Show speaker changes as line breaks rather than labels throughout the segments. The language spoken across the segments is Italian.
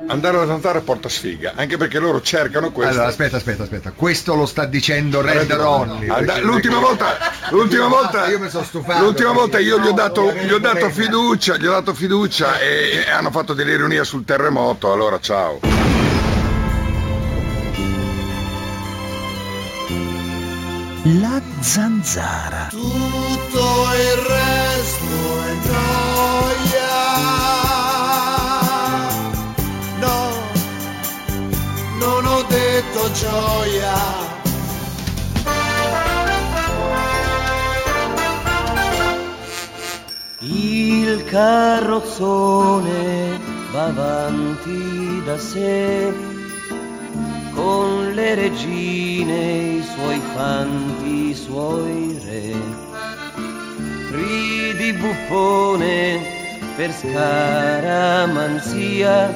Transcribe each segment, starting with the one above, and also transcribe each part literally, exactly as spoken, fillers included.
andare a zanzara porta sfiga, anche perché loro cercano questo.
Allora aspetta aspetta aspetta, questo lo sta dicendo Red Ronnie.
And- l'ultima volta l'ultima volta
io mi sono stufato.
L'ultima volta io gli ho dato gli ho dato fiducia, gli ho dato fiducia e, e hanno fatto dell'ironia sul terremoto, allora ciao.
La zanzara.
Tutto il resto è gioia. No, non ho detto gioia.
Il carrozzone va avanti da sé, con le regine, i suoi fanti, i suoi re. Ridi buffone per scaramanzia,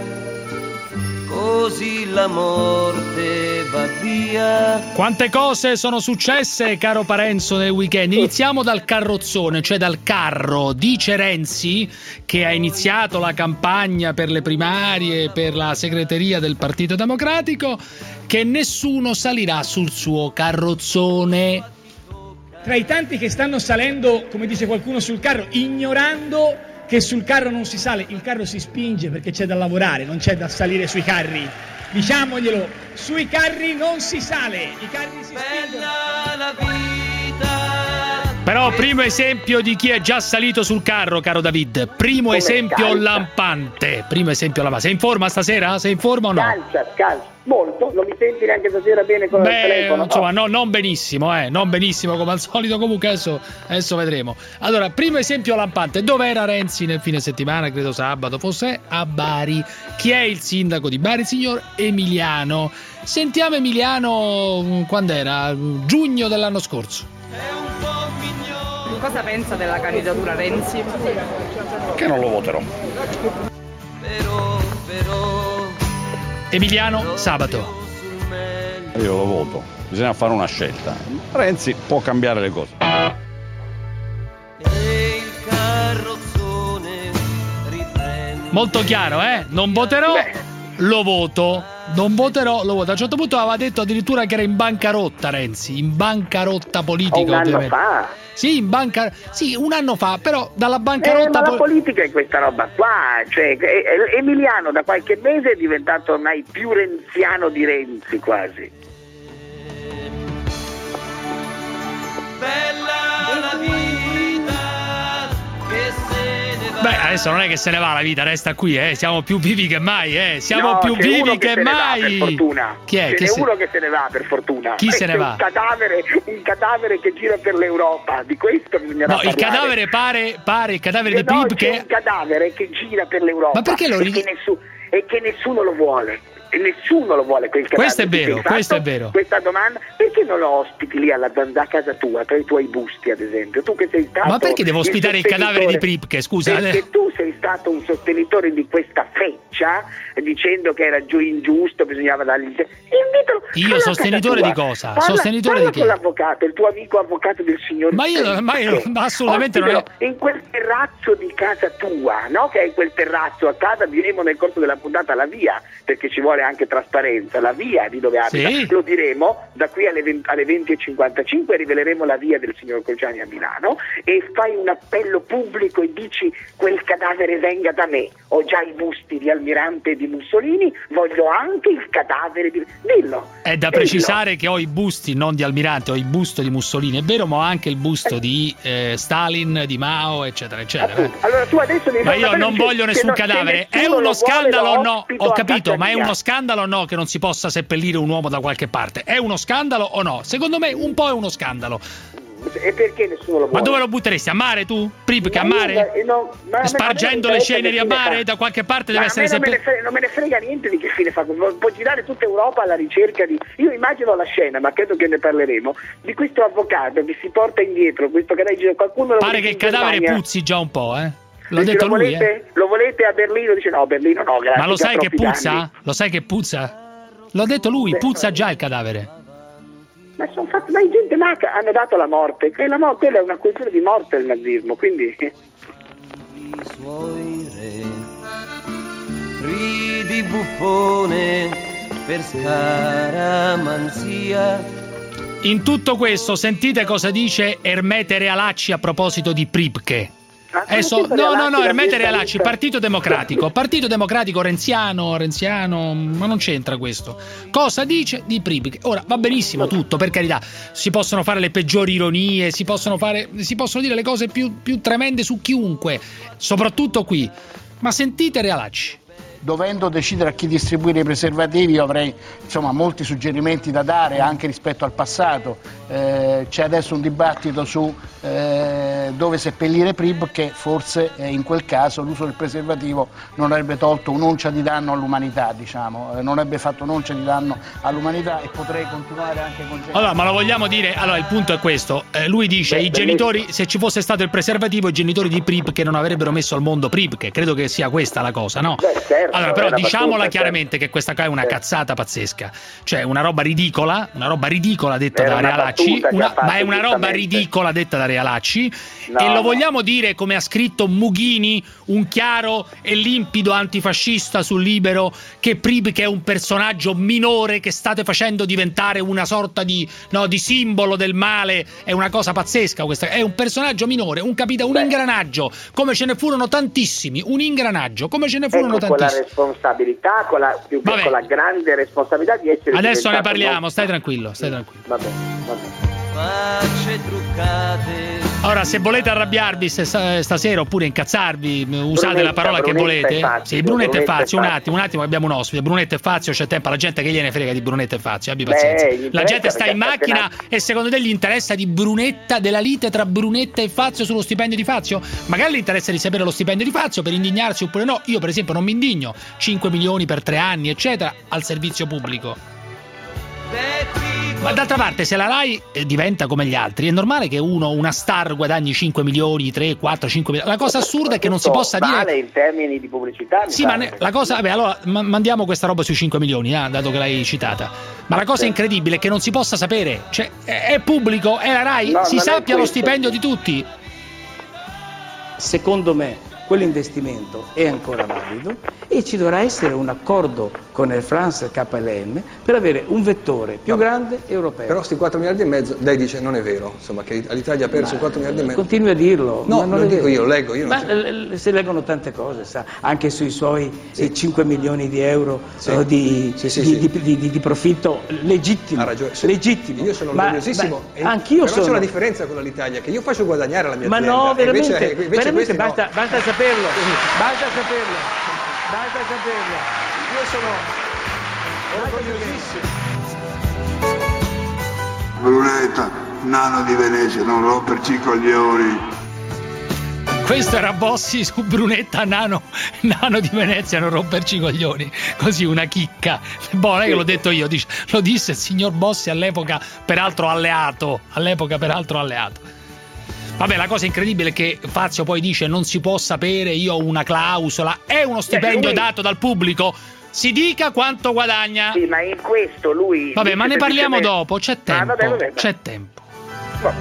così la morte va via.
Quante cose sono successe, caro Parenzo, nel weekend. Iniziamo dal carrozzone, cioè dal carro. Dice Renzi, che ha iniziato la campagna per le primarie, per la segreteria del Partito Democratico, che nessuno salirà sul suo carrozzone.
Tra i tanti che stanno salendo, come dice qualcuno, sul carro, ignorando che sul carro non si sale, il carro si spinge perché c'è da lavorare, non c'è da salire sui carri. Diciamoglielo, sui carri non si sale, i carri si spingono.
Però primo esempio di chi è già salito sul carro, caro David. Primo
Come
esempio
calcia.
lampante. Primo esempio lampante. Sei in forma stasera? Sei in forma o no?
Calcia, calcia, molto. Non mi senti neanche stasera bene con il
Beh,
telefono?
insomma,
No.
no, non benissimo, eh, non benissimo come al solito. Comunque adesso, adesso vedremo. Allora, primo esempio lampante. Dov'era Renzi nel fine settimana? Credo sabato fosse a Bari. Chi è il sindaco di Bari? Signor Emiliano. Sentiamo Emiliano quando era? Giugno dell'anno scorso.
Cosa pensa della candidatura Renzi?
Che non lo voterò.
Emiliano, sabato.
Io lo voto. Bisogna fare una scelta. Renzi può cambiare le cose.
Molto chiaro, eh? Non voterò, lo voto. Non voterò, lo voto. A un certo punto aveva detto addirittura che era in bancarotta Renzi, in bancarotta politica.
Un anno
ovviamente.
fa?
Sì, in banca, sì, un anno fa, però dalla
Eh,
bancarotta
ma la
pol-
politica è questa roba qua, cioè eh, eh, Emiliano da qualche mese è diventato ormai più renziano di Renzi quasi.
Beh, adesso non è che se ne va la vita, resta qui, eh. Siamo più vivi che mai, eh. Siamo
No,
più
c'è
vivi
uno
che,
che se ne va,
mai.
per fortuna.
Chi è?
Ce
Chi
n'è
se...
uno che se ne va per fortuna.
Chi se ne
C'è
va?
Un cadavere, un cadavere che gira per l'Europa, di questo bisognerà
No, il
parlare.
cadavere pare, pare il cadavere
Eh
di
no,
Pip
c'è
che...
un cadavere che gira per l'Europa.
Ma perché lo
e,
ri-
che nessu- e che nessuno lo vuole. E nessuno lo vuole quel cadavere.
Questo è vero,
Ti sei fatto
questo è vero.
Questa domanda, perché non lo ospiti lì alla zanzara a casa tua, tra i tuoi busti ad esempio? Tu che sei stato
Ma perché devo ospitare il cadavere di Pripke, scusa?
Perché tu sei stato un sostenitore di questa feccia, dicendo che era giù ingiusto, bisognava dargli... Invitalo,
Io
fallo a
sostenitore
casa
di
tua.
cosa?
Parla,
Sostenitore
parla
di
con
che?
l'avvocato, il tuo amico avvocato del signor
Ma io, ma io
Pripke.
ma assolutamente non è...
Ospitalo in quel terrazzo di casa tua, no? Che è quel terrazzo a casa, diremo nel corso della puntata la via, perché ci vuole anche trasparenza, la via di dove abita,
Sì.
lo diremo da qui alle venti, alle venti e cinquantacinque, riveleremo la via del signor Colciani a Milano e fai un appello pubblico e dici: quel cadavere venga da me, ho già i busti di Almirante e di Mussolini, voglio anche il cadavere di... Dillo.
È da
Dillo.
precisare che ho i busti non di Almirante, ho il busto di Mussolini, è vero, ma ho anche il busto di eh, Stalin, di Mao, eccetera, eccetera.
Appunto. Allora tu adesso devi
Ma
fare
io
una
non
cosa,
voglio
che
nessun
non- che
cadavere. È
nessuno
uno
lo vuole,
scandalo o
lo
no?
ospito
Ho
a
capito,
casa
ma è
mia.
uno scandalo o no che non si possa seppellire un uomo da qualche parte? È uno scandalo o no? Secondo me un po' è uno scandalo.
E perché nessuno lo vuole?
Ma dove lo butteresti? A mare tu? Pripke a
Ma io-
mare?
eh, no, ma a me-
Spargendo
a me non
le
interessa
ceneri
che
a
fine
mare?
fa.
Da qualche parte
Ma
deve
a
essere
me non me, ne
seppellito.
frega, non me ne frega niente di che fine fa, può girare tutta Europa alla ricerca di... Io immagino la scena, ma credo che ne parleremo, di questo avvocato che si porta indietro, questo cadavere, qualcuno lo
Pare
vede
che
in
il cadavere
Germania.
puzzi già un po', eh. L'ha
Dice,
detto
lo
lui,
volete?
eh.
Lo volete a Berlino? Dice no, a Berlino no, grazie.
Ma lo
che ha
sai che
troppi
puzza?
danni.
Lo sai che puzza? L'ha detto lui,
Beh,
puzza già il cadavere.
Ma sono fatti, ma gente maca, hanno dato la morte, e la morte quella è una questione di morte il nazismo, quindi...
I suoi re, ridi di buffone per scaramanzia.
In tutto questo sentite cosa dice Ermete Realacci a proposito di Pribke. Eh, so, no, no, no, Ermete Realacci, Partito Democratico, Partito Democratico renziano, renziano, ma non c'entra questo. Cosa dice di Pribke? Ora, va benissimo tutto, per carità, si possono fare le peggiori ironie, si possono fare, si possono dire le cose più, più tremende su chiunque, soprattutto qui. Ma sentite Realacci.
Dovendo decidere a chi distribuire i preservativi, io avrei insomma molti suggerimenti da dare anche rispetto al passato. Eh, c'è adesso un dibattito su eh, dove seppellire Prib, che forse eh, in quel caso l'uso del preservativo non avrebbe tolto un'oncia di danno all'umanità, diciamo, eh, non avrebbe fatto un'oncia di danno all'umanità, e potrei continuare anche con...
Allora, ma lo vogliamo dire? Allora, il punto è questo. Eh, lui dice, Beh, i genitori, se ci fosse stato il preservativo, i genitori di Prib che non avrebbero messo al mondo Prib, che credo che sia questa la cosa, no?
Beh, certo.
Allora, però diciamola chiaramente che questa qua è una cazzata pazzesca, cioè una roba ridicola, una roba ridicola detta da Realacci, una, ma è una roba ridicola detta da Realacci, no, e lo vogliamo dire come ha scritto Mughini, un chiaro e limpido antifascista sul Libero, che Prib che è un personaggio minore che state facendo diventare una sorta di, no, di simbolo del male, è una cosa pazzesca questa, è un personaggio minore, un capita, un Beh. ingranaggio, come ce ne furono tantissimi, un ingranaggio, come ce ne furono
ecco,
tantissimi.
Responsabilità, con la, più che con la grande responsabilità di essere
adesso ne parliamo, non... stai tranquillo, stai tranquillo.
Vabbè, vabbè.
Facce truccate.
Ora, se volete arrabbiarvi stasera oppure incazzarvi, usate Brunetta, la parola che volete. Fazio, sì, Brunetta e Fazio, un attimo, un attimo, abbiamo un ospite. Brunetta e Fazio, c'è tempo, la gente che gliene frega di Brunetta e Fazio, abbi pazienza. Beh, la gente sta in macchina appena... e secondo te gli interessa di Brunetta, della lite tra Brunetta e Fazio sullo stipendio di Fazio? Magari gli interessa di sapere lo stipendio di Fazio per indignarsi oppure no. Io per esempio non mi indigno. cinque milioni per tre anni, eccetera, al servizio pubblico. Ma d'altra parte, se la Rai diventa come gli altri, è normale che uno, una star, guadagni cinque milioni, tre, quattro, cinque milioni. La cosa assurda è che non si possa
vale
dire.
In termini di pubblicità.
Sì, ma ne... la cosa. Vabbè, allora mandiamo questa roba sui cinque milioni, eh, dato che l'hai citata. Ma la cosa sì. incredibile è che non si possa sapere. Cioè, è pubblico, è la Rai, no, si sappia lo stipendio di tutti.
Secondo me quell'investimento è ancora valido e ci dovrà essere un accordo con Air France e K L M per avere un vettore più Vabbè. grande europeo.
Però sti quattro miliardi e mezzo, lei dice non è vero, insomma, che l'Italia ha perso ma quattro miliardi e mezzo.
Continui a dirlo.
No,
ma non
lo
è
dico
vero.
io, lo leggo. Io
ma
non
so. Si leggono tante cose, sa, anche sui suoi sì. cinque milioni di euro
sì.
uh, di,
sì, sì,
di,
sì.
Di, di, di, di profitto legittimo.
Ha ragione. Sì.
Legittimo.
Io sono
ma,
orgogliosissimo.
Beh, anch'io
però
sono.
c'è una differenza con l'Italia, che io faccio guadagnare la mia
ma
azienda.
Ma no, veramente,
invece, invece
veramente basta,
no.
basta saperlo. Basta saperlo. Basta saperlo. Io sono orgogliosissimo.
Brunetta, nano di Venezia, non romperci i coglioni.
Questo era Bossi su Brunetta, nano, nano di Venezia, non romperci i coglioni. Così una chicca. Boh, non è che l'ho detto io, dice, lo disse il signor Bossi all'epoca, peraltro alleato. All'epoca peraltro alleato. Vabbè, la cosa incredibile è che Fazio poi dice non si può sapere, io ho una clausola, è uno stipendio
lui...
dato dal pubblico, si dica quanto guadagna.
Sì, ma in questo lui...
Vabbè, ma ne parliamo dopo, c'è tempo, ah, vabbè, vabbè, vabbè. c'è tempo.
Vabbè.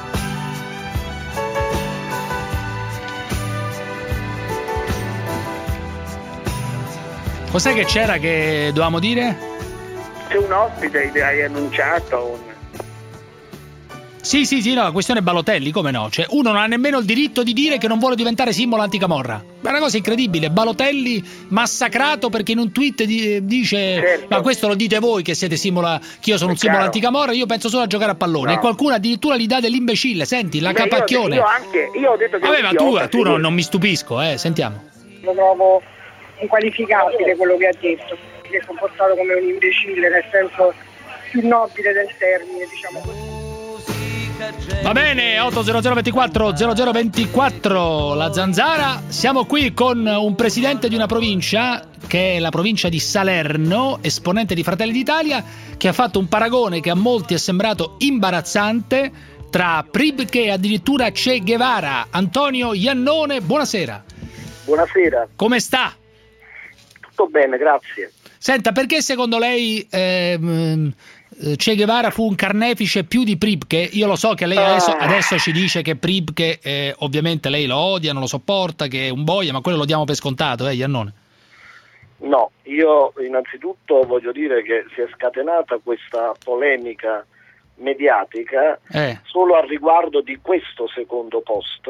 Cos'è che c'era che dovevamo dire?
C'è un ospite, hai annunciato un...
Sì, sì, sì, no, la questione è Balotelli, come no? Cioè, uno non ha nemmeno il diritto di dire che non vuole diventare simbolo anticamorra. È una cosa incredibile. Balotelli massacrato perché in un tweet di, dice certo. ma questo lo dite voi che siete simbolo, che io sono un simbolo anticamorra, io penso solo a giocare a pallone. No. E qualcuno addirittura gli dà dell'imbecille, senti, la Beh, capacchione.
Io, io anche, io ho detto che
Vabbè, ma tu, tu non, non mi stupisco, eh, sentiamo.
Lo trovo inqualificabile quello che ha detto, si è comportato come un imbecille, nel senso più nobile del termine, diciamo così.
Va bene, otto zero zero ventiquattro zero zero ventiquattro la Zanzara. Siamo qui con un presidente di una provincia che è la provincia di Salerno, esponente di Fratelli d'Italia, che ha fatto un paragone che a molti è sembrato imbarazzante tra Pribke e addirittura Che Guevara. Antonio Iannone, buonasera.
Buonasera.
Come sta?
Tutto bene, grazie.
Senta, perché secondo lei ehm, Che Guevara fu un carnefice più di Pribke? Io lo so che lei adesso, adesso ci dice che Pribke eh, ovviamente lei lo odia, non lo sopporta, che è un boia, ma quello lo diamo per scontato, eh Iannone?
No, io innanzitutto voglio dire che si è scatenata questa polemica mediatica
eh.
solo al riguardo di questo secondo post.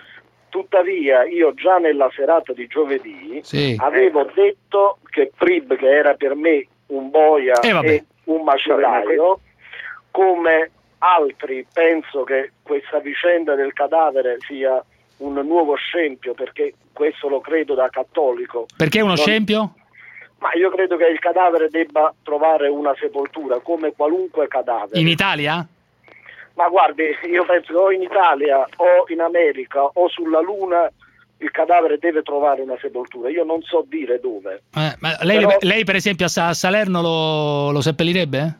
Tuttavia io già nella serata di giovedì
sì.
avevo detto che Prib, che era per me un boia
eh,
e un macellaio, come altri penso che questa vicenda del cadavere sia un nuovo scempio, perché questo lo credo da cattolico.
Perché è uno
non...
scempio?
Ma io credo che il cadavere debba trovare una sepoltura, come qualunque cadavere.
In Italia?
Ma guardi, io penso che o in Italia o in America o sulla Luna il cadavere deve trovare una sepoltura. Io non so dire dove.
Eh, ma lei,
Però...
lei per esempio a Salerno lo, lo seppellirebbe?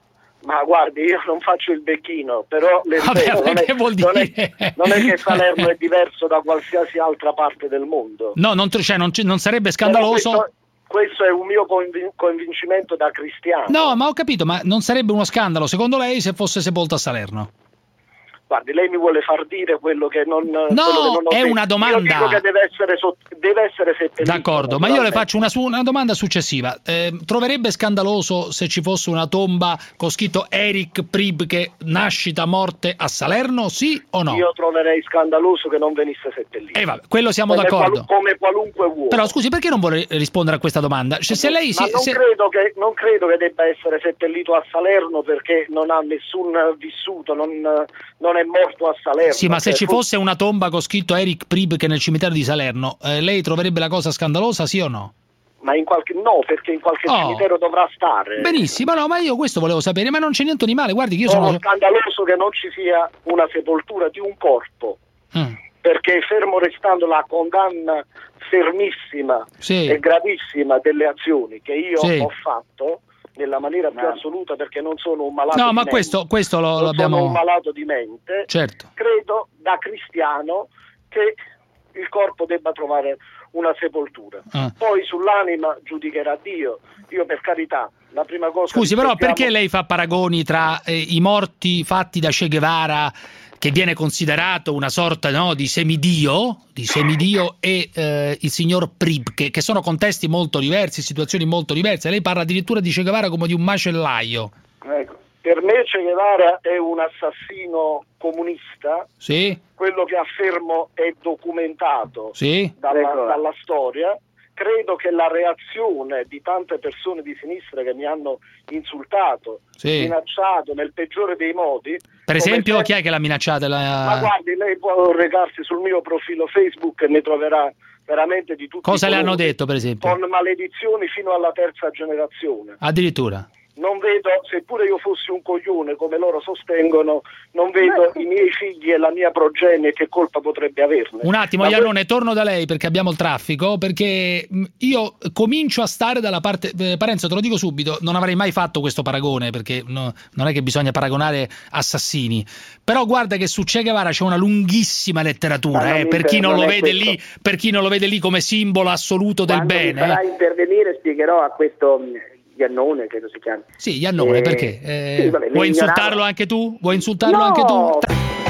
Ma guardi, io non faccio il becchino, però le ripeto,
Vabbè,
non,
che
è,
vuol
non,
dire?
è, non è che Salerno è diverso da qualsiasi altra parte del mondo.
No, non, cioè, non, non sarebbe scandaloso?
Questo, questo è un mio convin- convincimento da cristiano.
No, ma ho capito, ma non sarebbe uno scandalo secondo lei se fosse sepolto a Salerno?
Guardi, lei mi vuole far dire quello che non...
No,
quello che non ho
è
detto.
una domanda.
Io dico che deve essere, so- deve essere seppellito.
D'accordo, ma io le faccio una, su- una domanda successiva. Eh, troverebbe scandaloso se ci fosse una tomba con scritto Eric Prib, che nascita morte a Salerno, sì o no?
Io troverei scandaloso che non venisse seppellito.
Eh vabbè, quello siamo
come
d'accordo.
Qualu- come qualunque uomo.
Però scusi, perché non vuole rispondere a questa domanda? Cioè, se lei
ma
si,
non,
se...
credo che, non credo che debba essere seppellito a Salerno, perché non ha nessun vissuto, non, non è morto a Salerno.
Sì, ma se
cioè,
ci fosse una tomba con scritto Eric Prib che è nel cimitero di Salerno, eh, lei troverebbe la cosa scandalosa, sì o no?
Ma in qualche no, perché in qualche
oh.
cimitero dovrà stare.
Benissimo, no, ma io questo volevo sapere, ma non c'è niente di male, guardi che io
sono
sono...
scandaloso che non ci sia una sepoltura di un corpo,
mm.
perché fermo restando la condanna fermissima
sì.
e gravissima delle azioni che io
sì.
ho fatto, nella maniera più assoluta, perché non sono un malato
no,
di
ma
mente.
questo, questo lo,
non
l'abbiamo...
sono un malato di mente,
certo.
credo da cristiano che il corpo debba trovare una sepoltura.
Ah.
Poi sull'anima giudicherà Dio. Io, per carità, la prima cosa...
Scusi, però
aspettiamo...
perché lei fa paragoni tra eh, i morti fatti da Che Guevara, che viene considerato una sorta, no, di semidio, di semidio e eh, il signor Prib, che, che sono contesti molto diversi, situazioni molto diverse. Lei parla addirittura di Che Guevara come di un macellaio.
Ecco. Per me Che Guevara è un assassino comunista,
sì.
Quello che affermo è documentato
sì.
dalla, dalla storia. Credo che la reazione di tante persone di sinistra che mi hanno insultato,
sì.
minacciato nel peggiore dei modi...
Per esempio,
se...
chi è che l'ha minacciata? La...
Ma guardi, lei può recarsi sul mio profilo Facebook e ne troverà veramente di tutti.
Cosa
i
le hanno
colori,
detto, per esempio?
Con maledizioni fino alla terza generazione.
Addirittura?
Non vedo, seppure io fossi un coglione come loro sostengono, non vedo i miei figli e la mia progenie che colpa potrebbe averne.
Un attimo,
Ma
Iannone, que... torno da lei perché abbiamo il traffico, perché io comincio a stare dalla parte... Eh, Parenzo, te lo dico subito, non avrei mai fatto questo paragone, perché no, non è che bisogna paragonare assassini, però guarda che su Che Guevara c'è una lunghissima letteratura, eh, per chi non, non lo vede lì, per chi non lo vede lì come simbolo assoluto
Quando
del bene.
Quando mi farà intervenire spiegherò a questo... Iannone, credo si chiami.
Sì, Iannone,
eh,
perché? Eh,
sì, vabbè,
vuoi insultarlo
ignoravo.
anche tu? Vuoi insultarlo
no!
anche tu?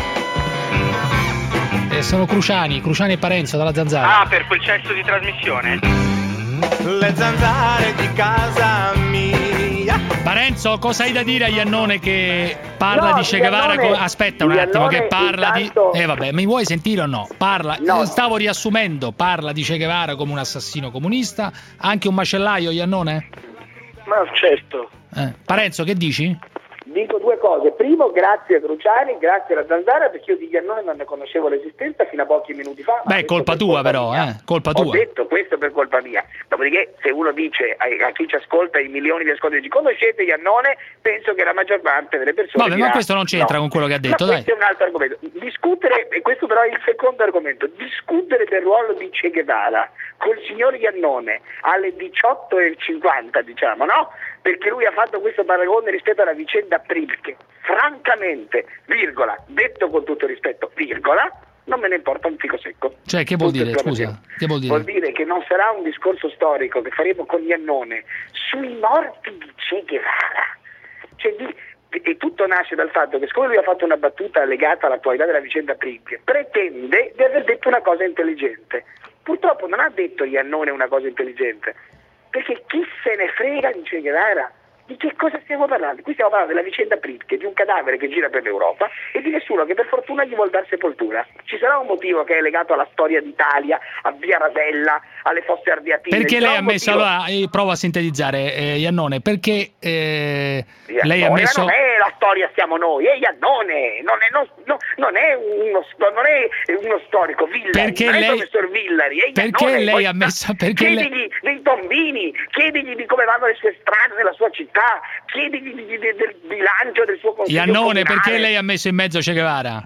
Eh, sono Cruciani, Cruciani e Parenzo dalla Zanzara.
Ah, per quel cesso di trasmissione? Le zanzare di casa mia.
Parenzo, cosa hai da dire a Iannone che parla
no,
di Che Guevara?
Iannone,
Co- Aspetta un attimo,
Iannone,
che parla
intanto...
di... Eh vabbè, mi vuoi sentire o no? Parla,
no.
eh, stavo riassumendo, parla di Che Guevara come un assassino comunista, anche un macellaio, Iannone?
Ma certo.
Eh. Parenzo, che dici?
Dico due cose. Primo, grazie a Cruciani, grazie alla Zanzara, perché io di Iannone non ne conoscevo l'esistenza fino a pochi minuti fa.
Beh, colpa tua però, eh? Colpa tua.
Ho detto questo per colpa mia. Dopodiché, se uno dice a, a chi ci ascolta, i milioni di ascoltatori, conoscete Iannone, penso che la maggior parte delle persone
Vabbè,
dirà,
ma questo non c'entra
no.
con quello che ha detto,
ma
dai.
Questo è un altro argomento. Discutere, e questo però è il secondo argomento, discutere del ruolo di Che Guevara col signor Iannone alle diciotto e cinquanta, diciamo, no? Perché lui ha fatto questo paragone rispetto alla vicenda Prib, che francamente, virgola, detto con tutto rispetto, virgola, non me ne importa un fico secco.
Cioè, che vuol dire, scusa? Che vuol dire?
Vuol dire che non sarà un discorso storico che faremo con Iannone sui morti di Che Guevara. Cioè, di, e tutto nasce dal fatto che, siccome lui ha fatto una battuta legata all'attualità della vicenda Prib, pretende di aver detto una cosa intelligente. Purtroppo non ha detto Iannone una cosa intelligente,
perché chi se ne frega di Che Guevara? Di che cosa stiamo parlando? Qui stiamo parlando della vicenda Pripke, di un cadavere che gira per l'Europa e di nessuno che per fortuna gli vuol dar sepoltura. Ci sarà un motivo che è legato alla storia d'Italia, a Via Rasella, alle Fosse Ardeatine.
Perché lei ha messo,
motivo...
allora eh, provo a sintetizzare, eh, Iannone, perché eh,
Iannone,
lei ha messo...
non è la storia siamo noi, è Iannone, non è, non, no, non è, uno, non è uno storico, Villari,
perché
non è
lei...
il professor Villari, è
perché
Iannone.
lei
Poi,
ha messo... Perché
chiedigli
lei...
dei tombini, chiedigli di come vanno le sue strade nella sua città, chiedigli di, di, di, del bilancio del suo consiglio
Iannone,
comunale.
perché lei ha messo in mezzo Che Guevara?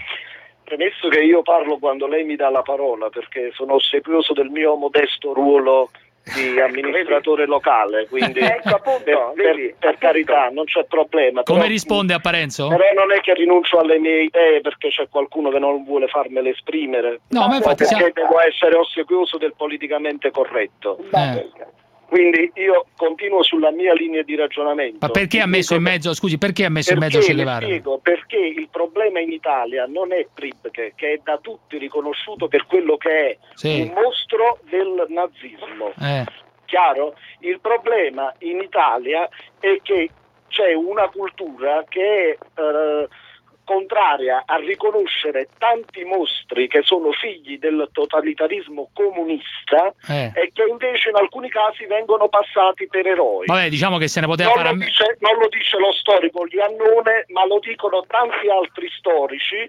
Premesso che io parlo quando lei mi dà la parola, perché sono ossequioso del mio modesto ruolo di amministratore locale, quindi
ecco, appunto,
per, per,
vedi,
per
appunto.
carità non c'è problema.
Come
però,
risponde a Parenzo?
Però non è che rinuncio alle mie idee perché c'è qualcuno che non vuole farmele esprimere,
no, ma infatti
perché
siamo...
devo essere ossequioso del politicamente corretto.
Eh.
Quindi io continuo sulla mia linea di ragionamento.
Ma perché ha messo in mezzo, scusi, perché ha messo
Perché,
in mezzo Che
le
Guevara?
spiego, perché il problema in Italia non è Pripke, che è da tutti riconosciuto per quello che è,
sì.
un mostro del nazismo.
Eh.
Chiaro? Il problema in Italia è che c'è una cultura che è eh, contraria a riconoscere tanti mostri che sono figli del totalitarismo comunista
Eh.
e che invece in alcuni casi vengono passati per eroi.
Vabbè, diciamo che se ne poteva
Non
fare...
lo, dice, non lo dice lo storico Iannone, ma lo dicono tanti altri storici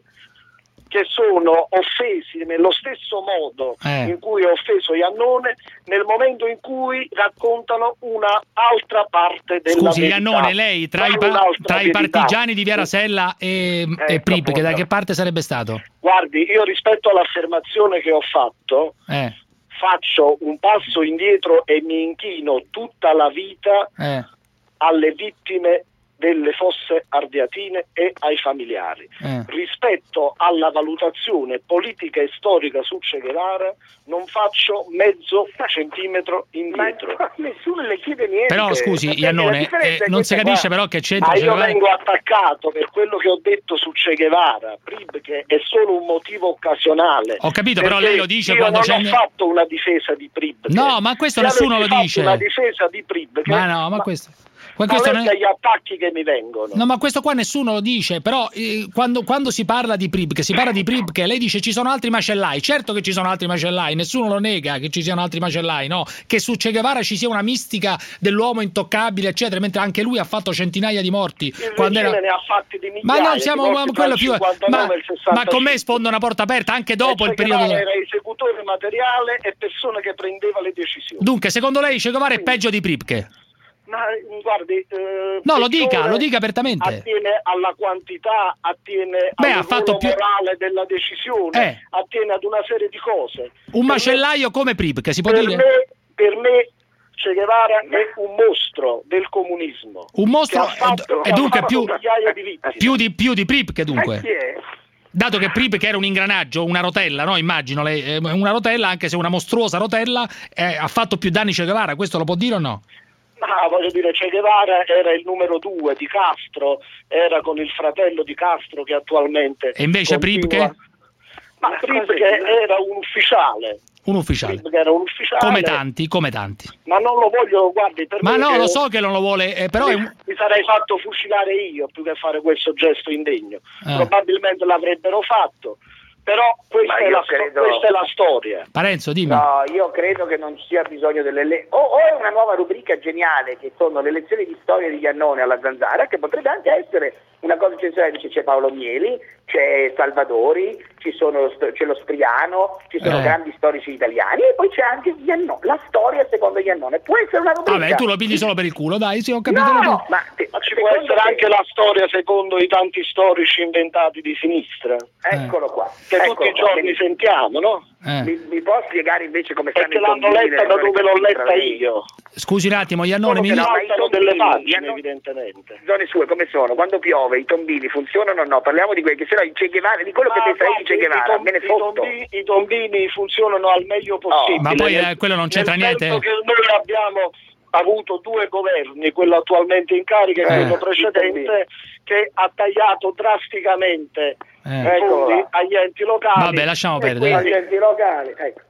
che sono offesi nello stesso modo
Eh.
in cui è offeso Iannone nel momento in cui raccontano una altra parte della
Scusi,
verità.
Iannone, lei tra, i,
Non
pa-
un'altra
tra i
verità.
partigiani di Via Rasella e,
Ecco,
e Pripke, da
appunto.
che parte sarebbe stato?
Guardi, io rispetto all'affermazione che ho fatto
Eh,
faccio un passo indietro e mi inchino tutta la vita
eh,
alle vittime delle fosse ardeatine e ai familiari.
eh.
Rispetto alla valutazione politica e storica su Che Guevara non faccio mezzo centimetro indietro.
Ma nessuno le chiede niente.
Però scusi,
Perché
Iannone,
la differenza
eh,
è
non si
questa
capisce
qua.
però che c'entra
Ma
Che
io
Guevara...
vengo attaccato per quello che ho detto su Che Guevara, Pripke è solo un motivo occasionale.
Ho capito, però
Perché
lei lo dice
io
quando
non
c'è...
ho fatto una difesa di Pripke.
No, ma questo
Se
nessuno
avessi
lo
fatto
dice.
una difesa di Pripke,
Ma no, ma questo... Ma
ma
questo non
legga
è...
gli attacchi che mi vengono.
No, ma questo qua nessuno lo dice, però eh, quando, quando si parla di Pripke, si parla di Pripke, lei dice ci sono altri macellai, certo che ci sono altri macellai, nessuno lo nega che ci siano altri macellai, no? Che su Che Guevara ci sia una mistica dell'uomo intoccabile, eccetera, mentre anche lui ha fatto centinaia di morti.
Il
quando
regime
era...
ne ha fatti di migliaia,
Ma non siamo
di morti
quello
tra il
più...
cinquantanove
Ma,
e il sessantacinque.
ma con me sfonda una porta aperta anche dopo
E
il
Che
periodo...
Guevara era esecutore materiale e persone che prendeva le decisioni.
Dunque, secondo lei Che Guevara è peggio di Pripke?
Ma guardi, eh,
No, lo dica,
peggiore
lo dica apertamente.
Attiene alla quantità, attiene
Beh,
al
ha fatto
ruolo
più-
morale della decisione,
Eh.
attiene ad una serie di cose.
Un
Per
macellaio come Pripke, si può
me,
dire?
per me, per me Che Guevara è un mostro del comunismo.
Un mostro
che ha fatto,
e
che ha
dunque
fatto
più,
migliaia di vittime.
più di più di Pripke dunque.
Eh, chi è?
Dato che Pripke era un ingranaggio, una rotella, no? Immagino lei, eh, una rotella, anche se una mostruosa rotella, eh, ha fatto più danni Che Guevara, questo lo può dire o no?
Ma voglio dire, Che Guevara era il numero due di Castro, era con il fratello di Castro che attualmente
E invece
continua-
Pripke?
Ma Pripke era un ufficiale.
Un ufficiale.
Pripke era un ufficiale.
Come tanti, come tanti.
Ma non lo voglio, guardi, per
Ma
me
no,
che-
lo so che non lo vuole, eh, però è
mi,
un...
mi sarei fatto fucilare io più che fare questo gesto indegno.
Ah.
Probabilmente l'avrebbero fatto, però questa,
Ma
è
io
la, sto-
credo-
questa è la storia.
Parenzo, dimmi.
No, io credo che non ci sia bisogno delle le- o, o è una nuova rubrica geniale che sono le lezioni di storia di Iannone alla Zanzara, che potrebbe anche essere una cosa eccezionale. Dice, c'è Paolo Mieli, c'è Salvadori, ci sono, c'è lo Spriano, ci sono
Eh.
grandi storici italiani e poi c'è anche Iannone, la storia secondo Iannone. Può essere una rubrica.
Vabbè, tu lo pigli solo per il culo, dai, sì, ho capito.
No,
lo
no,
dico.
ma, te-
Ma ci può
secondo
essere
te-
anche la storia secondo i tanti storici inventati di sinistra,
Eccolo qua.
che
eccolo
tutti i
qua.
giorni sentiamo, no?
Eh.
Mi, mi può spiegare invece come
E
stanno
che
i
l'hanno
tombini
letta
nelle
da
zone
dove l'ho
sinistra,
letta
lei?
io.
Scusi un attimo, Iannone, mi
Solo che
dica...
no, ma i
Saltano
tombini,
delle pagine,
gli hanno-
evidentemente.
Zone sue come sono? Quando piove i tombini funzionano o no? Parliamo di quelli che se no il Che Guevara, di quello che
Ma
pensa lei di
guardi,
Che Guevara,
i tom-
me ne
i
fotto.
tombini, i tombini funzionano al meglio possibile.
Ma poi,
nel-
eh, quello non c'entra
nel
niente.
senso che noi abbiamo avuto due governi, quello attualmente in carica e
Eh.
quello precedente, che ha tagliato drasticamente
Eh.
i fondi agli enti locali.
Vabbè, lasciamo
e
perdere.
quindi-
Agli enti locali, ecco.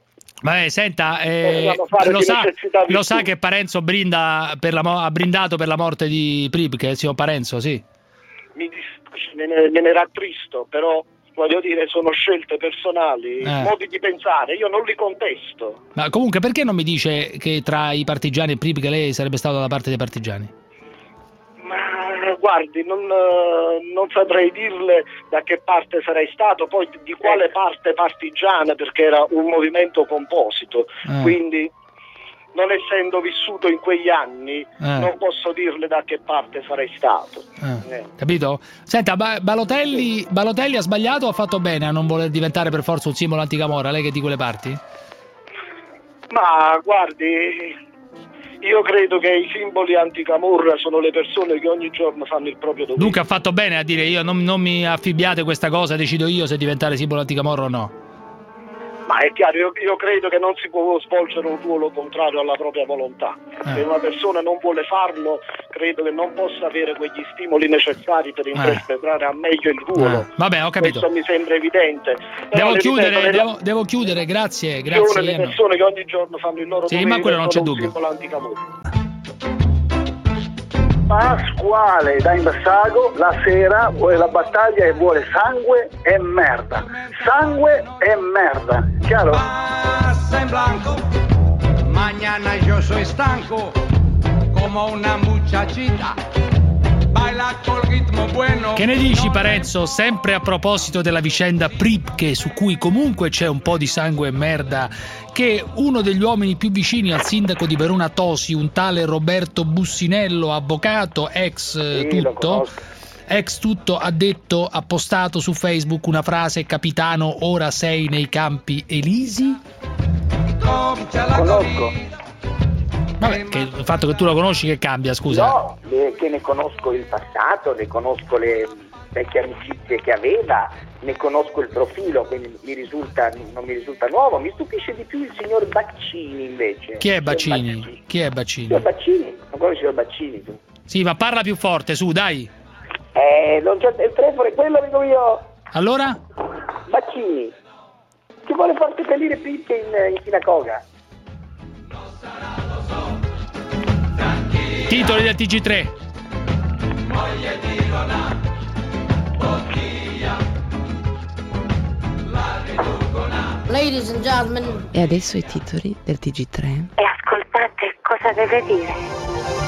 Vabbè, senta, eh, lo, sa, lo sa che Parenzo brinda per la, ha brindato per la morte di Pripke, il signor Parenzo, sì.
Mi dispiace, me ne, me ne rattristo, però voglio dire, sono scelte personali,
Eh.
modi di pensare, io non li contesto.
Ma comunque perché non mi dice che tra i partigiani e Pripke lei sarebbe stato dalla parte dei partigiani?
Ma guardi, non, eh, non saprei dirle da che parte sarei stato, poi di quale parte partigiana, perché era un movimento composito,
Eh.
quindi non essendo vissuto in quegli anni
Eh.
non posso dirle da che parte sarei stato.
Eh,
Eh.
capito? Senta, Ba- Balotelli, Balotelli ha sbagliato o ha fatto bene a non voler diventare per forza un simbolo anticamorra? Lei che è di quelle parti?
Ma guardi, io credo che i simboli anticamorra sono le persone che ogni giorno fanno il proprio dovere.
Dunque ha fatto bene a dire io non, non mi affibbiate questa cosa, decido io se diventare simbolo anticamorra o no.
Ma è chiaro, io, io credo che non si può svolgere un ruolo contrario alla propria volontà.
Eh.
Se una persona non vuole farlo, credo che non possa avere quegli stimoli necessari per interpretare al meglio il ruolo.
Eh. Vabbè, ho capito.
Questo mi sembra evidente. Però
Devo
le
chiudere,
ripeto, le-
devo, devo chiudere, grazie,
le
grazie.
le
Ian.
persone che ogni giorno fanno il loro
Sì,
dovere
ma quello non c'è
sono un
dubbio.
simbolo anticamorra.
Pasquale da Imbassago la sera vuole la battaglia e vuole sangue e merda. Sangue e merda. Chiaro?
Pasa en blanco, mañana yo soy estanco, como una muchachita, baila col ritmo bueno.
Che ne dici, Parenzo, sempre a proposito della vicenda Pripke, su cui comunque c'è un po' di sangue e merda, che uno degli uomini più vicini al sindaco di Verona Tosi, un tale Roberto Bussinello, avvocato, ex eh,
Sì, lo
tutto,
conosco.
ex tutto, ha detto, ha postato su Facebook una frase: capitano, ora sei nei Campi Elisi?
Conosco.
Vabbè, che il fatto che tu lo conosci che cambia, scusa?
No, eh, che ne conosco il passato, ne conosco le vecchie amicizie che aveva, ne conosco il profilo, quindi mi risulta, non mi risulta nuovo. Mi stupisce di più il signor Baccini invece.
Chi è
Il
Baccini?
signor
Chi è Baccini?
Signor Baccini, non conosci il signor Baccini tu?
Sì, ma parla più forte, su, dai.
Eh, non c'è il telefono, è quello dico io.
Allora?
Baccini, che vuole far seppellire Pipke in, in sinagoga.
Titoli del T G tre.
Ladies and gentlemen.
E adesso i titoli del T G tre.
E ascoltate cosa deve dire.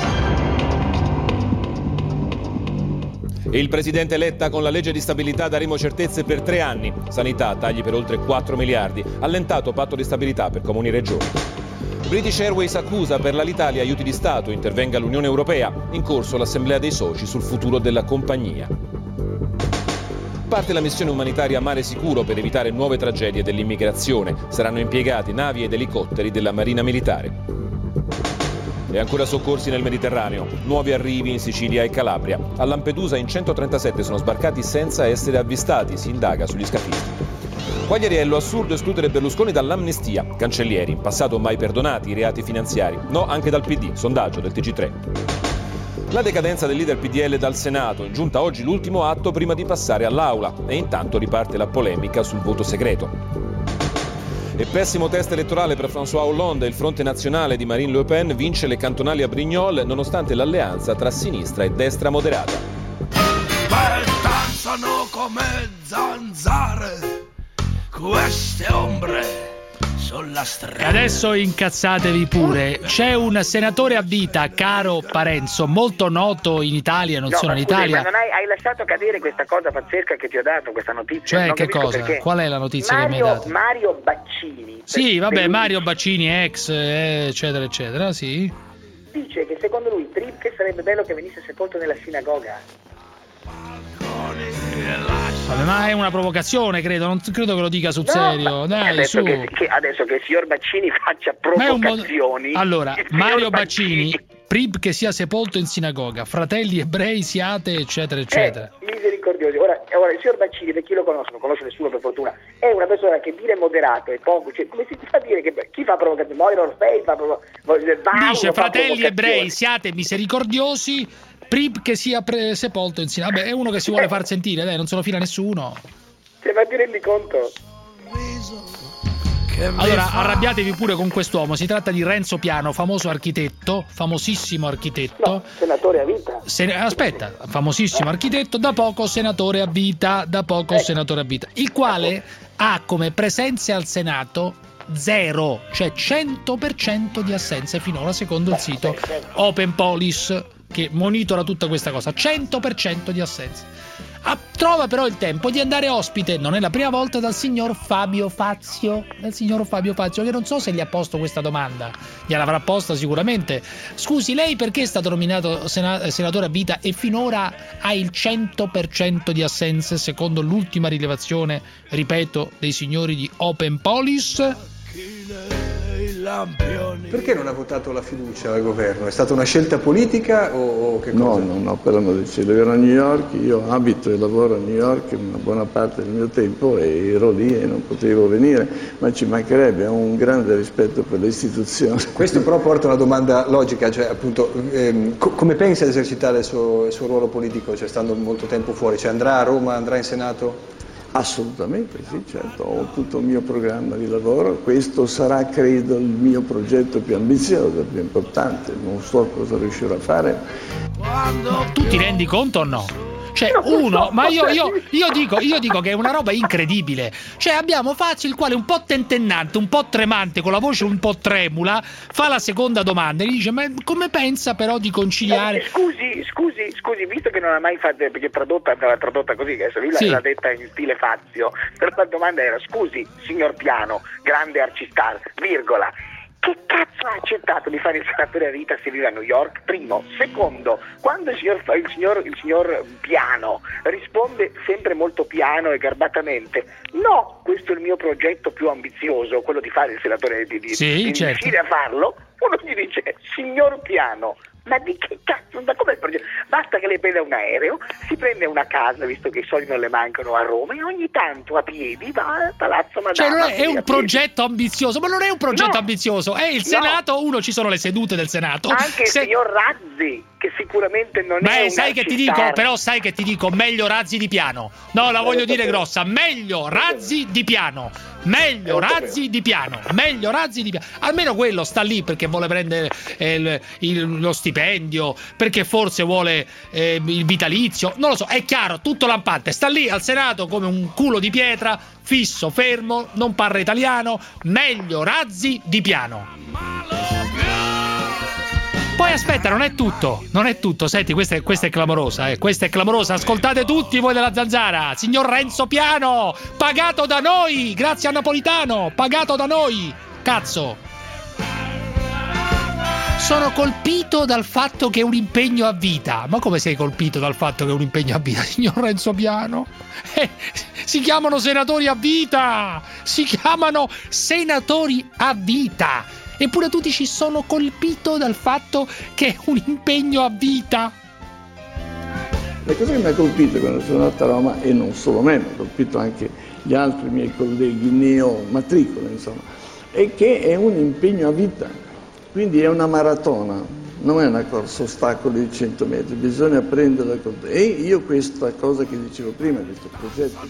Il presidente Letta con la legge di stabilità daremo certezze per tre anni. Sanità, tagli per oltre quattro miliardi. Allentato patto di stabilità per comuni e regioni. British Airways accusa per l'Alitalia aiuti di Stato, intervenga l'Unione Europea. In corso l'assemblea dei soci sul futuro della compagnia. Parte la missione umanitaria Mare Sicuro per evitare nuove tragedie dell'immigrazione. Saranno impiegati navi ed elicotteri della Marina Militare. E ancora soccorsi nel Mediterraneo, nuovi arrivi in Sicilia e Calabria. A Lampedusa in centotrentasette sono sbarcati senza essere avvistati, si indaga sugli scafisti. Quagliariello, assurdo escludere Berlusconi dall'amnistia. Cancellieri, in passato mai perdonati i reati finanziari. No, anche dal P D, sondaggio del T G tre. La decadenza del leader P D L dal Senato, in giunta oggi l'ultimo atto prima di passare all'Aula. E intanto riparte la polemica sul voto segreto. E pessimo test elettorale per François Hollande, il fronte nazionale di Marine Le Pen vince le cantonali a Brignoles nonostante l'alleanza tra sinistra e destra moderata.
Danzano come zanzare queste ombre sulla
E
strada.
adesso incazzatevi pure. C'è un senatore a vita, caro Parenzo, molto noto in Italia, non
No,
solo
ma
in
scusi,
Italia.
ma non hai, hai lasciato cadere questa cosa pazzesca che ti ho dato, questa notizia?
Cioè,
Non
che
capisco
cosa?
perché.
Qual è la notizia che mi hai
Mario,
dato?
Mario Baccini.
Sì,
per-
vabbè,
per lui
Mario Baccini, ex, eh, eccetera, eccetera, sì.
dice che secondo lui Pripke sarebbe bello che venisse sepolto nella sinagoga.
Vabbè, ma è una provocazione, credo, non credo che lo dica sul
No,
serio.
ma
Dai,
adesso
su.
che, che- adesso che il signor Baccini faccia
Ma è un modo-
provocazioni.
Allora,
il signor
Mario Baccini, Pripke sia sepolto in sinagoga, fratelli ebrei siate, eccetera, eccetera.
Eh, misericordiosi. Ora, ora, il signor Baccini, per chi lo conosce, non conosce nessuno per fortuna, è una persona che dire moderato e poco, cioè, come si fa a dire che chi fa provocazioni? Moira Orfei fa provocazioni.
Dice fratelli ebrei siate misericordiosi, Pripke sia pre- sepolto in sinagoga. Vabbè, è uno che si vuole far sentire, dai, non se lo fila nessuno.
Cioè, ma ti rendi conto?
Allora, arrabbiatevi pure con quest'uomo, si tratta di Renzo Piano, famoso architetto, famosissimo architetto.
No, senatore a vita.
Se, aspetta, famosissimo architetto, da poco senatore a vita, da poco
Eh.
senatore a vita, il quale ha come presenze al Senato zero, cioè cento per cento di assenze finora, secondo il sito Open Police, che monitora tutta questa cosa. Cento per cento di assenze. Ah, trova però il tempo di andare ospite, non è la prima volta, dal signor Fabio Fazio, dal signor Fabio Fazio, che non so se gli ha posto questa domanda, gliel'avrà posta sicuramente. Scusi, lei perché è stato nominato sena- senatore a vita e finora ha il cento per cento di assenze, secondo l'ultima rilevazione, ripeto, dei signori di Open Police?
Perché non ha votato la fiducia al governo? È stata una scelta politica o, o che cosa?
No, no, no, per l'amore del cielo, ero a New York, io abito e lavoro a New York una buona parte del mio tempo e ero lì e non potevo venire, ma ci mancherebbe, ho un grande rispetto per le istituzioni.
Questo però porta a una domanda logica, cioè appunto ehm, co- come pensa di esercitare il suo, il suo ruolo politico, cioè stando molto tempo fuori, cioè andrà a Roma, andrà in Senato?
Assolutamente sì, certo, ho tutto il mio programma di lavoro, questo sarà credo il mio progetto più ambizioso, più importante, non so cosa riuscirò a fare.
Tu ti rendi conto o no? Cioè, uno, ma io, io, io, dico, io dico che è una roba incredibile. Cioè, abbiamo Fazio, il quale un po' tentennante, un po' tremante, con la voce un po' tremula, fa la seconda domanda e gli dice: ma come pensa però di conciliare?
Eh, scusi, scusi, scusi, visto che non ha mai fatto, perché tradotta, andava tradotta così, che adesso lui
Sì.
l'ha detta in stile Fazio, però la domanda era: scusi, signor Piano, grande arcistar, virgola, che cazzo ha accettato di fare il senatore a vita se vive a New York? Primo. Secondo, quando il signor, il signor, il signor Piano risponde sempre molto piano e garbatamente: no, questo è il mio progetto più ambizioso, quello di fare il senatore, di, di,
Sì,
di
certo.
riuscire a farlo, uno gli dice: signor Piano, ma di che cazzo, da com'è il progetto? Basta che lei prenda un aereo, si prende una casa, visto che i soldi non le mancano a Roma, e ogni tanto a piedi va al Palazzo Madama.
Cioè, non è, è
a
un
piedi.
progetto ambizioso, ma non è un progetto
No.
ambizioso, è il Senato, uno, ci sono le sedute del Senato.
Anche
Se-
il signor Razzi, che sicuramente non è
Beh,
un
sai che ti dico,
arcistar.
però sai che ti dico, meglio Razzi di Piano. No, la voglio dire grossa, meglio Razzi di Piano. Meglio Razzi di Piano, meglio Razzi di Piano. Almeno quello sta lì perché vuole prendere eh, il- il- lo stipendio, perché forse vuole eh, il vitalizio, non lo so, è chiaro, tutto lampante. Sta lì al Senato come un culo di pietra, fisso, fermo, non parla italiano. Meglio Razzi di Piano. Poi aspetta, non è tutto, non è tutto, senti, questa è, questa è clamorosa, eh, questa è clamorosa, ascoltate tutti voi della Zanzara, signor Renzo Piano, pagato da noi, grazie a Napolitano, pagato da noi, cazzo. Sono colpito dal fatto che è un impegno a vita. Ma come sei colpito dal fatto che è un impegno a vita, signor Renzo Piano? Eh, si chiamano senatori a vita, si chiamano senatori a vita. Eppure tu dici: sono colpito dal fatto che è un impegno a vita.
La cosa che mi ha colpito quando sono andato a Roma, e non solo me, ma ha colpito anche gli altri miei colleghi neo-matricola, insomma, è che è un impegno a vita, quindi è una maratona, non è una corsa ostacoli di cento metri, bisogna prenderla con te. E io questa cosa che dicevo prima, questo progetto...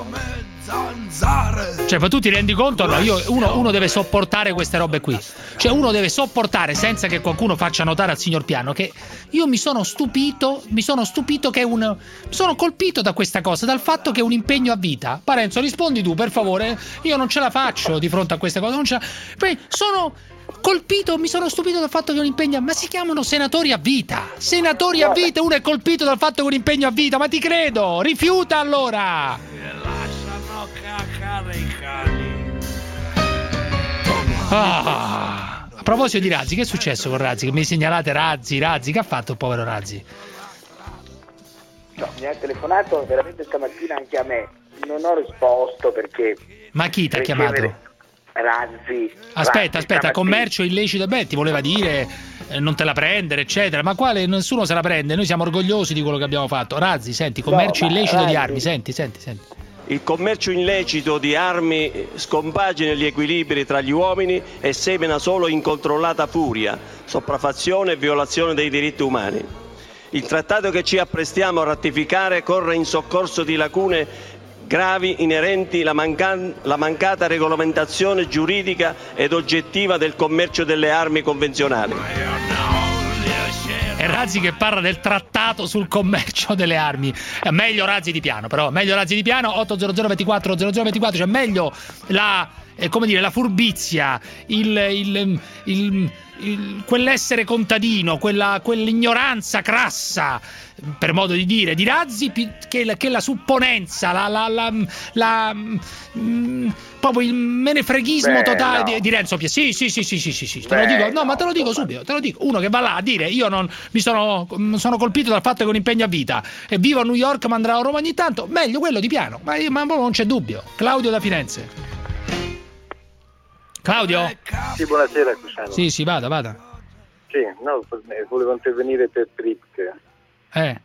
Cioè, ma tu ti rendi conto? No, io, uno, uno deve sopportare queste robe qui. Cioè, uno deve sopportare senza che qualcuno faccia notare al signor Piano che io mi sono stupito, mi sono stupito che è un... Mi sono colpito da questa cosa, dal fatto che è un impegno a vita. Parenzo, rispondi tu, per favore. Io non ce la faccio di fronte a queste cose. Non ce la... Poi sono... colpito, mi sono stupito dal fatto che è un impegno, ma si chiamano senatori a vita, senatori a vita, uno è colpito dal fatto che è un impegno a vita, ma ti credo, rifiuta allora.
Lasciano cacare i cani.
Ah, a proposito di Razzi, che è successo con Razzi? Che mi segnalate Razzi, Razzi, che ha fatto il povero Razzi?
No, mi ha telefonato veramente stamattina anche a me, non ho risposto perché...
Ma chi ti ha
ricevere-
chiamato?
Razzi.
Aspetta,
Razzi,
aspetta,
stamattina.
commercio illecito, beh, ti voleva dire eh, non te la prendere, eccetera, ma quale nessuno se la prende, noi siamo orgogliosi di quello che abbiamo fatto. Razzi, senti, commercio
No, ma
illecito di
Razzi-
armi, senti, senti, senti.
Il commercio illecito di armi scompagina gli equilibri tra gli uomini e semina solo incontrollata furia, sopraffazione e violazione dei diritti umani. Il trattato che ci apprestiamo a ratificare corre in soccorso di lacune gravi inerenti alla mancan- la mancata regolamentazione giuridica ed oggettiva del commercio delle armi convenzionali.
È Razzi che parla del trattato sul commercio delle armi. È meglio Razzi di piano, però meglio Razzi di piano. otto zero zero ventiquattro zero zero ventiquattro, cioè meglio la eh, come dire, la furbizia, il, il, il, il quell'essere contadino, quella, quell'ignoranza crassa, per modo di dire, di Razzi, che la, che la supponenza, la, la, la, la mh, proprio il menefreghismo
Beh,
totale
no.
di, di Renzo Piano. Sì, sì, sì, sì, sì, sì, sì. Te
Beh,
lo dico, no,
no,
ma te lo dico subito, te lo dico. Uno che va là a dire io non mi sono, sono colpito dal fatto che ho un impegno a vita e vivo a New York, ma andrò a Roma ogni tanto, meglio quello di Piano, ma, ma non c'è dubbio. Claudio da Firenze. Claudio?
Sì, buonasera Cruciano.
Sì, sì, vada, vada.
Sì, no, volevo intervenire per Pripke.
Eh.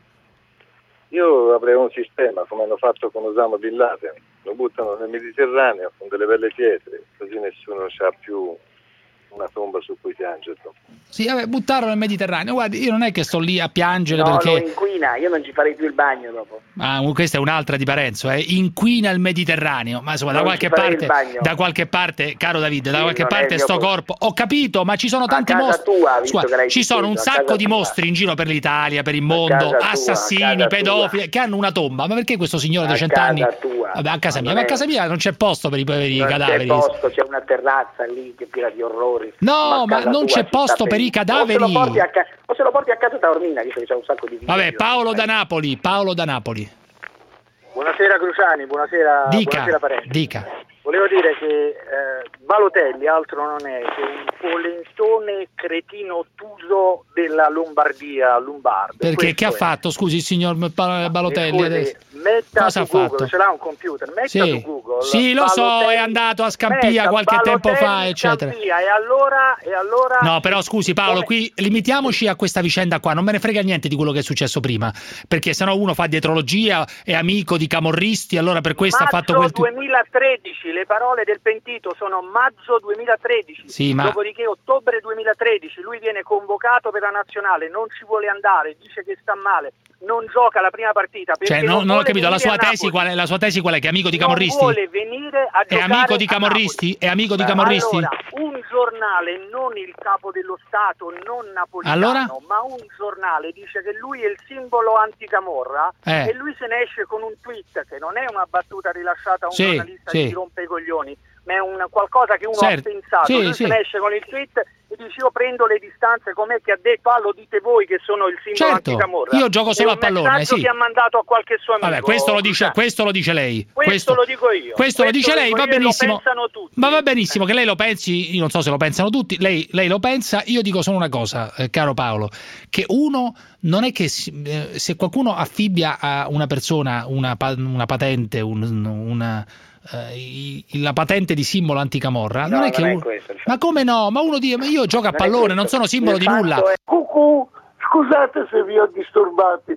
Io avrei un sistema, come hanno fatto con Osama Bin Laden, lo buttano nel Mediterraneo con delle belle pietre, così nessuno ha più una tomba su cui piangerlo.
Sì, vabbè, buttarlo nel Mediterraneo. Guardi, io non è che sto lì a piangere
No,
perché...
lo inquina, io non ci farei più il bagno dopo.
Ah, questa è un'altra di Parenzo, eh. Inquina il Mediterraneo. Ma insomma, da
Non
qualche
ci farei
parte,
il bagno.
da qualche parte, caro David, da
Sì,
qualche
non è
parte
il
sto
mio
corpo. Ho capito, ma ci sono tanti
casa
mostri.
tua, visto
Scusa,
che l'hai
ci sono un
difeso, a
sacco
casa
di
tua.
mostri in giro per l'Italia, per il mondo,
casa tua, a
assassini,
casa
pedofili,
tua.
che hanno una tomba. Ma perché questo signore
A
di cent'anni?
casa tua.
Vabbè, a casa
Ma
mia,
non
ma a
è-
casa mia non c'è posto per i poveri
Non
cadaveri.
c'è posto, c'è una terrazza lì che è piena di orrori.
No,
a
ma
casa
non
tua
c'è
ci
posto
sta
per i
benissimo.
cadaveri.
O se lo porti a, ca- o se lo porti a casa da Ormina, visto che c'è un sacco di video.
Vabbè, Paolo da Napoli, Paolo da Napoli.
Buonasera Cruciani, buonasera,
Dica,
buonasera Parenti.
dica.
Volevo dire che eh, Balotelli altro non è che un polentone cretino ottuso della Lombardia lombarda.
Perché che ha
Questo è.
fatto, scusi, il signor Ba- Balotelli?
Scusi,
adesso?
metta
Cosa
su
ha
Google,
fatto?
ce l'ha un computer, metta
Sì.
su Google.
Sì, lo so,
Balotelli-
è andato a Scampia
metta
qualche tempo fa,
Balotelli,
eccetera.
Scampia, e allora, e allora...
No, però scusi Paolo, qui limitiamoci a questa vicenda qua, non me ne frega niente di quello che è successo prima, perché sennò uno fa dietrologia, è amico di camorristi, allora per questo ha fatto quel
Maggio duemilatredici, le parole del pentito sono maggio duemilatredici,
Sì, ma-
dopodiché ottobre duemilatredici lui viene convocato per la nazionale, non ci vuole andare, dice che sta male, non gioca la prima partita perché
Cioè, non, non ho
vuole
capito, la
venire
sua,
a
tesi
Napoli.
qual è, la sua tesi qual è? Che è amico di
Non
camorristi?
vuole venire a
È
giocare
amico di
a
camorristi? È amico di
Napoli.
camorristi?
Allora, un giornale, non il capo dello Stato, non napolitano,
Allora?
ma un giornale dice che lui è il simbolo anticamorra
Eh.
e lui se ne esce con un tweet che non è una battuta rilasciata a un
Sì,
giornalista
sì.
che ti rompe i coglioni, ma è un qualcosa che uno
Certo.
ha pensato.
Sì,
lui
sì.
se ne esce con il tweet e dice io prendo le distanze, com'è che ha detto, ah lo dite voi che sono il simbolo
Certo,
anticamorra.
io gioco solo
È
a
un
pallone,
messaggio
sì.
che ha mandato a qualche suo amico.
Vabbè, questo lo dice, questo lo dice lei.
Questo lo dico io.
Questo lo dice
Questo
lei,
dico
va
io e lo
benissimo.
pensano tutti.
Ma va benissimo che lei lo pensi, io non so se lo pensano tutti, lei, lei lo pensa, io dico solo una cosa, eh, caro Paolo, che uno non è che si- eh, se qualcuno affibbia a una persona una, pa- una patente, un, una, eh, i- la patente di simbolo anticamorra,
No,
non è
non
che
è
uno-
questo il
ma come no? Ma uno dice, ma io gioco a
Non è
pallone,
questo.
non sono simbolo
Il
di
fatto
nulla.
è-
Cucù, scusate se vi ho disturbati.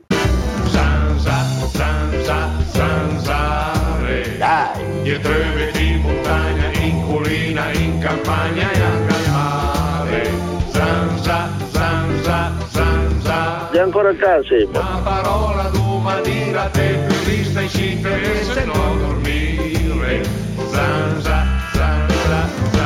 Zanza, zanza, zanzare.
Dai.
Dietro i vetri in montagna, in collina, in campagna e anche al mare. Zanza, zanza, zanza.
Sei ancora a casa?
Una parola domani la te più vista e ci interessa non dormire. Zanza, zanza,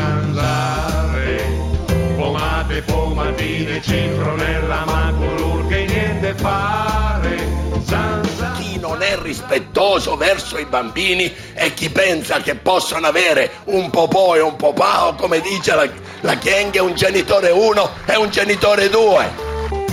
zanzare. Pomate, pomatine, citronella, ma color che niente fare. Zanza.
Chi non è rispettoso verso i bambini e chi pensa che possano avere un popò e un popà, o come dice la, la Chieng, un genitore uno e un genitore due.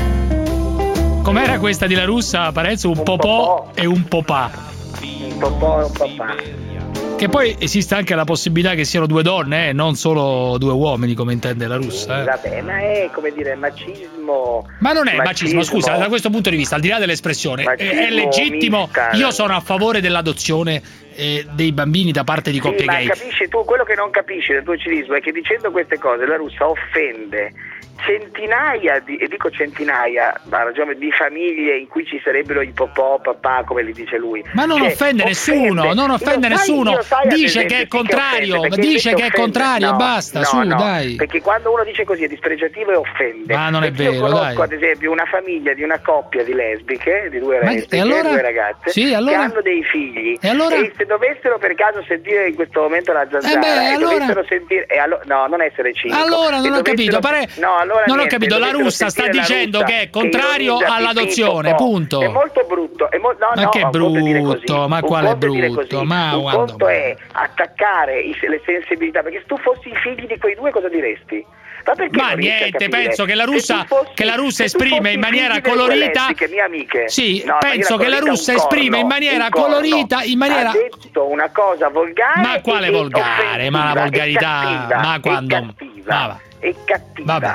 Com'era questa di La Russa, Parenzo? Un, popò, e un popà.
Un popò e un papà.
Che poi esiste anche la possibilità che siano due donne, eh, non solo due uomini, come intende La Russa. Eh.
Vabbè, ma è come dire macismo.
Ma non è macismo, scusa, da questo punto di vista, al di là dell'espressione, è, è legittimo.
mista.
Io sono a favore dell'adozione eh, dei bambini da parte di coppie
Sì, ma
gay.
capisci tu, quello che non capisci del tuo cinismo è che dicendo queste cose la Russa offende centinaia di, e dico centinaia, ha ragione, di famiglie in cui ci sarebbero i popò, papà, come li dice lui.
Ma non
cioè,
offende nessuno,
offende.
non offende
Io
nessuno,
sai, io sai,
dice
esempio,
che è
sì
contrario,
che offende,
dice che è
offende.
contrario
no,
e basta,
no,
su,
no,
dai.
Perché quando uno dice così è dispregiativo e offende.
Ma non è
perché
vero,
io conosco
dai.
ad esempio una famiglia di una coppia di lesbiche, di due
Ma-
lesbiche,
e allora?
due ragazze,
Sì, allora?
che hanno dei figli.
E allora?
se dovessero per caso sentire in questo momento la zanzara,
Eh beh,
e
allora?
dovessero sentire, e allo- no, non essere cinico.
Allora
Se
non ho
dovessero-
capito, pare-
no, allora
non ho
niente,
capito, la
dovessero
russa sta
sentire la
dicendo
russa
che è contrario
ironizza
all'adozione,
pipì, popò.
punto.
È molto brutto, è mo- no,
Ma
no,
che
un conto è dire così,
brutto, ma
un
quale
conto è dire
brutto?
così,
Ma
un
guarda,
conto è attaccare i- le sensibilità, perché se tu fossi i figli di quei due cosa diresti? Ma, perché
Ma
non riesci a
niente,
capire?
penso che la
Se
russa,
tu fossi-
che la russa
se tu
esprime
fossi
in maniera
figli delle due
colorita.
lesbiche, mie amiche,
Sì,
no, in
penso
maniera
che la
colorita,
russa
un
esprime
corno,
in maniera
un corno.
colorita, in maniera.
Ha detto una cosa volgare.
Ma quale
e
volgare? Ma la
offensiva,
volgarità,
e cattiva,
ma quando.
e cattiva,
Ma va.
e cattiva.
Vabbè.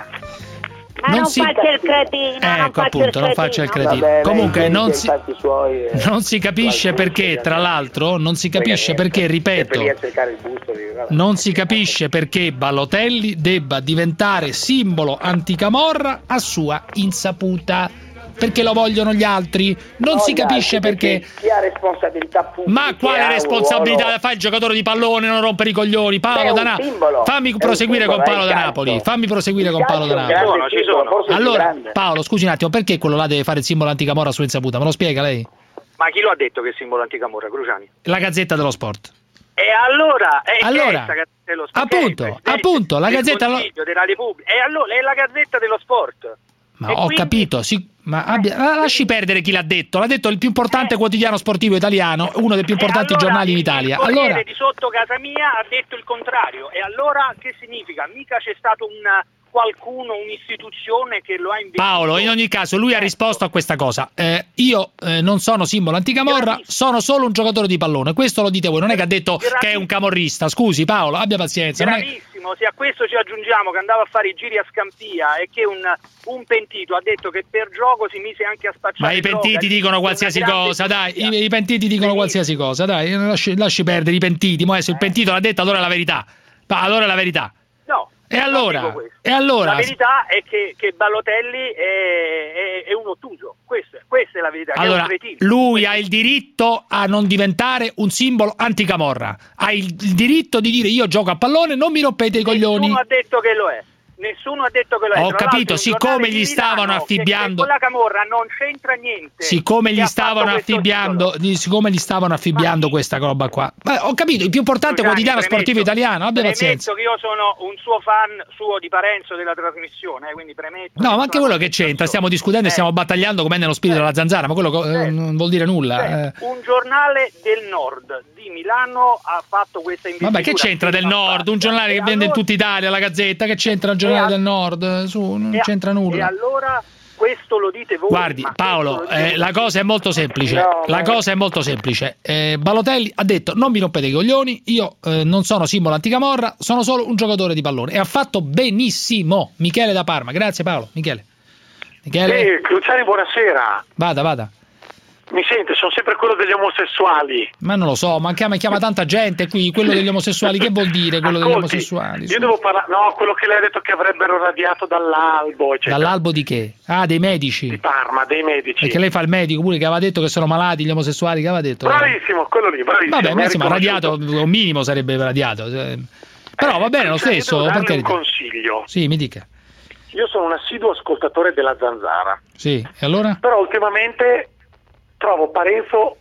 Ma
Non
non,
si-
faccia il cretino, non
Ecco
faccia
appunto,
il
non faccia il
cretino.
cretino.
Vabbè,
Comunque
lei
non
dice
si,
i fatti suoi e-
non si capisce perché, tra l'altro, non si capisce perché,
Per lì
ripeto,
a cercare il busto di- vabbè.
non si capisce perché Balotelli debba diventare simbolo anticamorra a sua insaputa. Perché lo vogliono gli altri? Non
No,
si
gli
capisce
altri,
perché.
chi ha responsabilità pubblica.
Ma quale
ha un
responsabilità
ruolo-
fa il giocatore di pallone, non rompere i coglioni? Paolo
Beh, è
da
un
Napoli.
simbolo,
Fammi
è un
proseguire
simbolo,
con
è
Paolo
il
da
calcio.
Napoli. Fammi proseguire
Il
con Paolo da
calcio è un
Napoli.
grande simbolo, forse il più
Allora,
grande.
Paolo, scusi un attimo, perché quello là deve fare il simbolo anticamorra a sua insaputa? Me lo spiega lei?
Ma chi lo ha detto che è simbolo anticamorra, Cruciani?
La Gazzetta dello Sport.
E allora, è
Allora,
che è sta Gazzetta dello Sport?
appunto,
Che è il Presidente
appunto, la
del
Gazzetta dello-
Consiglio della Repubblica. E allora è la Gazzetta dello Sport.
Ma
E
ho
quindi-
capito, sì, ma abbia- ma lasci perdere chi l'ha detto. L'ha detto il più importante quotidiano sportivo italiano, uno dei più importanti
E allora
giornali in
il-
Italia.
Il Corriere
Allora,
di sotto casa mia ha detto il contrario. E allora che significa? Mica c'è stato un qualcuno, un'istituzione che lo ha investito.
Paolo, in ogni caso, lui ha risposto a questa cosa. Eh, io eh, non sono simbolo anticamorra, sono solo un giocatore di pallone. Questo lo dite voi, non è che ha detto che è un camorrista. Scusi, Paolo, abbia pazienza. non è-
Bravissimo, se a questo ci aggiungiamo che andava a fare i giri a Scampia e che un, un pentito ha detto che per gioco si mise anche a spacciare
Ma i
droga,
pentiti
lì
dicono
c'è
qualsiasi
una grande
cosa, dai,
invidia.
i, i pentiti dicono qualsiasi cosa, dai, lasci, lasci perdere i pentiti. Mo adesso il pentito l'ha detto, allora è la verità. Pa- allora è la verità.
No.
E
non
allora?
dico questo.
E allora?
La verità è che, che Balotelli è, è, è un ottuso, questa, questa è la verità, che è
Allora,
un cretino.
lui ha il diritto a non diventare un simbolo anticamorra. Ha il, il diritto di dire io gioco a pallone, non mi rompete i coglioni.
Nessuno ha detto che lo è. Nessuno ha detto che lo è.
Ho
Tra
capito,
l'altro, un
siccome
giornale
gli
di
stavano
Milano, che-
affibbiando-
che con la Camorra non c'entra niente.
Siccome
che
gli
ha
stavano
fatto questo
affibbiando, di- siccome gli stavano affibbiando questa roba qua. Ma ho capito, il più importante
Cruciani,
quotidiano
premetto-
sportivo italiano, abbia
premetto
pazienza.
che io sono un suo fan suo di Parenzo della trasmissione, eh, quindi premetto.
No, ma anche quello che c'entra, stiamo discutendo e stiamo battagliando come nello spirito della zanzara, ma quello co- eh, non vuol dire nulla. eh.
Un giornale del nord di Milano ha fatto questa investitura.
Vabbè, che c'entra del nord? Un giornale che vende in tutta Italia, la Gazzetta, che c'entra il giornale
E a-
del nord? Su, non
E a-
c'entra
E
nulla.
allora questo lo dite voi.
Guardi,
ma
Paolo,
questo lo dite
eh, la cosa è molto semplice.
No,
la
ma-
cosa è molto semplice. Eh, Balotelli ha detto: non mi rompete i coglioni, io eh, non sono simbolo anticamorra, sono solo un giocatore di pallone. E ha fatto benissimo. Michele da Parma, grazie Paolo. Michele. Michele,
Eh, Cruciani, buonasera.
vada, vada.
Mi sente, sono sempre quello degli omosessuali.
Ma non lo so, ma chiama, chiama tanta gente qui. Quello degli omosessuali, che vuol dire quello degli
Ascolti,
omosessuali?
Io devo parlare, no, quello che lei ha detto che avrebbero radiato dall'albo, eccetera.
Dall'albo di che? Ah, dei medici.
Di Parma, dei medici.
Perché lei fa il medico pure, che aveva detto che sono malati gli omosessuali, che aveva detto?
Bravissimo, quello lì, bravissimo.
Vabbè,
mi ha
ma insomma,
riconosciuto.
radiato, un minimo sarebbe radiato. eh. Però va bene lo
Cioè, io
stesso,
devo
per
darle un
carità.
consiglio.
Sì, mi dica.
Io sono un assiduo ascoltatore della Zanzara,
Sì, e allora?
però ultimamente trovo Parenzo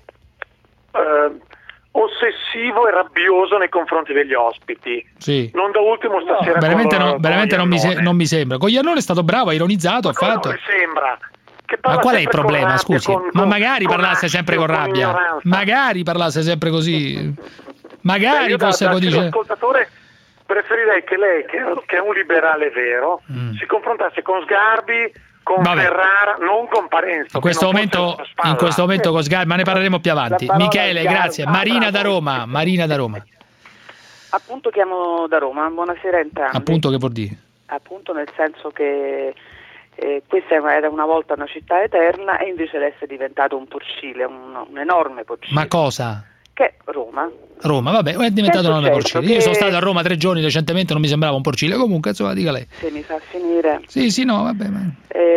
eh, ossessivo e rabbioso nei confronti degli ospiti.
Sì.
Non da ultimo stasera
veramente
con,
no,
con
veramente non mi, se-
Iannone.
non mi sembra. Con Iannone è stato bravo, ha ironizzato, ha fatto.
Mi sembra che
Ma
parla
qual è il
sempre con
problema,
rabbia,
scusi?
con-
Ma
con-
magari
con
parlasse
astio,
sempre con
con
rabbia.
ignoranza.
Magari parlasse sempre così.
Beh,
Magari
io da-
fosse
da
così.
assiduo
cioè-
ascoltatore preferirei che lei, che, che è un liberale vero, si confrontasse con Sgarbi, con
Mm. Vabbè.
Ferrara, non con Parenzo.
In questo
che non
momento,
fosse una spalla.
in questo momento con Sgarbi, ma ne parleremo più avanti.
La parola
Michele,
Sgarbi.
grazie.
Ah,
Marina da
bravo.
Roma. Marina da Roma.
Appunto chiamo da Roma, buonasera entrambi.
Appunto, che vuol dire?
Appunto nel senso che eh, questa era una volta una città eterna e invece adesso è diventato un porcile, un, un enorme porcile.
Ma cosa?
Che Roma.
Roma, vabbè, è diventato un nome
certo,
porcile.
che...
Io sono stato a Roma tre giorni recentemente, non mi sembrava un porcile. Comunque, insomma, dica lei.
Se mi fa finire.
Sì, sì, no, vabbè. Ma...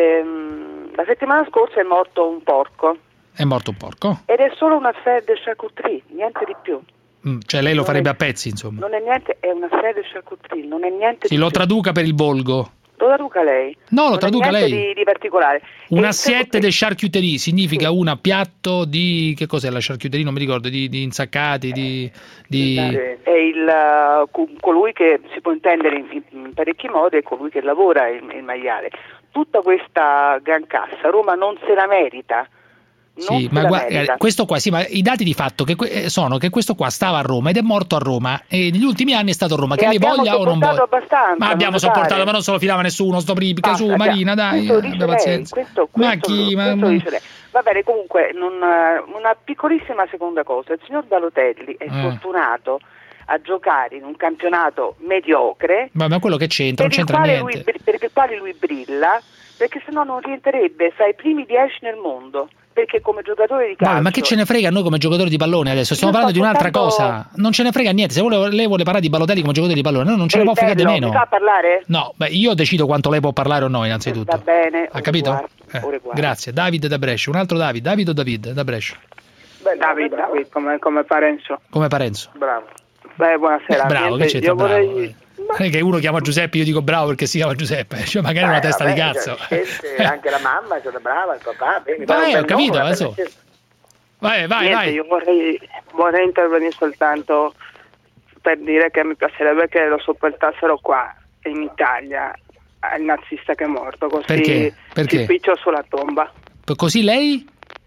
Ehm, la settimana scorsa è morto un porco.
È morto un porco?
Ed è solo una affaire de charcuterie, niente di più.
Mm, cioè lei lo
non
farebbe
è,
a pezzi, insomma.
Non è niente, è una affaire de charcuterie, non è niente
Sì,
di
lo
più.
traduca per il volgo.
Lo traduca lei?
No, lo
non
traduca
è niente
lei.
Di, di particolare.
Una
E
assiette de charcuterie significa sì. una piatto di... che cos'è la charcuterie? Non mi ricordo, di, di insaccati, di... di...
È il, uh, colui che si può intendere in, in parecchi modi, è colui che lavora il, il maiale. Tutta questa gran cassa Roma non se la merita. Non
sì, ma guarda, questo qua, sì, ma i dati di fatto che sono che questo qua stava a Roma ed è morto a Roma e negli ultimi anni è stato a Roma, che lei voglia o non voglia. Ma abbiamo sopportato, ma non se lo filava nessuno, sto pripica, su Marina, dai, abbia pazienza.
Questo,
ma chi? Ma...
Va bene, comunque, non, una piccolissima seconda cosa, il signor Balotelli è eh. fortunato a giocare in un campionato mediocre.
Ma, ma quello che c'entra, non c'entra niente.
Lui, per il quale lui brilla, perché sennò non rientrerebbe fra i primi dieci nel mondo. Perché come giocatore di calcio...
Ma, ma che ce ne frega a noi come giocatori di pallone adesso? Stiamo parlando di un'altra portando... cosa. Non ce ne frega niente. Se vuole, lei vuole parlare di Balotelli come giocatore di pallone, noi non ce ne può fregare di meno.
Mi fa parlare?
No, beh, io decido quanto lei può parlare o no, innanzitutto.
Va bene.
Ha capito?
Guardo,
eh, grazie. David da Brescia. Un altro David. David o David da Brescia?
Beh, David, David come, come Parenzo.
Come Parenzo.
Bravo. Beh, buonasera.
Eh, bravo,
Niente,
che c'entra,
io
bravo.
vorrei...
Non è che uno chiama Giuseppe, io dico bravo perché si chiama Giuseppe, cioè magari è una testa
vabbè,
di cazzo.
Cioè, anche la mamma è stata brava, il papà, bene,
Vai, ho capito,
nome,
adesso. Vai, vai,
Niente,
vai.
Io vorrei, vorrei intervenire soltanto per dire che mi piacerebbe che lo sopportassero qua in Italia il nazista che è morto, così
Perché? Perché?
ci piccio sulla tomba.
Così lei?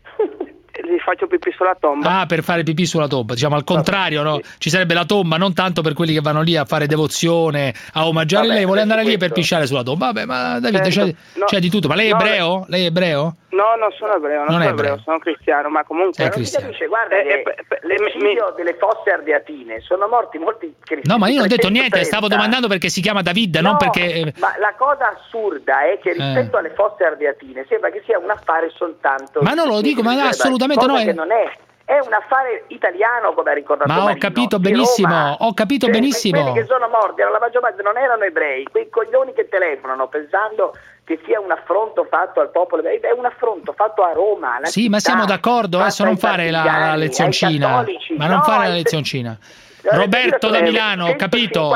Gli faccio pipì sulla tomba.
Ah, per fare pipì sulla tomba, diciamo al contrario, no? Ci sarebbe la tomba, non tanto per quelli che vanno lì a fare devozione, a omaggiare. Vabbè, lei vuole andare lì per pisciare sulla tomba. Vabbè, ma Davide, c'è,
no,
c'è di tutto. Ma lei è
no,
ebreo? Lei è ebreo?
No, non sono ebreo, non, non sono ebreo, ebreo, sono cristiano, ma comunque...
È
non
cristiano.
si capisce, guarda, eh, eh, l'eccidio delle fosse ardeatine, sono morti molti cristiani.
No, ma io non ho detto niente, stavo domandando perché si chiama David,
no,
non perché...
ma la cosa assurda è che rispetto
eh.
alle fosse ardeatine sembra che sia un affare soltanto...
Ma non lo dico, ma no, assolutamente no.
Che non è... È un affare italiano, come ha ricordato
Ma ho
Marino,
capito benissimo, ho capito
cioè,
benissimo.
Quelli che sono morti, la maggior parte non erano ebrei, quei coglioni che telefonano pensando che sia un affronto fatto al popolo, è un affronto fatto a Roma.
Sì, ma siamo d'accordo, adesso non fare la, la lezioncina, ma non no, fare la lezioncina. Roberto da Milano, ho capito.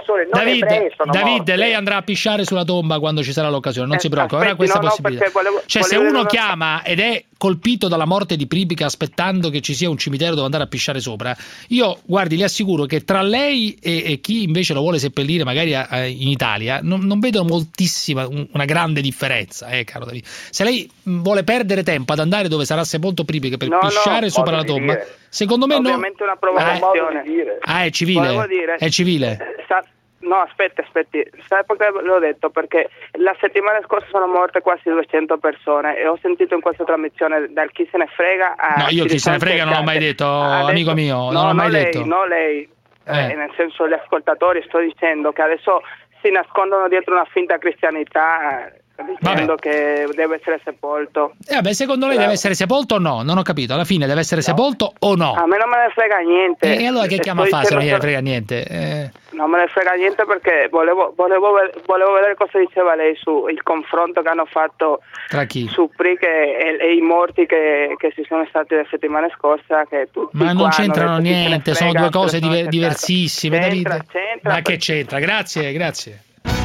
David, David lei andrà a pisciare sulla tomba quando ci sarà l'occasione, non eh, si preoccupi, avrà questa no, possibilità. No, volevo, cioè volevo se uno una... chiama ed è colpito dalla morte di Pribica aspettando che ci sia un cimitero dove andare a pisciare sopra, io guardi, le assicuro che tra lei e, e chi invece lo vuole seppellire magari a, a, in Italia non, non vedo moltissima, un, una grande differenza, eh, caro David. Se lei vuole perdere tempo ad andare dove sarà sepolto Pribica per no, pisciare no, sopra la tomba, dire. secondo me
ovviamente
no.
una provocazione.
Eh, Ah, è civile?
Dire,
è civile?
Sa, no, aspetti, aspetti. Sai perché l'ho detto? Perché la settimana scorsa sono morte quasi duecento persone e ho sentito in questa trasmissione dal chi se ne frega a...
No, io chi se ne frega non l'ho mai detto, adesso, amico mio, no, non l'ho mai
lei,
detto.
No, lei, eh. Eh, nel senso gli ascoltatori, sto dicendo che adesso si nascondono dietro una finta cristianità... dicendo vabbè. che deve essere sepolto.
Eh vabbè, secondo lei deve essere sepolto o no? Non ho capito, alla fine deve essere no. sepolto o no?
A me non me ne frega niente.
E allora che chiama a fare se non gliene frega niente? Eh...
Non me ne frega niente perché volevo, volevo, volevo vedere cosa diceva lei su il confronto che hanno fatto
tra chi?
Su Pric e, e i morti che, che ci sono stati le settimane scorse. Che tutti
ma non c'entrano
detto,
niente, sono due cose diver- diversissime.
C'entra,
David.
c'entra,
ma che c'entra? Grazie, grazie.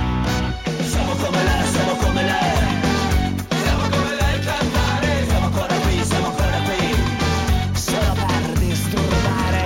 Siamo come lei, siamo come lei. Siamo come lei cantare. Siamo ancora qui, siamo ancora qui. Solo per disturbare.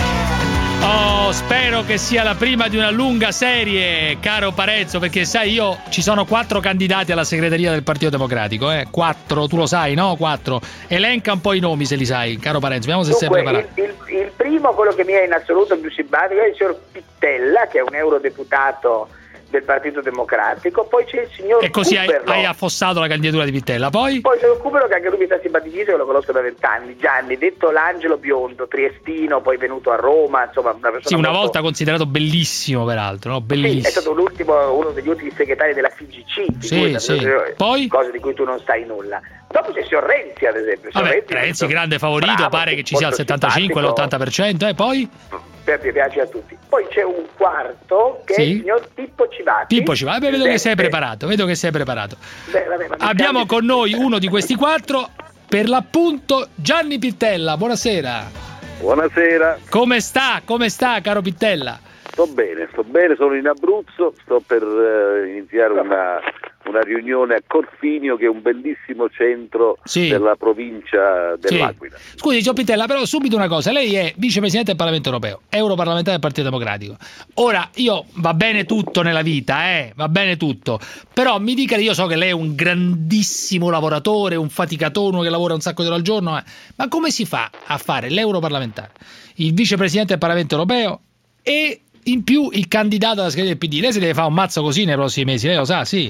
Oh, spero che sia la prima di una lunga serie, caro Parenzo, perché sai io ci sono quattro candidati alla segreteria del Partito Democratico, eh? Quattro, tu lo sai, no? Quattro. Elenca un po' i nomi se li sai, caro Parenzo, vediamo se
Dunque,
sei preparato.
Il, il, il primo, quello che mi è in assoluto più simpatico, è il signor Pittella, che è un eurodeputato del Partito Democratico, poi c'è il signor
e così hai,
Cuperlo.
hai affossato la candidatura di Pittella, poi?
Poi c'è il Cuperlo che anche lui mi sta simpaticissimo, che lo conosco da vent'anni, Gianni, detto l'Angelo Biondo, triestino, poi venuto a Roma, insomma una persona
sì, una
molto...
volta considerato bellissimo peraltro, no? Bellissimo.
Sì, è stato l'ultimo, uno degli ultimi segretari della F I G C, di
sì,
cui,
sì. Poi?
Cose di cui tu non sai nulla.
Dopo c'è il signor Renzi, ad esempio.
Vabbè,
Renzi,
Renzi grande favorito,
bravo,
pare che ci sia il
molto
settantacinque,
simpatico.
l'ottanta per cento, e poi?
Per piace a tutti. Poi c'è un quarto che
Sì.
è il signor Pippo Civati.
Pippo ci va, Beh, vedo che sei
Presidente.
preparato, vedo che sei preparato.
Beh, vabbè, ma mi
Abbiamo
cambia-
con noi uno di questi quattro, per l'appunto Gianni Pittella, buonasera.
Buonasera.
Come sta? Come sta, caro Pittella?
Sto bene, sto bene, sono in Abruzzo, sto per eh, iniziare una, una riunione a Corfinio, che è un bellissimo centro
Sì.
della provincia dell'Aquila.
Sì. Scusi, Gio Pittella, però subito una cosa, lei è vicepresidente del Parlamento Europeo, europarlamentare del Partito Democratico. Ora, io va bene tutto nella vita, eh, va bene tutto, però mi dica, io so che lei è un grandissimo lavoratore, un faticatore, uno che lavora un sacco di ore al giorno, eh, ma come si fa a fare l'europarlamentare, il vicepresidente del Parlamento Europeo e in più il candidato alla scheda del P D? Lei si deve fare un mazzo così nei prossimi mesi, lei lo sa, sì.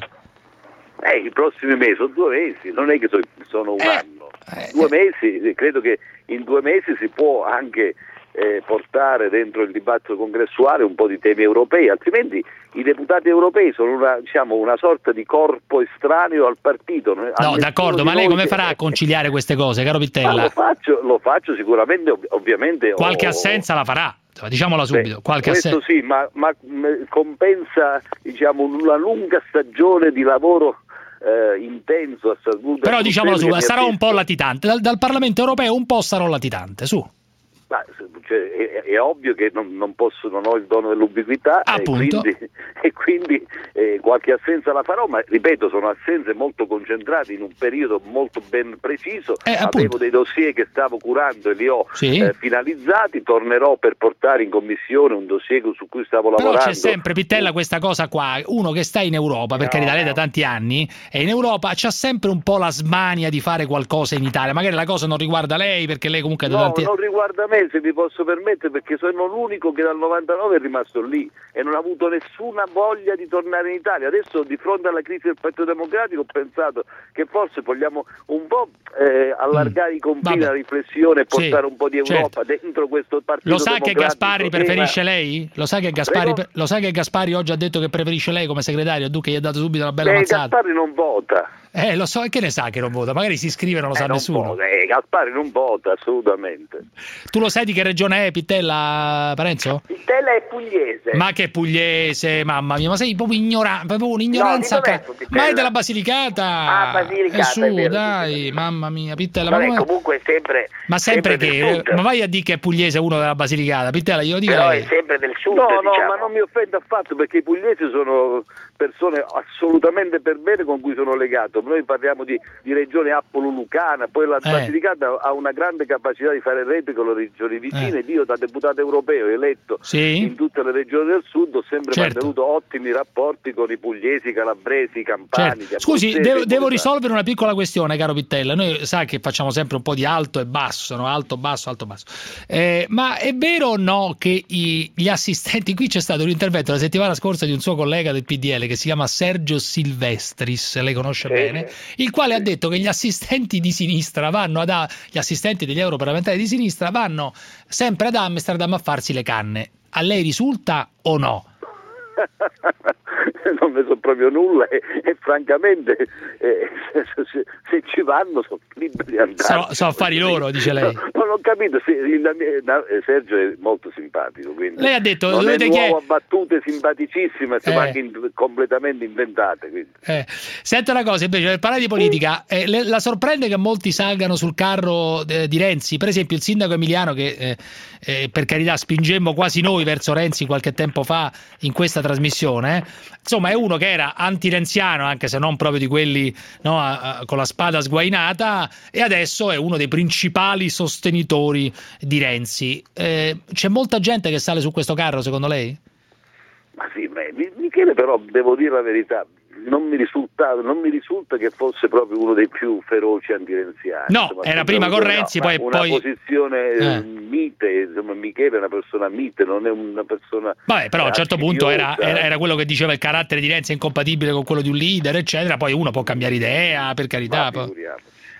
Eh, i prossimi mesi, sono due mesi, non è che so- sono un
Eh,
anno. Due mesi, credo che in due mesi si può anche eh, portare dentro il dibattito congressuale un po' di temi europei, altrimenti i deputati europei sono una, diciamo, una sorta di corpo estraneo al partito.
No, d'accordo, ma lei come farà a conciliare queste cose, caro
Ma
Pittella?
lo faccio, lo faccio sicuramente, ov- ovviamente. ho-
Qualche assenza la farà, diciamola subito,
Beh,
qualche
questo
assenza.
sì, ma, ma mh, compensa, diciamo, una lunga stagione di lavoro eh, intenso a Strasburgo.
Però diciamolo
subito,
subito, sarò un po' latitante, dal, dal Parlamento Europeo un po' sarò latitante, su.
Ma, cioè, è, è ovvio che non, non posso, non ho il dono dell'ubiquità e
Appunto.
quindi, e quindi eh, qualche assenza la farò, ma ripeto, sono assenze molto concentrate in un periodo molto ben preciso.
Eh, appunto.
Avevo dei dossier che stavo curando e li ho
Sì.
eh, finalizzati, tornerò per portare in commissione un dossier su cui stavo
Però
lavorando.
c'è sempre, Pittella, questa cosa qua, uno che sta in Europa, per carità, lei da tanti anni, e in Europa c'ha sempre un po' la smania di fare qualcosa in Italia, magari la cosa non riguarda lei, perché lei comunque da
No,
tanti
non riguarda me, se mi posso permettere, perché sono l'unico che dal novantanove è rimasto lì e non ha avuto nessuna voglia di tornare in Italia. Adesso, di fronte alla crisi del Partito Democratico, ho pensato che forse vogliamo un po' eh, allargare i confini della riflessione e portare
Sì,
un po' di Europa dentro questo Partito
Lo sa che
Democratico.
Gasparri
Sì,
preferisce
ma-
lei? Lo sa che Gasparri,
Prego?
lo sa che Gasparri oggi ha detto che preferisce lei come segretario? Tu che gli ha dato subito una bella
Beh,
mazzata.
Gasparri non vota.
Eh, lo so, e che ne sa che non vota? Magari si iscrive e non lo sa
Eh, non
nessuno.
vota, eh, Gasparri non vota assolutamente.
Tu lo sai di che regione è, Pittella, Parenzo?
Pittella è pugliese.
Ma che pugliese, mamma mia, ma sei proprio ignorante, proprio un'ignoranza.
No, di dov'è
ca-
tu, Pittella?
ma è della Basilicata.
Ah, Basilicata,
E su,
è vero,
dai, mamma mia, Pittella.
Vabbè,
ma come-
comunque è sempre,
ma sempre,
del
che?
sud.
Ma vai a dire che è pugliese uno della Basilicata, Pittella, glielo dico
Però
lei.
è sempre del sud,
No, no,
diciamo.
ma non mi offende affatto, perché i pugliesi sono persone assolutamente per bene con cui sono legato. Noi parliamo di, di regione Appolo-Lucana, poi la
Eh.
Basilicata ha una grande capacità di fare rete con le regioni vicine. Io da deputato europeo eletto
Sì.
in tutte le regioni del sud ho sempre
Certo.
mantenuto ottimi rapporti con i pugliesi, i calabresi, i campani.
Certo.
gli
Scusi,
abruzzesi,
devo,
i
devo
molisani.
risolvere una piccola questione, caro Pittella. Noi sa che facciamo sempre un po' di alto e basso, no? Alto, basso, alto, basso. Eh, ma è vero o no che i- gli assistenti, qui c'è stato un intervento la settimana scorsa di un suo collega del P D L che si chiama Sergio Silvestris, lei conosce
Sì,
bene, il quale ha detto che gli assistenti di sinistra vanno ad a- gli assistenti degli europarlamentari di sinistra vanno sempre ad Amsterdam a farsi le canne. A lei risulta o no?
Non ne so proprio nulla e, e francamente eh, se, se- se ci vanno sono liberi di andare.
So, so affari loro, dice lei.
No, non ho capito, se- il- la- eh, Sergio è molto simpatico, quindi
Lei ha detto,
non è
dovete
nuovo,
chied-
ha battute simpaticissime, sono
Eh.
anche in- completamente inventate. Quindi.
Eh, senta una cosa invece, per parlare di politica, eh, le- la sorprende che molti salgano sul carro eh, di Renzi, per esempio il sindaco Emiliano che eh, eh, per carità spingemmo quasi noi verso Renzi qualche tempo fa in questa trasmissione, eh. Insomma è uno che era anti-renziano anche se non proprio di quelli, no, a- a- con la spada sguainata, e adesso è uno dei principali sostenitori di Renzi. Eh, c'è molta gente che sale su questo carro secondo lei?
Ma sì, ma Mi- Michele però, devo dire la verità, non mi risulta, non mi risulta che fosse proprio uno dei più feroci antirenziani.
No,
Insomma,
era
sempre
prima con
avuto
Renzi,
una,
poi-
una
poi-
posizione
Eh.
eh, mite, insomma, Michele è una persona mite, non è una persona
Vabbè, però a un certo punto era,
archiviosa.
era, era quello che diceva il carattere di Renzi è incompatibile con quello di un leader, eccetera. Poi uno può cambiare idea, per carità.
Ma
poi-
figuriamoci.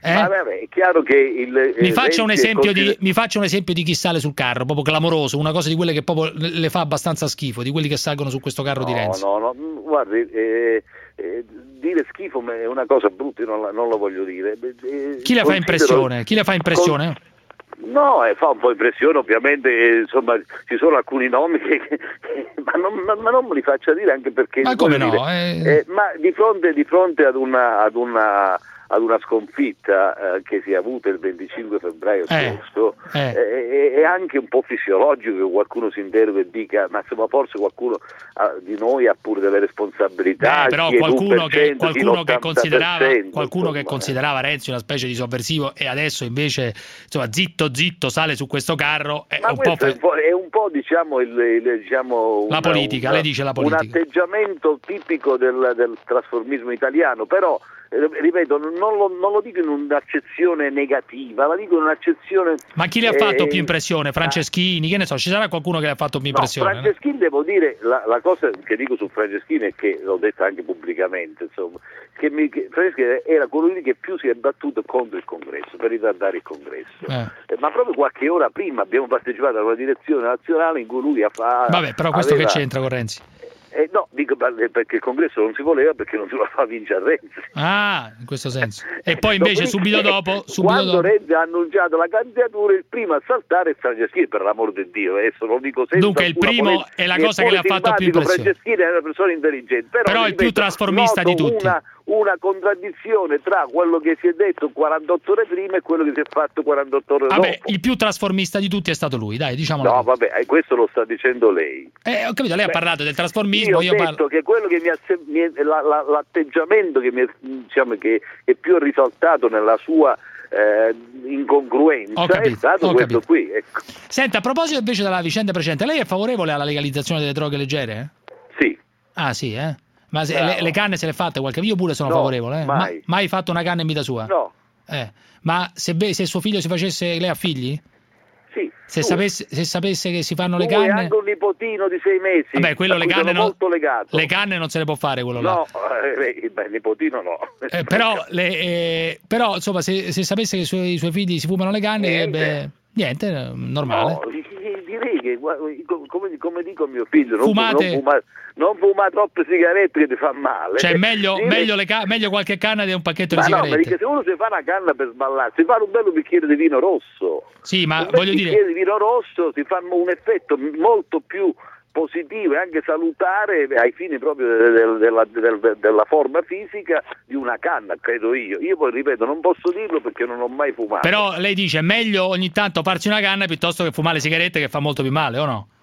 Eh?
Ma vabbè, è chiaro che il
Mi faccia, un esempio
consider-
di, mi faccia un esempio di chi sale sul carro, proprio clamoroso, una cosa di quelle che proprio le fa abbastanza schifo, di quelli che salgono su questo carro
no,
di Renzi.
No, no, guardi, eh, eh, dire schifo è una cosa brutta, io non, la, non lo voglio dire. Eh,
Chi le fa
considero-
impressione? Chi le fa impressione?
Con- No, eh, fa un po' impressione, ovviamente, eh, insomma, ci sono alcuni nomi che, che- ma, non, ma- ma non me li faccia dire, anche perché
Ma come
voglio
no?
dire,
Eh.
eh, ma di fronte, di fronte ad una ad una ad una sconfitta eh, che si è avuta il venticinque febbraio
Eh.
scorso,
Eh.
eh, è, è anche un po' fisiologico che qualcuno si interroghi e dica ma insomma, forse qualcuno ah, di noi ha pure delle responsabilità.
Beh, però
chi è
qualcuno che,
l'uno per cento, chi
qualcuno che
l'ottanta per
considerava,
cento,
qualcuno che
insomma.
considerava Renzi una specie di sovversivo e adesso invece insomma zitto zitto sale su questo carro è
Ma
un po'
questo è
fa-
un po', è un po' diciamo, il, il- diciamo
La
una-
politica,
una-
lei dice la politica.
un atteggiamento tipico del, del trasformismo italiano, però eh, ripeto, non lo, non lo dico in un'accezione negativa, la dico in un'accezione.
Ma chi le ha
eh,
fatto più impressione? Franceschini, che ne so, ci sarà qualcuno che le ha fatto più
No,
impressione? no?
Franceschini, devo dire, la, la cosa che dico su Franceschini è che l'ho detta anche pubblicamente, insomma, che, mi, che Franceschini era quello lì che più si è battuto contro il congresso, per ritardare il congresso.
Eh.
Eh, ma proprio qualche ora prima abbiamo partecipato a una direzione nazionale in cui lui ha fatto.
Vabbè, però questo
aveva-
che c'entra con Renzi?
Eh, no, dico perché il congresso non si voleva, perché non si lo fa vincere Renzi.
Ah, in questo senso. E poi invece subito dopo, subito
Quando
dopo.
Renzi ha annunciato la candidatura, il primo a saltare è Franceschini, per l'amor di Dio, adesso lo dico senza
Dunque, il
alcuna
primo
polemica.
è la
Mi
cosa che le ha
pure
fatto più
simpatico,
impressione.
Franceschini è una persona intelligente, però,
Però il
ripeto,
più trasformista
noto
di tutti.
Una, una contraddizione tra quello che si è detto quarantotto ore prima e quello che si è fatto quarantotto ore
Vabbè,
dopo.
il più trasformista di tutti è stato lui, dai, diciamolo.
No, vabbè, eh, questo lo sta dicendo lei.
Eh, ho capito, lei
Beh,
ha parlato del trasformismo,
io
io,
ho
parlo.
detto che quello che mi ha, se- mi è- la- la- l'atteggiamento che mi è, diciamo, che è più risaltato nella sua eh, incongruenza
Ho capito,
è stato
ho
questo
capito.
qui. Ecco.
Senta, a proposito invece della vicenda precedente, lei è favorevole alla legalizzazione delle droghe leggere?
Sì.
Ah, sì, eh? Ma se,
Bravo.
le, le canne se le fatte qualche... Io pure sono
No,
favorevole, eh?
mai.
Ma, mai fatto una canna in vita sua?
No.
Eh. Ma se, be- se suo figlio si facesse... Lei ha figli?
Sì.
Se
due.
sapesse, se sapesse che si fanno le
Lui e
canne...
anche un nipotino di sei mesi.
Vabbè, quello
a
le
cui
canne,
sono
non,
molto legato.
le canne non se le può fare quello là.
No, eh, beh, il nipotino no.
Eh, però, le, eh, però, insomma, se, se sapesse che i suoi, i suoi figli si fumano le canne,
Niente.
beh, niente, eh, normale.
No, direi che guarda, come, come dico a mio figlio, non,
Fumate-
non, fuma, non fuma troppe sigarette che ti fa male.
Cioè, meglio,
Direi-
meglio, le ca- meglio qualche canna di un pacchetto
Ma
di
no,
sigarette.
perché se uno si fa una canna per sballare, si fa un bello bicchiere di vino rosso.
Sì, ma
un bel
voglio
bicchiere
dire...
di vino rosso si fa un effetto molto più positivo e anche salutare ai fini proprio del- della, del- della forma fisica di una canna, credo io. Io poi ripeto, non posso dirlo perché non ho mai fumato.
Però lei dice meglio ogni tanto farsi una canna piuttosto che fumare le sigarette, che fa molto più male, o no?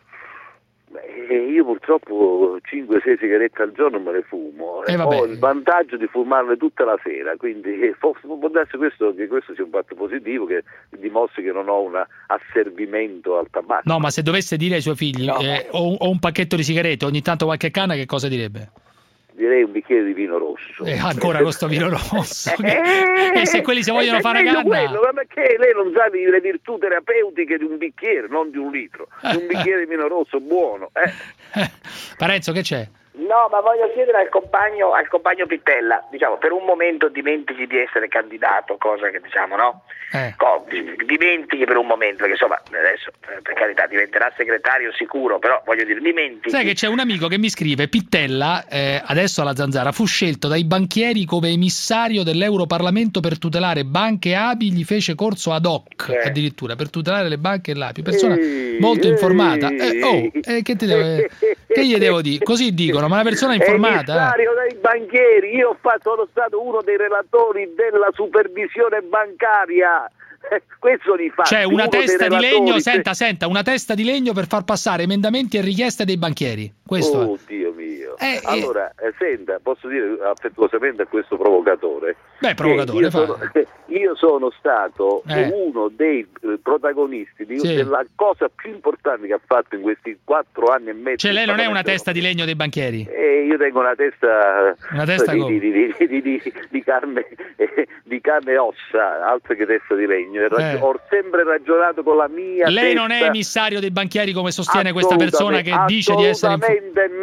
Eh, io purtroppo cinque sei sigarette al giorno me le fumo
Eh,
e
vabbè.
ho il vantaggio di fumarle tutta la sera, quindi eh, può, può darsi questo, che questo sia un fatto positivo, che dimostri che non ho un asservimento al tabacco.
No, ma se dovesse dire ai suoi figli eh, ho, ho un pacchetto di sigarette, ogni tanto qualche canna, che cosa direbbe?
Direi un bicchiere di vino rosso.
E ancora questo vino rosso. e se quelli si vogliono
Eh,
fare
meglio
una canna?
quello, ma perché lei non sa le virtù terapeutiche di un bicchiere, non di un litro, di un bicchiere di vino rosso buono. Eh.
Parenzo, che c'è?
No, ma voglio chiedere al compagno, al compagno Pittella, diciamo, per un momento dimentichi di essere candidato, cosa che diciamo, no?
Eh.
Co- dimentichi per un momento, perché insomma, adesso, eh, per carità, diventerà segretario sicuro, però voglio dire, dimentichi.
Sai che c'è un amico che mi scrive: Pittella, eh, adesso alla Zanzara, fu scelto dai banchieri come emissario dell'Europarlamento per tutelare banche e A B I, gli fece corso ad hoc,
Eh.
addirittura, per tutelare le banche e l'A B I. Persona
Ehi,
molto
ehi.
informata. Eh, oh, eh, che, ti devo, che gli devo dire? Così dicono, ma una persona informata...
Emissario dei banchieri, io ho fatto, sono stato uno dei relatori della supervisione bancaria. Eh, Questo li fa.
Cioè una
uno dei
testa di
relatori,
legno,
se-
senta, senta, una testa di legno per far passare emendamenti e richieste dei banchieri. Questo è.
Oh Dio mio.
Eh, eh.
Allora, eh, senta, posso dire affettuosamente a questo provocatore?
Beh,
che
provocatore,
io,
fa.
sono, io sono stato
Eh.
uno dei eh, protagonisti di,
Sì.
della cosa più importante che ha fatto in questi quattro anni e mezzo.
Cioè lei
in
non è una
Parlamento
testa di legno dei banchieri?
Eh, io tengo una testa,
Una testa
di,
come?
di, di, di, di, di carne, eh, di carne e ossa, altro che testa di legno.
Eh.
Ho sempre ragionato con la mia
Lei
testa.
non è emissario dei banchieri come sostiene questa persona che dice di essere... inf-
Assolutamente no.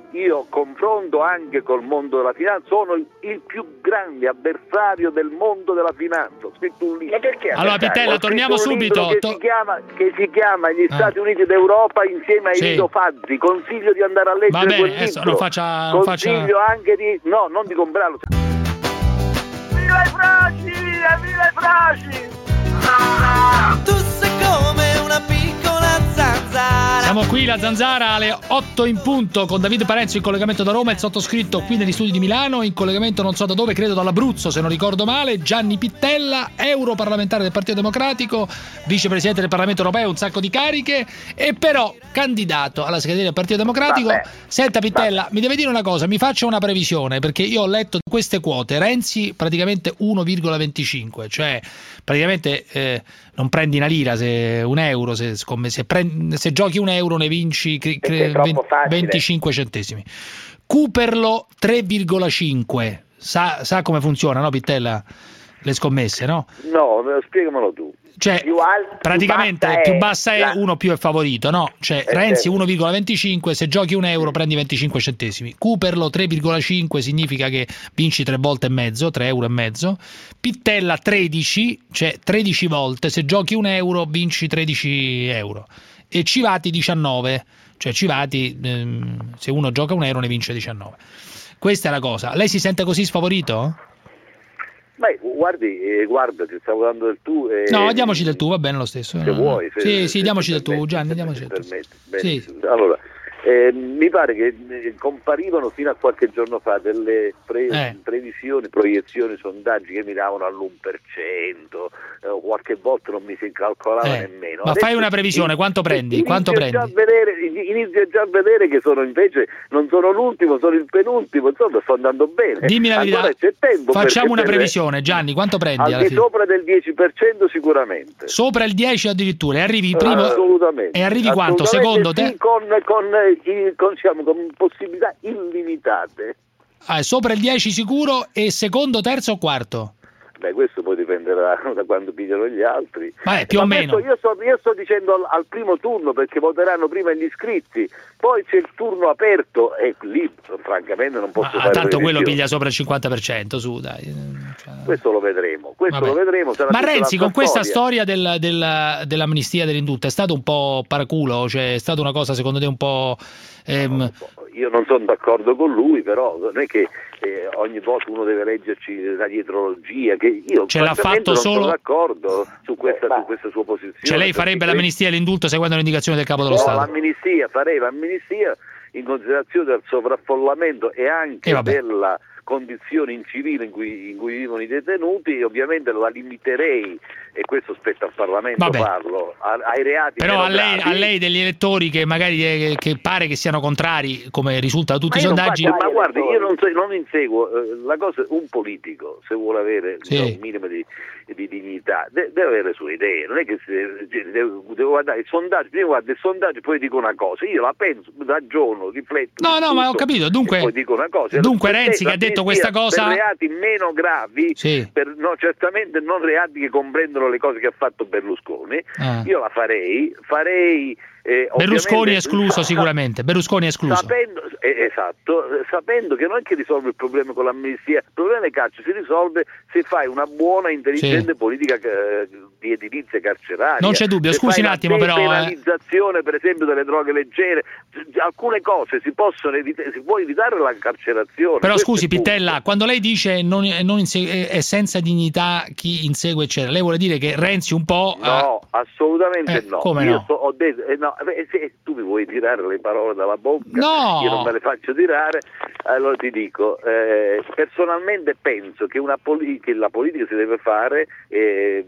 io confronto anche col mondo della finanza, sono il, il più grande avversario del mondo della finanza. Ho scritto un libro.
Ma perché?
Allora Pittella, torniamo subito.
Che,
To-
si chiama, che si chiama Gli
Ah.
Stati Uniti d'Europa insieme ai
Sì.
Lido Fazzi. Consiglio di andare a leggere
Va bene,
quel
adesso
libro.
non faccia- non faccia-
Consiglio anche di no, non di comprarlo.
Viva i Fraci! Viva i Fraci! Tu sei come una piccola zanzara.
Siamo qui, la Zanzara, alle otto in punto, con Davide Parenzo in collegamento da Roma, il sottoscritto qui negli studi di Milano, in collegamento non so da dove, credo dall'Abruzzo se non ricordo male, Gianni Pittella, europarlamentare del Partito Democratico, vicepresidente del Parlamento Europeo, un sacco di cariche, e però candidato alla segreteria del Partito Democratico.
Vabbè.
Senta Pittella, mi deve dire una cosa, mi faccia una previsione, perché io ho letto queste quote, Renzi praticamente uno virgola venticinque, cioè praticamente eh, non prendi una lira, se un euro, se, scommetti, se, prendi, se giochi un euro ne vinci cre- cre-
è troppo facile.
venticinque centesimi. Cooperlo tre virgola cinque, sa, sa come funziona, no Pittella? Le scommesse, no?
No, spiegamelo tu.
Cioè,
Più alto,
praticamente
più bassa
più
è
bassa è,
la-
uno più è favorito, no? Cioè
Eh,
Renzi
certo.
uno virgola venticinque, se giochi un euro prendi venticinque centesimi. Cooperlo tre virgola cinque significa che vinci tre volte e mezzo, tre euro e mezzo. Pittella tredici, cioè tredici volte, se giochi un euro vinci tredici euro. E Civati diciannove, cioè Civati ehm, se uno gioca un euro ne vince diciannove. Questa è la cosa. Lei si sente così sfavorito?
Beh, guardi, eh, guarda, ti stavo dando del tu. Eh,
No, diamoci del tu, va bene lo stesso.
Se
No, no.
vuoi. Se,
Sì,
se-
sì,
se
diamoci
ti
del tu,
permetti,
Gianni,
se
diamoci
ti
del tu.
permetti.
Sì.
Benissimo. Allora, eh, mi pare che eh, comparivano fino a qualche giorno fa delle pre-
Eh.
previsioni, proiezioni, sondaggi che mi davano all'uno per cento, eh, qualche volta non mi si calcolava
Eh,
nemmeno.
ma fai
Adesso
una previsione,
in-
quanto prendi?
inizio
Quanto
già
prendi?
a vedere, inizio già a vedere che sono invece non sono l'ultimo, sono il penultimo, insomma sto andando bene.
Dimmi la verità.
Ancora c'è tempo.
Facciamo
perché
una
per-
previsione, Gianni, quanto prendi
Al
alla
di
fine?
sopra del dieci per cento sicuramente.
Sopra il dieci addirittura, e arrivi primo.
Assolutamente.
E arrivi quanto?
Assolutamente
Secondo
sì,
te?
con, con, eh, con, diciamo, con possibilità illimitate.
Ah, sopra il dieci sicuro, e secondo, terzo o quarto?
Beh, questo poi dipenderà da quando pigliano gli altri.
Vabbè, più o
Ma
meno.
questo Io sto, io sto dicendo al, al primo turno, perché voteranno prima gli iscritti, poi c'è il turno aperto e lì francamente non posso
Ah,
fare
tanto quello
previsioni.
piglia sopra il cinquanta per cento, su, dai.
Questo lo vedremo, questo
Vabbè.
lo vedremo. sarà
Ma
tutta
Renzi
un'altra
con questa
storia.
storia del, del, dell'amnistia dell'indulto è stato un po' paraculo? Cioè è stata una cosa secondo te un po'... ehm,
Io non sono d'accordo con lui, però non è che eh, ogni volta uno deve leggerci la dietrologia, che io
Ce l'ha
francamente
fatto
non
solo-
sono d'accordo su questa, su questa sua posizione.
cioè lei
perché
farebbe l'amnistia e l'indulto seguendo le indicazioni del Capo dello
No,
Stato?
l'amnistia, farei l'amnistia in considerazione del sovraffollamento e anche
E vabbè.
della condizione incivile in cui, in cui vivono i detenuti, e ovviamente la limiterei, e questo spetta al Parlamento
Vabbè.
farlo, a- ai reati
Però
meno
a lei,
gravi.
a lei degli elettori che magari eh, che pare che siano contrari, come risulta da tutti
Ma
i
io non
sondaggi...
faccio- ma guardi, io non, so- non inseguo eh, la cosa. Un politico, se vuole avere
Sì.
no, un minimo di, di dignità, de- deve avere le sue idee, non è che si deve, deve, deve guardare il sondaggio, prima guarda il sondaggio, poi dico una cosa, io la penso, ragiono, rifletto.
No, no, ma ho
discuto,
capito,
e
dunque,
poi dico una cosa.
dunque
Per
Renzi
te
che ha detto
l'amnistia
questa cosa...
per reati meno gravi,
Sì.
per, no, certamente non reati che comprendono le cose che ha fatto Berlusconi,
Ah.
io la farei, farei eh,
Berlusconi
ovviamente-
è escluso sicuramente, Berlusconi è escluso.
Sapendo, eh, esatto, eh, sapendo che non è che risolve il problema con l'amnistia, il problema del carcere si risolve se fai una buona, intelligente
Sì.
politica eh, di edilizia carceraria.
Non c'è dubbio,
Se
scusi
fai
un attimo,
una
però, eh.
depenalizzazione, per esempio, delle droghe leggere, alcune cose si possono evitare, si può evitare la carcerazione.
Però
Questo
scusi
è il punto.
Pittella, quando lei dice non, non inse- è senza dignità chi insegue eccetera, lei vuole dire che Renzi un po'... ha-
No, assolutamente
Eh,
no.
come
Io
no?
sto- ho detto, eh, no, eh, se tu mi vuoi tirare le parole dalla bocca,
No!
io non me le faccio tirare, allora ti dico, eh, personalmente penso che, una poli- che la politica si deve fare eh,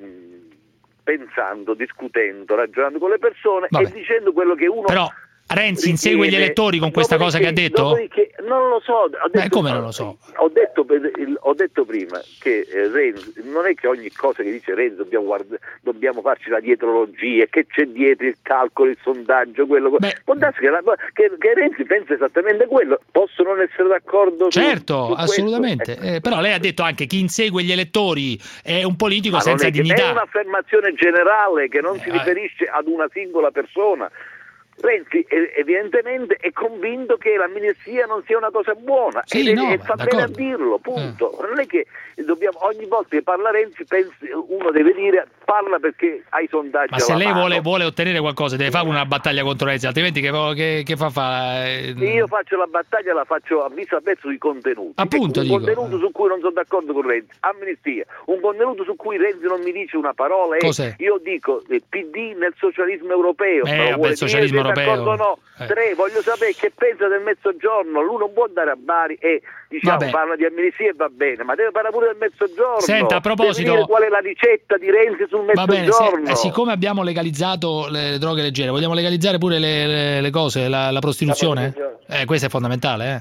pensando, discutendo, ragionando con le persone
Vabbè.
e dicendo quello che uno...
Però Renzi insegue gli
ritiene.
elettori con questa cosa che ha
Dopodiché-
detto?
dopodiché- non lo so. Ho detto,
Beh, come non lo so?
Ho detto, per- il- ho detto prima che eh, Renzi, non è che ogni cosa che dice Renzi dobbiamo, guarda- dobbiamo farci la dietrologia, che c'è dietro il calcolo, il sondaggio, quello. Può darsi che, la- che- che Renzi pensa esattamente quello. Posso non essere d'accordo su-
Certo,
su questo?
assolutamente.
Ecco.
Eh, però lei ha detto anche chi insegue gli elettori è un politico
Ma non
senza
è che-
dignità.
È un'affermazione generale che non si
Eh,
riferisce ad una singola persona. Renzi eh, evidentemente è convinto che l'amnistia non sia una cosa buona,
Sì,
e,
no,
e fa bene a dirlo, punto. Non è che dobbiamo, ogni volta che parla Renzi pensi, uno deve dire parla perché hai sondaggi
Ma se
alla
lei
mano.
vuole, vuole ottenere qualcosa deve fare una battaglia contro Renzi, altrimenti che, che, che fa fa? Eh,
Io faccio la battaglia, la faccio a viso aperto sui contenuti.
Appunto,
un
dico.
contenuto su cui non sono d'accordo con Renzi, amnistia. Un contenuto su cui Renzi non mi dice una parola è,
Cos'è?
io dico il P D nel socialismo europeo.
Eh,
Me lo
vabbè,
vuole
il socialismo
dire, siete
europeo.
d'accordo o no?
Eh.
Tre, voglio sapere che pensa del Mezzogiorno. Lui non può andare a Bari e diciamo
Vabbè.
parla di amnistia e va bene, ma deve parlare pure del Mezzogiorno.
Senta, a proposito-
Deve dire qual è la ricetta di Renzi sul
Va bene, se-
Mezzogiorno.
eh, siccome abbiamo legalizzato le droghe leggere, vogliamo legalizzare pure le, le- le cose, la, la prostituzione? Eh, questo è fondamentale,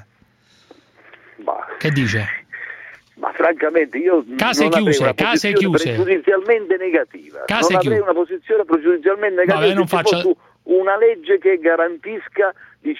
eh?
Bah.
Che dice?
Ma francamente io
Case
non avrei
chiuse,
una
case
posizione
chiuse.
pregiudizialmente negativa.
Case
non avrei
chiuse.
una posizione pregiudizialmente negativa
Vabbè, non
se ci
faccia-
fosse una legge che garantisca,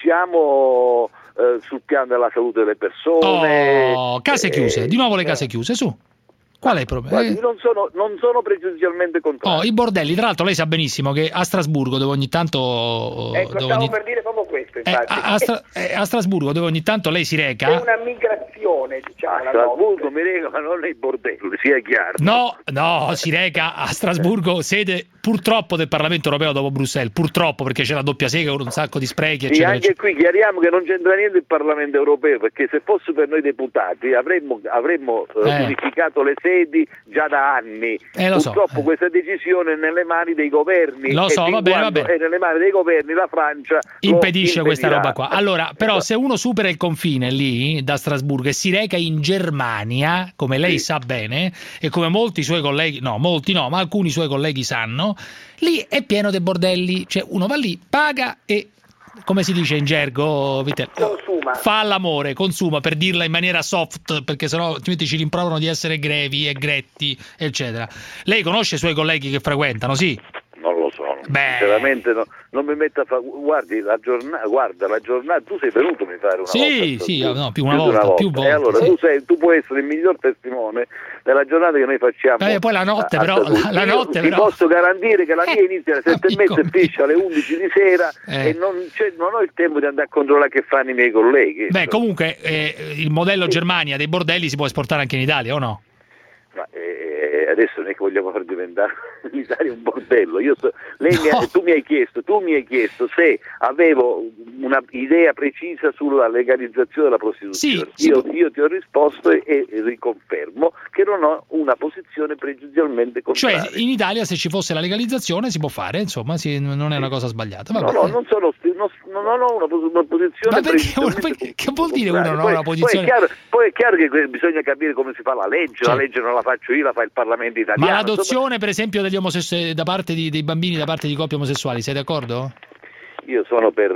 diciamo, eh, sul piano della salute delle persone.
Oh, case
eh,
chiuse, di nuovo le case chiuse, su. Qual è il problema?
Guardi, non sono, non sono pregiudizialmente contrario.
Oh, i bordelli, tra l'altro lei sa benissimo che a Strasburgo dove ogni tanto...
Ecco,
dove
stavo
ogni-
per dire proprio questo,
eh,
infatti.
a, a Stra- eh, a Strasburgo dove ogni tanto lei si
C'è
reca...
una migrazione, diciamo,
A
la
Strasburgo
notte.
mi rega, ma non nei bordelli, sia chiaro.
No, no, si reca a Strasburgo, sede purtroppo del Parlamento europeo dopo Bruxelles, purtroppo perché c'è la doppia sega con un sacco di sprechi,
Sì,
eccetera,
anche
eccetera.
qui chiariamo che non c'entra niente il Parlamento europeo, perché se fosse per noi deputati avremmo, avremmo eh,
Eh.
unificato le sedi già da anni.
Eh, lo so,
Purtroppo
eh.
questa decisione è nelle mani dei governi.
Lo
e
so,
fin
va bene, va
quando
bene.
è nelle mani dei governi la Francia lo
Impedisce questa
impedirà.
roba qua. Allora, però, se uno supera il confine lì da Strasburgo e si reca in Germania, come lei sa bene, e come molti suoi colleghi, no, molti no, ma alcuni suoi colleghi sanno, lì è pieno di bordelli. Cioè, uno va lì, paga e, come si dice in gergo, Vitello,
Consuma.
fa l'amore, consuma, per dirla in maniera soft, perché sennò altrimenti ci rimproverano di essere grevi e gretti, eccetera. Lei conosce i suoi colleghi che frequentano, sì?
Non lo so,
Beh.
sinceramente no, non mi metto a fare. Guardi la giornata, guarda la giornata, tu sei venuto a mi fare una
Sì,
volta.
sì,
più-
no, più una
di
volta, più volte,
E allora
sì.
tu, sei, tu puoi essere il miglior testimone della giornata che noi facciamo.
Eh, poi la notte,
a- a
però,
Strasburgo.
la- la
Io
notte,
ti
però.
posso garantire che la mia
Eh,
inizia alle sette e
amico
mezza e
mio.
finisce alle undici di sera
Eh.
e non, c'è- non ho il tempo di andare a controllare che fanno i miei colleghi.
Beh, comunque eh, il modello Germania dei bordelli si può esportare anche in Italia, o no?
Ma, eh, adesso non è che vogliamo far diventare l'Italia un bordello. Io so- lei mi ha-
No.
tu mi hai chiesto, tu mi hai chiesto se avevo una idea precisa sulla legalizzazione della prostituzione.
Sì,
io,
sì.
io ti ho risposto e, e riconfermo che non ho una posizione pregiudizialmente contraria.
Cioè, in Italia se ci fosse la legalizzazione si può fare, insomma, si- non è una cosa sbagliata.
No,
Vabbè.
no, non, sono, sti- non, non ho una, pos- una posizione
Ma perché-
pregiudizialmente
perché- che vuol dire uno non ha
poi,
una posizione?
Poi è, chiaro, poi è chiaro che que- bisogna capire come si fa la legge,
Cioè.
la legge non la faccio io, la fa il Parlamento italiano.
Ma
Insomma,
l'adozione, per esempio, degli omosessuali da parte di- dei bambini da parte di coppie omosessuali, sei d'accordo?
io sono per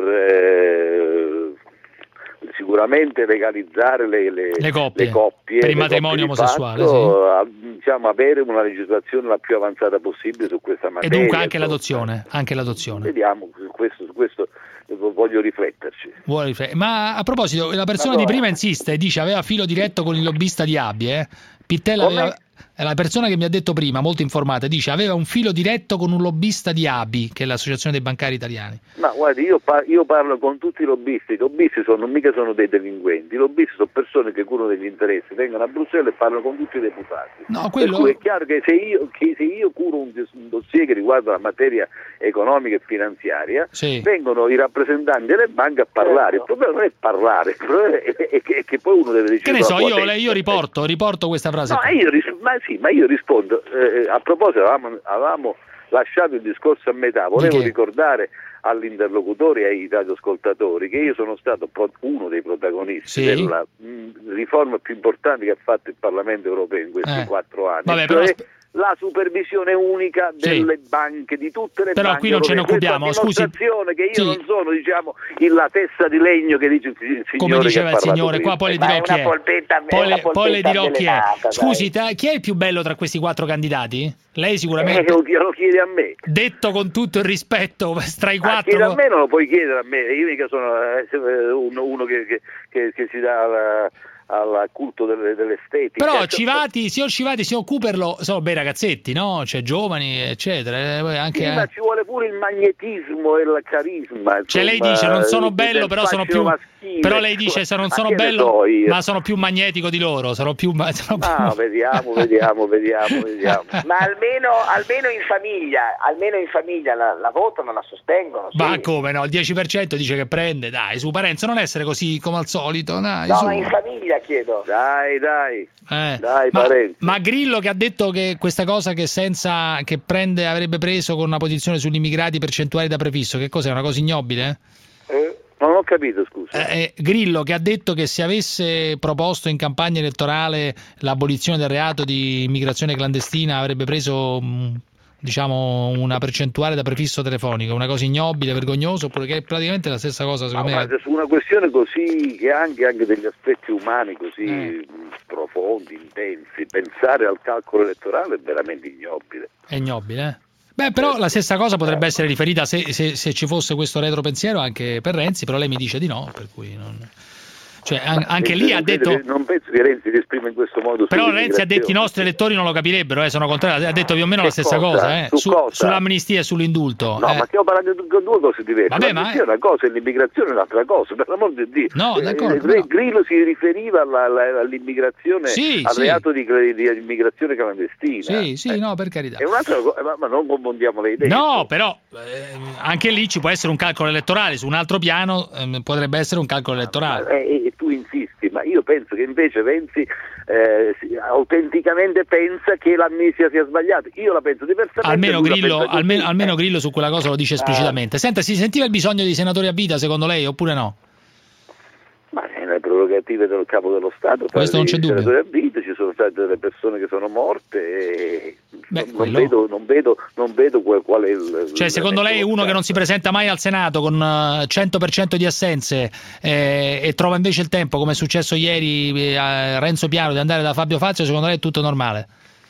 eh, sicuramente legalizzare le, le,
Le coppie,
le coppie,
per il
le
matrimonio
coppie di
omosessuale,
fatto, a- diciamo, avere una legislazione la più avanzata possibile su questa
E
materia.
dunque anche
insomma.
l'adozione, anche l'adozione.
Vediamo, su questo, su questo voglio rifletterci.
Vuole riflet- Ma a proposito, la persona
Ma
di
no.
prima insiste e dice aveva filo diretto con il lobbista di Abbi, eh? Pittella
Come?
aveva... La persona che mi ha detto prima, molto informata, dice aveva un filo diretto con un lobbista di Abbi, che è l'associazione dei bancari italiani.
Ma guardi, io, par- io parlo con tutti i lobbisti, i lobbisti sono, mica sono dei delinquenti, i lobbisti sono persone che curano degli interessi, vengono a Bruxelles e parlano con tutti i deputati.
No, quello-
Per cui è chiaro che se io, che se io curo un, un dossier che riguarda la materia economica e finanziaria,
Sì.
vengono i rappresentanti delle banche a parlare. Il problema non è parlare, il problema è, è che, è che poi uno deve
Che
decidere.
ne so,
la sua
io,
testa.
io riporto, riporto questa frase.
No,
qua.
io, ris- ma sì, ma io rispondo, eh, a proposito avevamo, avevamo lasciato il discorso a metà, volevo
che?
ricordare all'interlocutori e ai radioascoltatori che io sono stato pro- uno dei protagonisti
Sì.
della mh, riforma più importante che ha fatto il Parlamento europeo in questi
Eh.
quattro anni,
Vabbè,
cioè
però aspe-
la supervisione unica
Sì.
delle banche, di tutte le
Però
banche
qui non ce ne
europee.
occupiamo,
Questa è
scusi.
dimostrazione che io
Sì.
non sono, diciamo, il- la testa di legno che dice il signore
Come
che
diceva
ha
il
parlato
signore,
prima.
qua poi le
Ma
dirò
è
chi
una
è.
polpetta, è
Poi
una
le, poi le
polpetta
dirò chi è.
avvelenata,
Scusi,
dai.
ta- chi è il più bello tra questi quattro candidati? Lei
Eh,
sicuramente.
lo, lo chiedi a me.
Detto con tutto il rispetto, tra i
Ah, chiedi a
quattro.
me, non lo puoi chiedere a me, io mica sono eh, uno, uno che, che, che, che si dà alla, al culto delle, dell'estetica.
Però Civati, signor Civati, signor Cooperlo sono bei ragazzetti, no? Cioè giovani, eccetera. Eh, anche,
sì,
eh.
ma ci vuole pure il magnetismo e il carisma.
Cioè lei
insomma,
dice non sono
il-
bello,
del
però sono
fascino
più
maschile.
però lei dice se non
Ma
sono
che ne
bello,
so io?
ma sono più magnetico di loro, sono più, ma- sono più...
Ah, vediamo, vediamo, vediamo, vediamo.
Ma almeno, almeno in famiglia, almeno in famiglia la, la votano, la sostengono. Sì.
Ma come no? Il dieci per cento dice che prende, dai, su Parenzo, non essere così come al solito, dai,
No,
su.
ma in famiglia chiedo.
Dai, dai.
Eh,
Dai,
ma,
Parenzo.
ma Grillo che ha detto che questa cosa che senza che prende avrebbe preso con una posizione sugli immigrati percentuali da prefisso, che cos'è? Una cosa ignobile?
Eh, non ho capito, scusa.
Eh, eh, Grillo che ha detto che se avesse proposto in campagna elettorale l'abolizione del reato di immigrazione clandestina avrebbe preso mh, diciamo una percentuale da prefisso telefonico, una cosa ignobile, vergognosa, oppure che è praticamente la stessa cosa secondo
Ma
me.
guarda, su una questione così che ha anche, anche degli aspetti umani così
Eh.
profondi, intensi, pensare al calcolo elettorale è veramente ignobile.
È ignobile, eh? Beh, però la stessa cosa potrebbe essere riferita se, se, se ci fosse questo retropensiero anche per Renzi, però lei mi dice di no, per cui non... Cioè, an- anche
Renzi
lì ha
non credo
detto...
che- non penso che Renzi si esprima in questo modo.
Però Renzi ha detto i
sull'immigrazione.
nostri elettori non lo capirebbero, eh, sono contrari, ha detto più o meno
Che
la stessa
cosa?
cosa, eh,
Su
su-
cosa?
sull'amnistia e sull'indulto.
No,
eh.
ma stiamo parlando di due due cose diverse.
Vabbè, ma-
L'amnistia è una cosa e l'immigrazione è un'altra cosa, per l'amor di Dio.
No,
Eh,
d'accordo,
eh,
però-
Grillo si riferiva alla- alla- all'immigrazione,
Sì,
al
sì.
reato di, di immigrazione clandestina.
Sì, sì, no, per carità.
È un'altra cosa, ma, ma non confondiamo le idee.
No, però eh, anche lì ci può essere un calcolo elettorale, su un altro piano ehm, potrebbe essere un calcolo elettorale.
Eh, e tu insisti, ma io penso che invece Renzi eh, si- autenticamente pensa che l'amnistia sia sbagliata. Io la penso diversamente.
Almeno
lui la
Grillo,
pensa così.
almeno, almeno Grillo su quella cosa lo dice esplicitamente. Senta, si sentiva il bisogno di senatori a vita secondo lei oppure no?
Ma è nelle prerogative del capo dello Stato.
Questo non c'è dubbio.
Senatori a vita, ci sono state delle persone che sono morte e
Beh,
non,
quello-
vedo, non vedo, non vedo qual, qual è il...
Cioè, secondo lei uno che non si presenta mai al Senato con eh, cento per cento di assenze eh, e trova invece il tempo, come è successo ieri eh, a Renzo Piano, di andare da Fabio Fazio, secondo lei è tutto normale?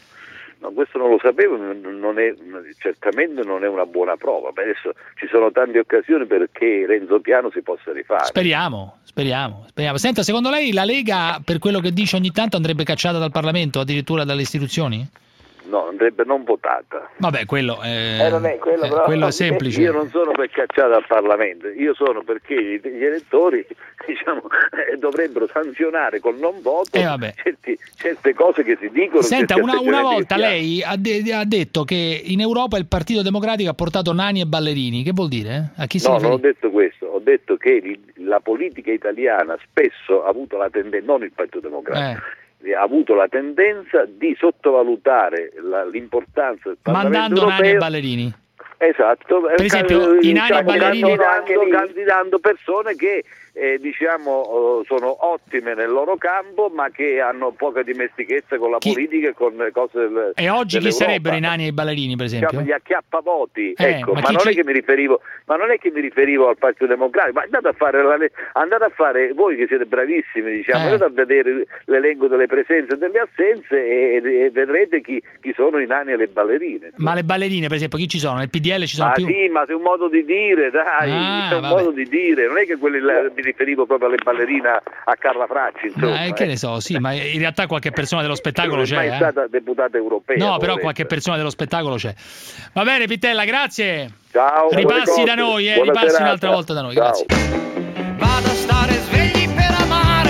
No, questo non lo sapevo, non è, certamente non è una buona prova. Beh, adesso ci sono tante occasioni perché Renzo Piano si possa rifare.
Speriamo, speriamo, speriamo. Senta, secondo lei la Lega, per quello che dice ogni tanto, andrebbe cacciata dal Parlamento, addirittura dalle istituzioni?
No, andrebbe non votata.
Vabbè, quello è,
Eh, non è quello,
eh,
però-
quello è semplice.
Io non sono per cacciare dal Parlamento, io sono perché gli, gli elettori diciamo, eh, dovrebbero sanzionare col non voto
Eh, vabbè.
certi- certe cose che si dicono.
Senta,
certi
una, una
atteggiamenti
volta
che si
lei ha, de- ha detto che in Europa il Partito Democratico ha portato nani e ballerini. Che vuol dire? A chi si
No, non ho
riferisce?
detto questo, ho detto che il- la politica italiana spesso ha avuto la tendenza, non il Partito Democratico,
Eh.
ha avuto la tendenza di sottovalutare la- l'importanza del Parlamento
Mandando
europeo.
nani e ballerini.
Esatto,
Per esempio, i nani e ballerini-
candidando, candidando persone che eh, diciamo eh, sono ottime nel loro campo ma che hanno poca dimestichezza con la
Chi-
politica e con le cose del,
E oggi chi
dell'Europa.
sarebbero i nani e i ballerini, per esempio?
Diciamo, gli acchiappavoti,
Eh,
ecco,
ma
ma,
chi
non
ci-
è che mi riferivo, ma non è che mi riferivo al Partito Democratico, ma andate a fare, la, andate a fare voi che siete bravissimi, diciamo,
Eh.
andate a vedere l'elenco delle presenze e delle assenze e, e vedrete chi, chi sono i nani e le ballerine.
Ma le ballerine, per esempio, chi ci sono? Nel P D L ci sono
Ma
più?
sì, ma è un modo di dire, dai,
Ah,
è un
vabbè.
modo di dire, non è che quelli là- mi riferivo proprio alle ballerine a Carla Fracci, insomma.
Eh, che
eh.
ne so, sì, ma in realtà qualche persona dello spettacolo
Non è
c'è.
mai
eh.
stata deputata europea.
No, però
poveretta.
qualche persona dello spettacolo c'è. Va bene, Pittella, grazie.
Ciao, buone
Ripassi
cose,
da noi, eh,
buona
ripassi
serata.
un'altra volta da noi,
Ciao.
grazie.
Vado a stare svegli per amare,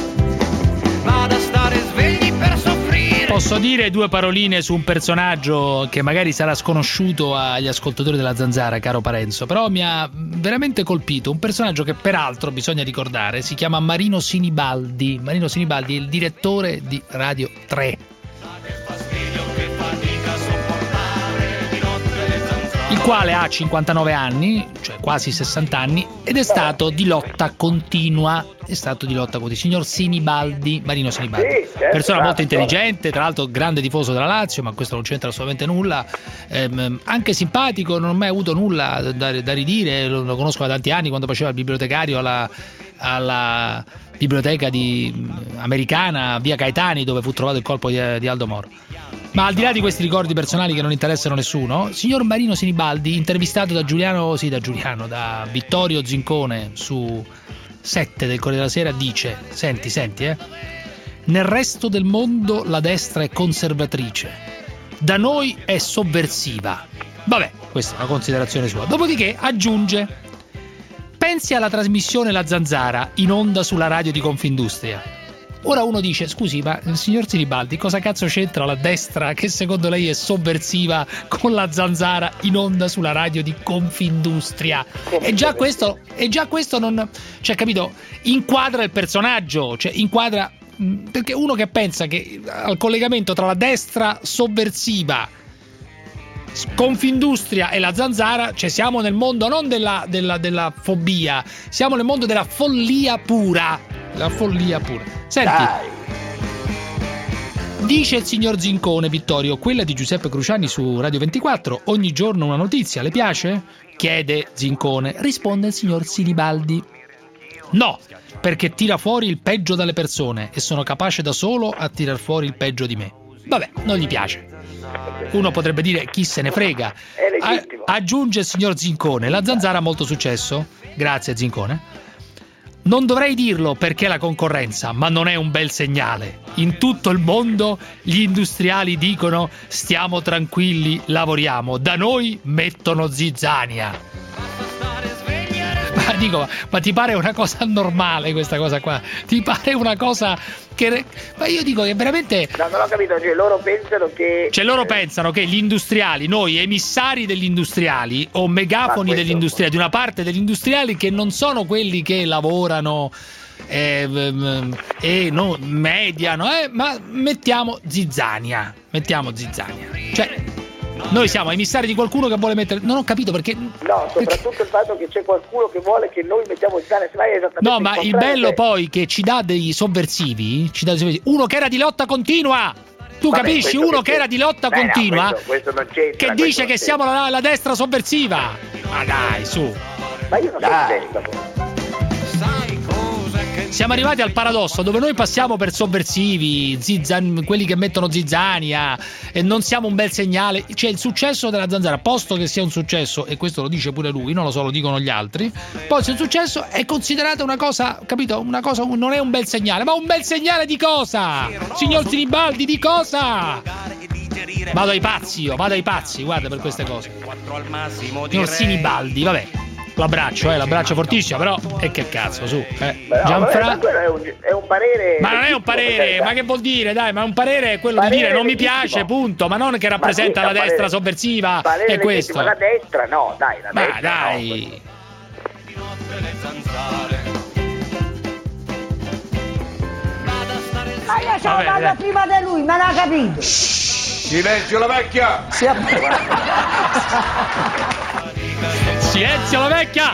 vado a stare svegli per soffrire.
Posso dire due paroline su un personaggio che magari sarà sconosciuto agli ascoltatori della Zanzara, caro Parenzo, però mi ha veramente colpito. Un personaggio che peraltro, bisogna ricordare, si chiama Marino Sinibaldi. Marino Sinibaldi è il direttore di Radio tre. Il quale ha cinquantanove anni, cioè quasi sessanta anni, ed è stato di lotta continua. È stato di lotta continua. Signor Sinibaldi, Marino Sinibaldi.
Sì, certo,
Persona molto
certo.
intelligente, tra l'altro grande tifoso della Lazio, ma questo non c'entra assolutamente nulla. Ehm, anche simpatico, non ho mai avuto nulla da, da ridire, lo, lo conosco da tanti anni quando faceva il bibliotecario alla, alla biblioteca di, americana, via Caetani, dove fu trovato il corpo di, di Aldo Moro. Ma al di là di questi ricordi personali che non interessano nessuno, signor Marino Sinibaldi, intervistato da Giuliano, sì, da Giuliano, da Vittorio Zincone su sette del Corriere della Sera, dice, senti, senti, eh, Nel resto del mondo la destra è conservatrice, da noi è sovversiva. Vabbè, questa è una considerazione sua. Dopodiché aggiunge: pensi alla trasmissione La Zanzara in onda sulla radio di Confindustria. Ora uno dice: scusi, ma il signor Sinibaldi, cosa cazzo c'entra la destra che secondo lei è sovversiva con La Zanzara in onda sulla radio di Confindustria? E già questo, e già questo non, cioè, capito, inquadra il personaggio, cioè inquadra, perché uno che pensa che al collegamento tra la destra sovversiva, Confindustria e La Zanzara, cioè siamo nel mondo non della, della, della fobia, siamo nel mondo della follia pura, la follia pura. Senti, dai. Dice il signor Zincone, Vittorio, quella di Giuseppe Cruciani su Radio ventiquattro, ogni giorno una notizia, le piace? Chiede Zincone. Risponde il signor Sinibaldi: no, perché tira fuori il peggio dalle persone e sono capace da solo a tirar fuori il peggio di me. Vabbè, non gli piace. Uno potrebbe dire: chi se ne frega. A- aggiunge il signor Zincone: La Zanzara ha molto successo. Grazie Zincone. Non dovrei dirlo perché la concorrenza, ma non è un bel segnale. In tutto il mondo gli industriali dicono: stiamo tranquilli, lavoriamo. Da noi mettono zizzania. Ma dico, ma ti pare una cosa normale questa cosa qua? Ti pare una cosa che... Ma io dico che veramente...
No, non ho capito, cioè loro pensano che...
Cioè loro pensano che gli industriali, noi emissari degli industriali o megafoni questo... degli industriali, di una parte degli industriali che non sono quelli che lavorano e eh, eh, no, mediano, eh, ma mettiamo zizzania, mettiamo zizzania. Cioè... noi siamo emissari di qualcuno che vuole mettere... Non ho capito perché...
No, soprattutto perché... il fatto che c'è qualcuno che vuole che noi mettiamo il cane, se vai esattamente
no, ma il, il bello che... poi che ci dà dei sovversivi, ci dà dei sovversivi, uno che era di lotta continua. Tu Vabbè, capisci? Uno che, che era di lotta Beh, continua, no, questo, questo che dice che siamo la, la destra sovversiva. Ma dai, su.
Ma io non dai. sono destra.
Siamo arrivati al paradosso dove noi passiamo per sovversivi, zizzan, quelli che mettono zizzania, e non siamo un bel segnale. Cioè il successo della Zanzara, posto che sia un successo, e questo lo dice pure lui, non lo so, lo dicono gli altri, poi se è un successo è considerata una cosa, capito? Una cosa, non è un bel segnale. Ma un bel segnale di cosa? Signor Sinibaldi, di cosa? Vado ai pazzi io, vado ai pazzi, guarda, per queste cose. Signor Sinibaldi, vabbè. L'abbraccio, eh, l'abbraccio fortissimo, però e che cazzo, su, eh.
No,
Gianfra...
è, un, è un parere.
Ma non è un parere, ma che vuol dire? Dai, ma un parere è quello parere di dire non mi piace, punto, ma non che rappresenta sì, la destra parere, sovversiva, è questo.
Ma la destra no, dai, la
ma
destra.
dai.
Ma io sono andata prima di lui, ma l'ha capito.
Silenzio la vecchia!
Si
Silenzio la vecchia!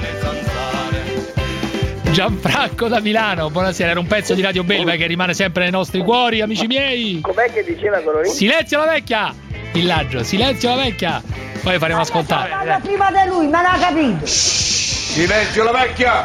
Gianfranco da Milano, buonasera, era un pezzo di Radio Belva che rimane sempre nei nostri cuori, amici miei.
Com'è che diceva quello lì?
Silenzio la vecchia! Villaggio, silenzio la vecchia! Poi faremo ascoltare.
Ma prima di lui, ma l'ha capito.
Silenzio la vecchia!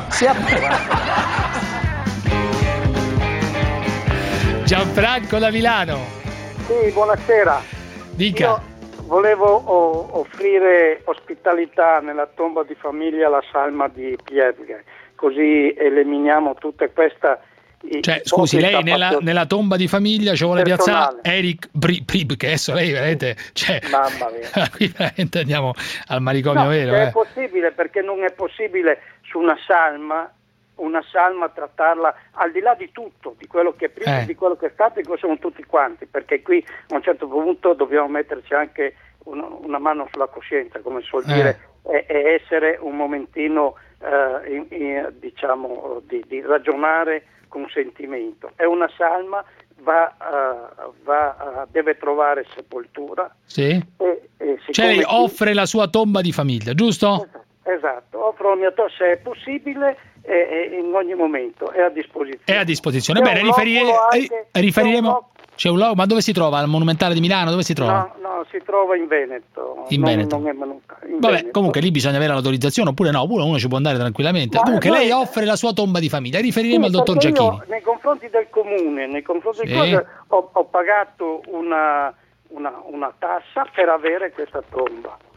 Gianfranco da Milano.
Sì, buonasera.
Dica.
Io volevo o- offrire ospitalità nella tomba di famiglia alla salma di Pievga, così eliminiamo tutta questa...
Cioè, scusi, lei nella, nella tomba di famiglia ci vuole piazzare Eric Prib, che adesso lei veramente... Cioè,
mamma mia.
Qui veramente andiamo al manicomio
no,
vero.
È
eh.
possibile, perché non è possibile su una salma... una salma trattarla al di là di tutto, di quello che è prima,
eh.
di quello che è stato e che siamo tutti quanti, perché qui a un certo punto dobbiamo metterci anche una, una mano sulla coscienza, come si suol
eh.
dire, e, e essere un momentino eh, in, in, diciamo di, di ragionare con sentimento. È una salma, va, uh, va uh, deve trovare sepoltura.
Sì.
E, e
cioè lei
qui...
offre la sua tomba di famiglia, giusto?
Esatto, esatto. Offro la mia tomba se è possibile. E, e in ogni momento è a disposizione.
È a disposizione.
C'è
Bene,
un
riferi-
anche,
riferiremo. C'è un logo, ma dove si trova? Al Monumentale di Milano? Dove si trova?
No, no, si trova in Veneto.
In
non,
Veneto.
Non è venuta, in
Vabbè,
Veneto.
comunque lì bisogna avere l'autorizzazione, oppure no, oppure uno ci può andare tranquillamente.
Ma
comunque
noi...
lei offre la sua tomba di famiglia. Riferiremo
sì,
al dottor
perché
Giacchini.
Io, nei confronti del comune, nei confronti
sì.
del comune, ho, ho pagato una, una, una tassa per avere questa tomba.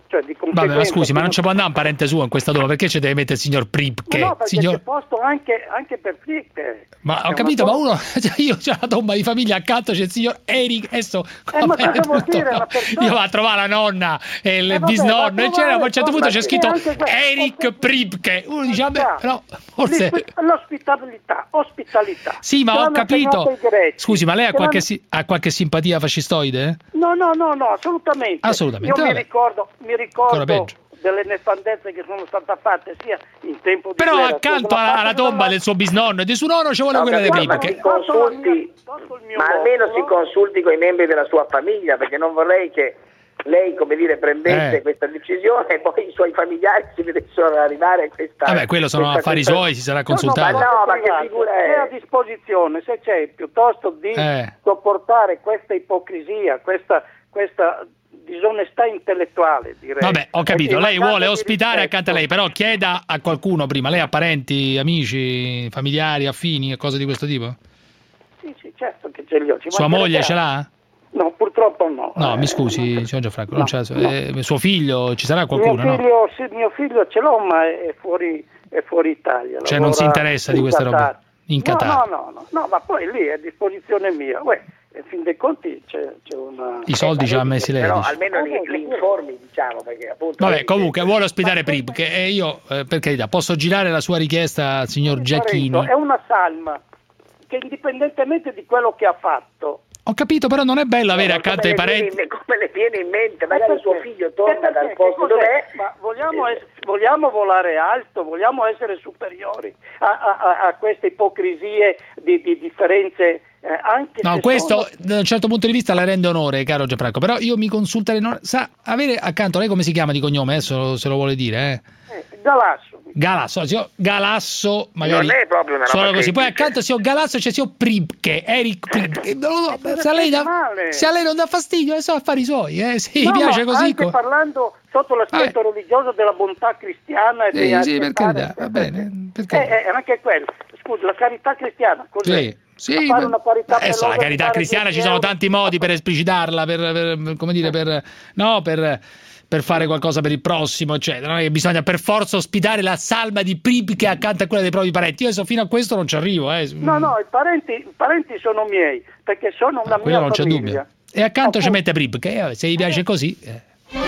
Cioè, di
Vabbè, ma scusi, ma non ci può andare un parente suo in questa tomba, perché ci deve mettere il signor Pripke?
No, perché
signor...
c'è posto anche, anche per Pripke.
Ma ho capito, ma uno, cioè io c'ho la tomba di famiglia accanto, c'è il signor Eric, adesso
Eh, ma cosa vuol dire una persona?
io vado a trovare la nonna e il
Eh, vabbè,
bisnonno,
ma
e c'era, a un certo
trovare-
punto c'è
ma
scritto
anche que-
Eric Pripke. Uno dice, vabbè, no, forse...
L'ospitalità, ospitalità.
Sì, ma
Ce
ho
l'hanno
capito.
insegnato i greci.
Scusi, ma lei ha
Ce
qualche,
l'hanno-
si- ha qualche simpatia fascistoide?
No, no, no, no, assolutamente.
Assolutamente,
Io mi
vabbè.
ricordo, mi
Ancora
ricordo
peggio.
delle nefandezze che sono state fatte sia in tempo di
Però
guerra,
accanto
sia
alla,
dalla
alla
parte
tomba
della-
del suo bisnonno e di suo nonno ci vuole
No,
quella di
capito, ma
Pripke.
si consulti, ma almeno si consulti con i membri della sua famiglia, perché non vorrei che lei, come dire, prendesse
Eh.
questa decisione e poi i suoi familiari si vedessero arrivare a questa...
Vabbè, quello sono
questa-
affari
questa-
suoi, si sarà
No,
consultato.
no, ma no, ma che figura
è a
è?
disposizione, se c'è, piuttosto di
Eh.
sopportare questa ipocrisia, questa, questa disonestà intellettuale, direi.
Vabbè, ho capito,
E
lei
mancanza
vuole
di
ospitare
rispetto.
accanto a lei, però chieda a qualcuno prima, lei ha parenti, amici, familiari, affini e cose di questo tipo?
Sì, sì, certo che ce li ho. ci
Sua
mancherebbe
moglie ce
altro.
l'ha?
No, purtroppo no.
No,
Eh,
mi scusi, signor Gianfranco, non
no,
c'è,
no.
eh, suo figlio, ci sarà qualcuno,
mio
no?
figlio, sì, mio figlio ce l'ho, ma è fuori, è fuori Italia.
Cioè non si
lavora
interessa di
in
queste
Qatar.
robe? In
No,
Qatar?
no, no, no, no, ma poi lì è a disposizione mia. Uè, in fin dei conti c'è, c'è una...
I soldi ce l'ha messi lei,
Però
dice.
almeno li, li informi, diciamo, perché appunto...
Vabbè, comunque vuole ospitare Pripke e io, eh, per carità, posso girare la sua richiesta al signor Giacchini?
È una salma che indipendentemente di quello che ha fatto...
Ho capito, però non è bello avere accanto ai parenti...
Viene, come le viene in mente? Magari suo figlio torna dal
Che
posto
cos'è?
dov'è.
Ma vogliamo, es- vogliamo volare alto, vogliamo essere superiori a, a- a- a queste ipocrisie di, di differenze eh, anche
No,
se
questo
sono...
da un certo punto di vista la rende onore, caro Gianfranco, però io mi consulterei... non- Sa, avere accanto, lei come si chiama di cognome? Adesso se lo vuole dire, eh?
eh, Galasso.
Galasso, signor Galasso, magari
Non è proprio una roba
solo così. Poi
semplice.
accanto signor Galasso c'è signor Pripke, Eric Pripke. Non lo so, se, a lei dà,
male.
se a lei non dà fastidio, eh, sono affari suoi, eh, se gli
No,
piace
no,
così.
anche
co-
parlando sotto l'aspetto religioso della bontà cristiana e
Sì,
di
sì, per
accettare-
carità, va bene, per
Eh,
carità.
eh, anche quello. Scusi, la carità cristiana, cos'è?
Sì, sì,
A fare
ma-
una parità per
adesso la
l'uomo,
carità
fare
cristiana
dieci
ci sono
euro.
tanti modi per esplicitarla, per, per- come dire, per no, per, per fare qualcosa per il prossimo, eccetera. Non è che bisogna per forza ospitare la salma di Pripke accanto a quella dei propri parenti. Io adesso fino a questo non ci arrivo, eh.
No, no, i parenti, i parenti sono miei, perché sono una
Quello
mia
non c'è
famiglia.
dubbio. E accanto ci mette Pripke, eh, se gli piace così. eh.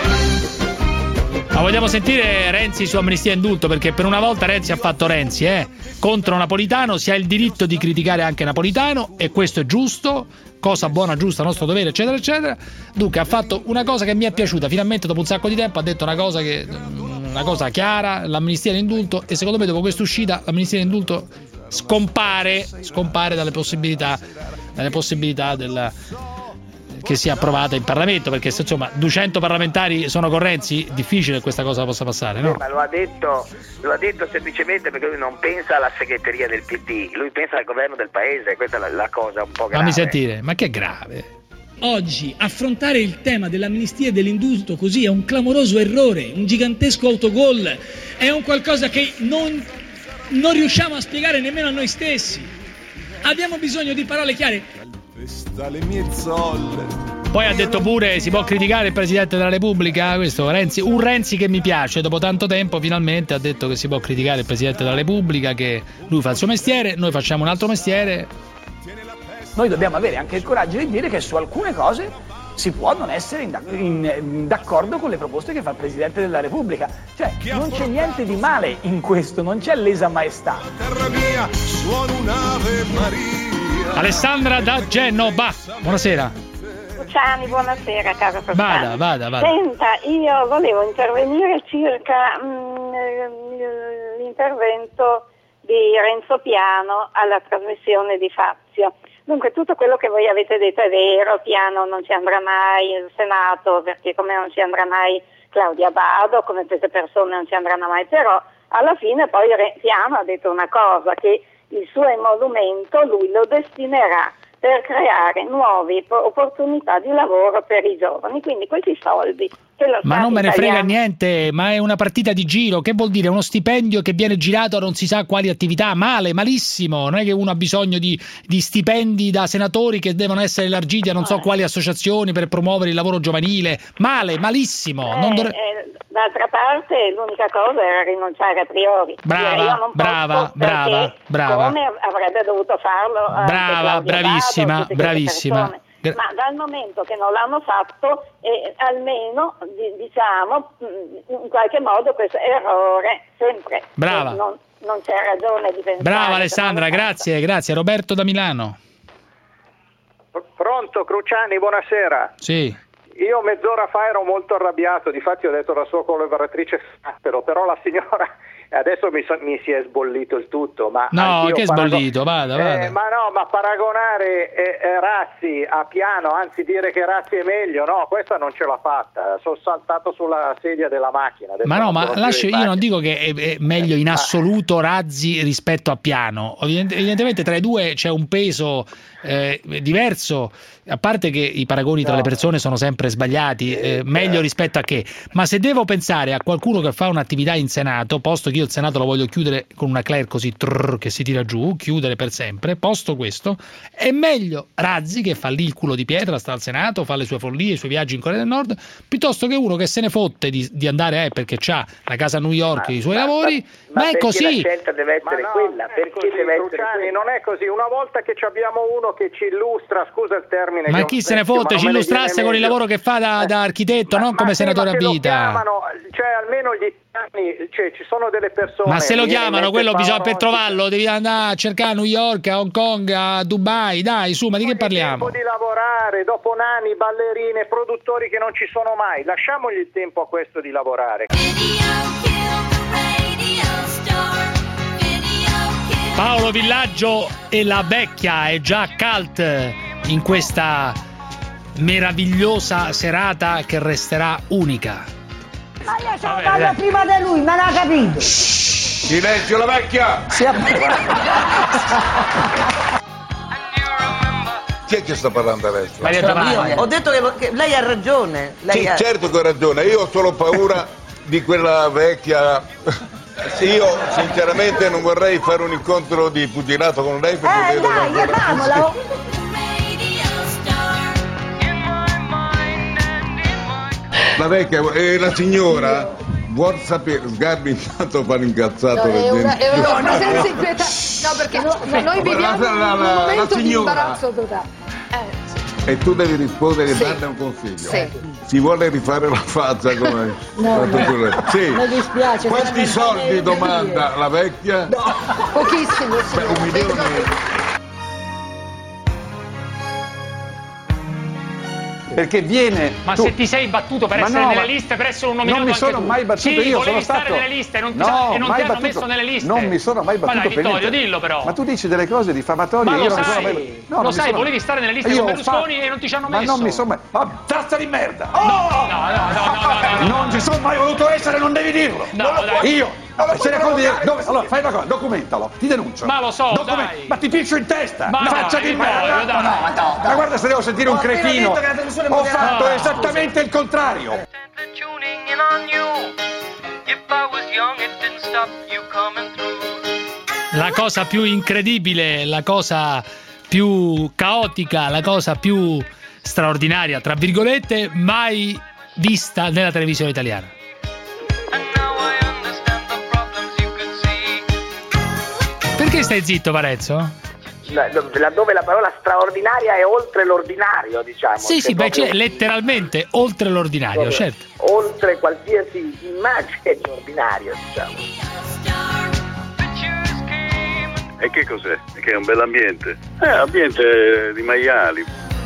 Ma vogliamo sentire Renzi su amnistia e indulto, perché per una volta Renzi ha fatto Renzi, eh? Contro Napolitano, si ha il diritto di criticare anche Napolitano e questo è giusto, cosa buona, giusta, nostro dovere, eccetera, eccetera. Dunque ha fatto una cosa che mi è piaciuta, finalmente dopo un sacco di tempo ha detto una cosa che una cosa chiara, l'amnistia e l'indulto, e secondo me dopo questa uscita l'amnistia e l'indulto scompare, scompare dalle possibilità, dalle possibilità della che sia approvata in Parlamento, perché se insomma duecento parlamentari sono con Renzi, difficile che questa cosa possa passare, no?
Eh, ma lo ha detto, lo ha detto semplicemente perché lui non pensa alla segreteria del P D, lui pensa al governo del paese, questa è la, la cosa un po' grave.
Fammi sentire, ma che grave.
Oggi affrontare il tema dell'amnistia e dell'indulto così è un clamoroso errore, un gigantesco autogol, è un qualcosa che non, non riusciamo a spiegare nemmeno a noi stessi. Abbiamo bisogno di parole chiare.
Poi ha detto pure si può criticare il Presidente della Repubblica, questo Renzi, un Renzi che mi piace, dopo tanto tempo finalmente ha detto che si può criticare il Presidente della Repubblica, che lui fa il suo mestiere, noi facciamo un altro mestiere.
Noi dobbiamo avere anche il coraggio di dire che su alcune cose si può non essere in, in, in, d'accordo con le proposte che fa il Presidente della Repubblica. Cioè, non c'è niente di male in questo, non c'è lesa maestà.
Alessandra da Genova, buonasera.
Luciani, buonasera caro Toscano.
Vada, vada, vada.
Senta, io volevo intervenire circa mh, l'intervento di Renzo Piano alla trasmissione di Fazio. Dunque tutto quello che voi avete detto è vero, Piano non ci andrà mai il Senato, perché come non ci andrà mai Claudia Bado, come queste persone non ci andranno mai, però alla fine poi Piano ha detto una cosa, che il suo emolumento lui lo destinerà per creare nuove opportunità di lavoro per i giovani, quindi questi soldi che lo
Ma
Stato
non me ne frega
italiano-
niente, ma è una partita di giro, che vuol dire? Uno stipendio che viene girato a non si sa quali attività, male, malissimo, non è che uno ha bisogno di, di stipendi da senatori che devono essere elargiti a non so quali associazioni per promuovere il lavoro giovanile, male, malissimo.
Eh,
non dovre-
eh, D'altra parte l'unica cosa era rinunciare a priori.
Brava,
Io non
brava,
posso
brava,
perché
brava.
Come avrebbe dovuto farlo anche
Brava,
Claudio
bravissima,
Abbado, tutte queste
bravissima.
persone.
Gra-
Ma dal momento che non l'hanno fatto, eh, almeno di- diciamo mh, in qualche modo questo errore sempre.
Brava.
eh, Non, non c'è ragione di pensare.
Brava
che
Alessandra,
non l'hanno
grazie, grazie. Roberto da Milano.
Pronto, Cruciani, buonasera.
Sì.
Io mezz'ora fa ero molto arrabbiato, difatti ho detto alla sua collaboratrice fatelo, però la signora adesso mi, so, mi si è sbollito il tutto. Ma
No,
anch'io
che
paragon-
sbollito, vada, vada.
Eh, ma no, ma paragonare eh, eh, Razzi a Piano, anzi dire che Razzi è meglio, no, questa non ce l'ha fatta. Sono saltato sulla sedia della macchina. Adesso
Ma no,
non
ma
sono più
lascio,
in
io non
macchina.
dico che è, è meglio in assoluto Razzi rispetto a Piano. Evident- evidentemente tra i due c'è un peso eh, diverso, a parte che i paragoni tra le persone sono sempre sbagliati, eh, meglio rispetto a che. Ma se devo pensare a qualcuno che fa un'attività in Senato, posto che io il Senato lo voglio chiudere con una Claire così trrr, che si tira giù, chiudere per sempre, posto questo, è meglio Razzi che fa lì il culo di pietra, sta al Senato, fa le sue follie, i suoi viaggi in Corea del Nord, piuttosto che uno che se ne fotte di, di andare eh, perché c'ha la casa a New York e i suoi lavori, ma,
Ma
è
perché
così.
la scelta deve essere
Ma no,
quella,
non è
perché
così,
deve essere
Cruciani,
quella.
non è così. Una volta che ci abbiamo uno che ci illustra, scusa il termine.
Ma
che è
chi
un
se ne
vecchio,
fotte,
ma
ci
non me ne
illustrasse
viene
con il
meglio.
lavoro che fa da, da architetto, non come
sì,
senatore
ma
a
se lo
vita.
chiamano, cioè almeno gli italiani, cioè ci sono delle persone.
Ma se lo
mi viene in
chiamano,
mente
quello bisogna per
Paolo,
trovarlo, devi andare a cercare a New York, a Hong Kong, a Dubai, dai, su, ma di che parliamo?
tempo di lavorare, dopo nani, ballerine, produttori che non ci sono mai. Lasciamogli il tempo a questo di lavorare.
Paolo Villaggio e la vecchia è già cult in questa meravigliosa serata che resterà unica.
Ma io sono andata prima di lui, me l'ha capito?
Silenzio, la vecchia!
Si
Chi è che sta parlando adesso?
Io ho detto che, che lei ha ragione. Lei
Sì,
ha...
certo che ho ragione, io ho solo paura di quella vecchia. Io sinceramente non vorrei fare un incontro di pugilato con lei perché
Eh
vedo
dai,
che ancora-
andiamolo!
La vecchia e la signora vuol sapere, Sgarbi intanto fa l'incazzato
No, è
per
una, è
dentro.
una presenza inquietante. No, perché no, noi viviamo
la- la-
un
la-
momento
la
di
signora-
imbarazzo totale. Eh,
E tu devi rispondere e
Sì.
darle un consiglio.
Sì.
Si vuole rifare la faccia come
No,
fatto
no.
tu lei. Sì.
Mi dispiace.
Quanti
sarebbe
soldi
bene
domanda la vecchia?
pochissimo,
Beh,
signore.
un milione.
Perché viene.
Ma
tu-
se ti sei battuto per
Ma
essere
no,
nelle
ma-
liste, per essere un nominato
non mi
anche
sono
tu.
mai battuto
sì,
io, sono
volevi stare
stato
nelle liste e non ti,
no,
sa- e non
mai
ti hanno
battuto.
messo nelle liste.
Non mi sono mai
Ma
battuto
dai,
per
Vittorio,
niente.
dillo però.
Ma tu dici delle cose diffamatorie,
Ma
io
lo
non mi sono
sai,
mai no,
lo
non mi
sai,
sono-
volevi stare nelle liste
Io
con
ho
Berlusconi
fatto-
e non ti ci hanno
Ma
messo.
non mi sono mai. Ma tazza di merda!
No, no, no, no, no, no, no.
Non ci sono mai voluto essere, non devi dirlo!
No, dai.
Io! Se ne conti- dove- allora fai una cosa, documentalo, ti denuncio.
Ma lo so,
Document-
dai.
Ma ti piccio in testa!
Ma
faccia
dai,
di
Vittorio,
merda!
dai.
Ma, no, ma guarda se devo sentire un
Ho appena
cretino!
detto che la televisione
Ho
moderna-
fatto
Ah,
esattamente il contrario!
La cosa più incredibile, la cosa più caotica, la cosa più straordinaria, tra virgolette, mai vista nella televisione italiana. Perché stai zitto, Parenzo?
Laddove la parola straordinaria è oltre l'ordinario, diciamo.
Sì,
C'è
sì, beh,
proprio-
c'è letteralmente oltre l'ordinario,
proprio
certo.
oltre qualsiasi immagine di ordinario, diciamo.
E che cos'è? Che è un bell'ambiente? Eh, ambiente di maiali.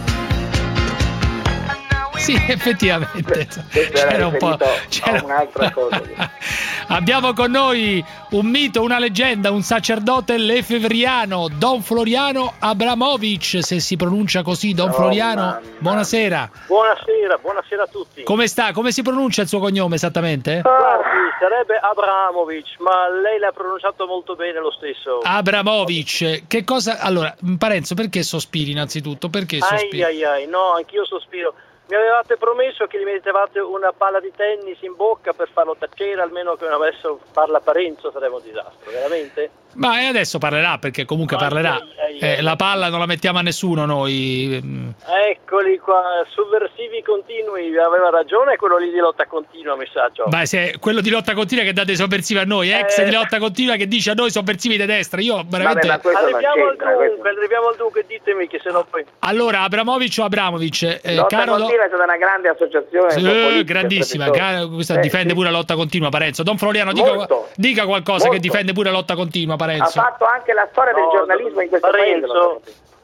Sì, effettivamente.
Questo era
C'era un po'.
riferito
c'era-
a un'altra cosa.
Abbiamo con noi un mito, una leggenda, un sacerdote lefevriano, Don Floriano Abramovic, se si pronuncia così, Don
Oh,
Floriano.
mamma.
Buonasera.
Buonasera, buonasera a tutti.
Come sta? Come si pronuncia il suo cognome esattamente?
Guardi, sarebbe Abramovic, ma lei l'ha pronunciato molto bene lo stesso.
Abramovic. Che cosa? Allora, Parenzo, perché sospiri innanzitutto? Perché
Ai
sospiri?
ai ai, no, anch'io sospiro.
mi avevate promesso che gli mettevate una palla di tennis in bocca per farlo tacere, almeno che non avessero parla Parenzo, sarebbe un disastro, veramente?
Ma e adesso parlerà, perché comunque parlerà. Eh, la palla non la mettiamo a nessuno noi.
Eccoli qua, sovversivi continui, aveva ragione quello lì di lotta continua, mi sa. Ciò.
Ma se quello di lotta continua che dà dei sovversivi a noi, ex
Eh.
di lotta continua che dice a noi sovversivi di destra, io veramente...
Vabbè, ma arriviamo al dunque, arriviamo al dunque, ditemi che se no poi...
Allora, Abramovic o Abramovic? Eh,
Lotta
caro
continua è stata una grande associazione.
Sì,
politica,
grandissima,
professore.
cara- questa
Eh,
difende
sì.
pure la lotta continua, Parenzo. Don Floriano, dica,
Molto.
dica qualcosa
Molto.
che difende pure la lotta continua,
Ha
Parenzo.
fatto anche la storia del
No,
giornalismo in questo paese.
Parenzo,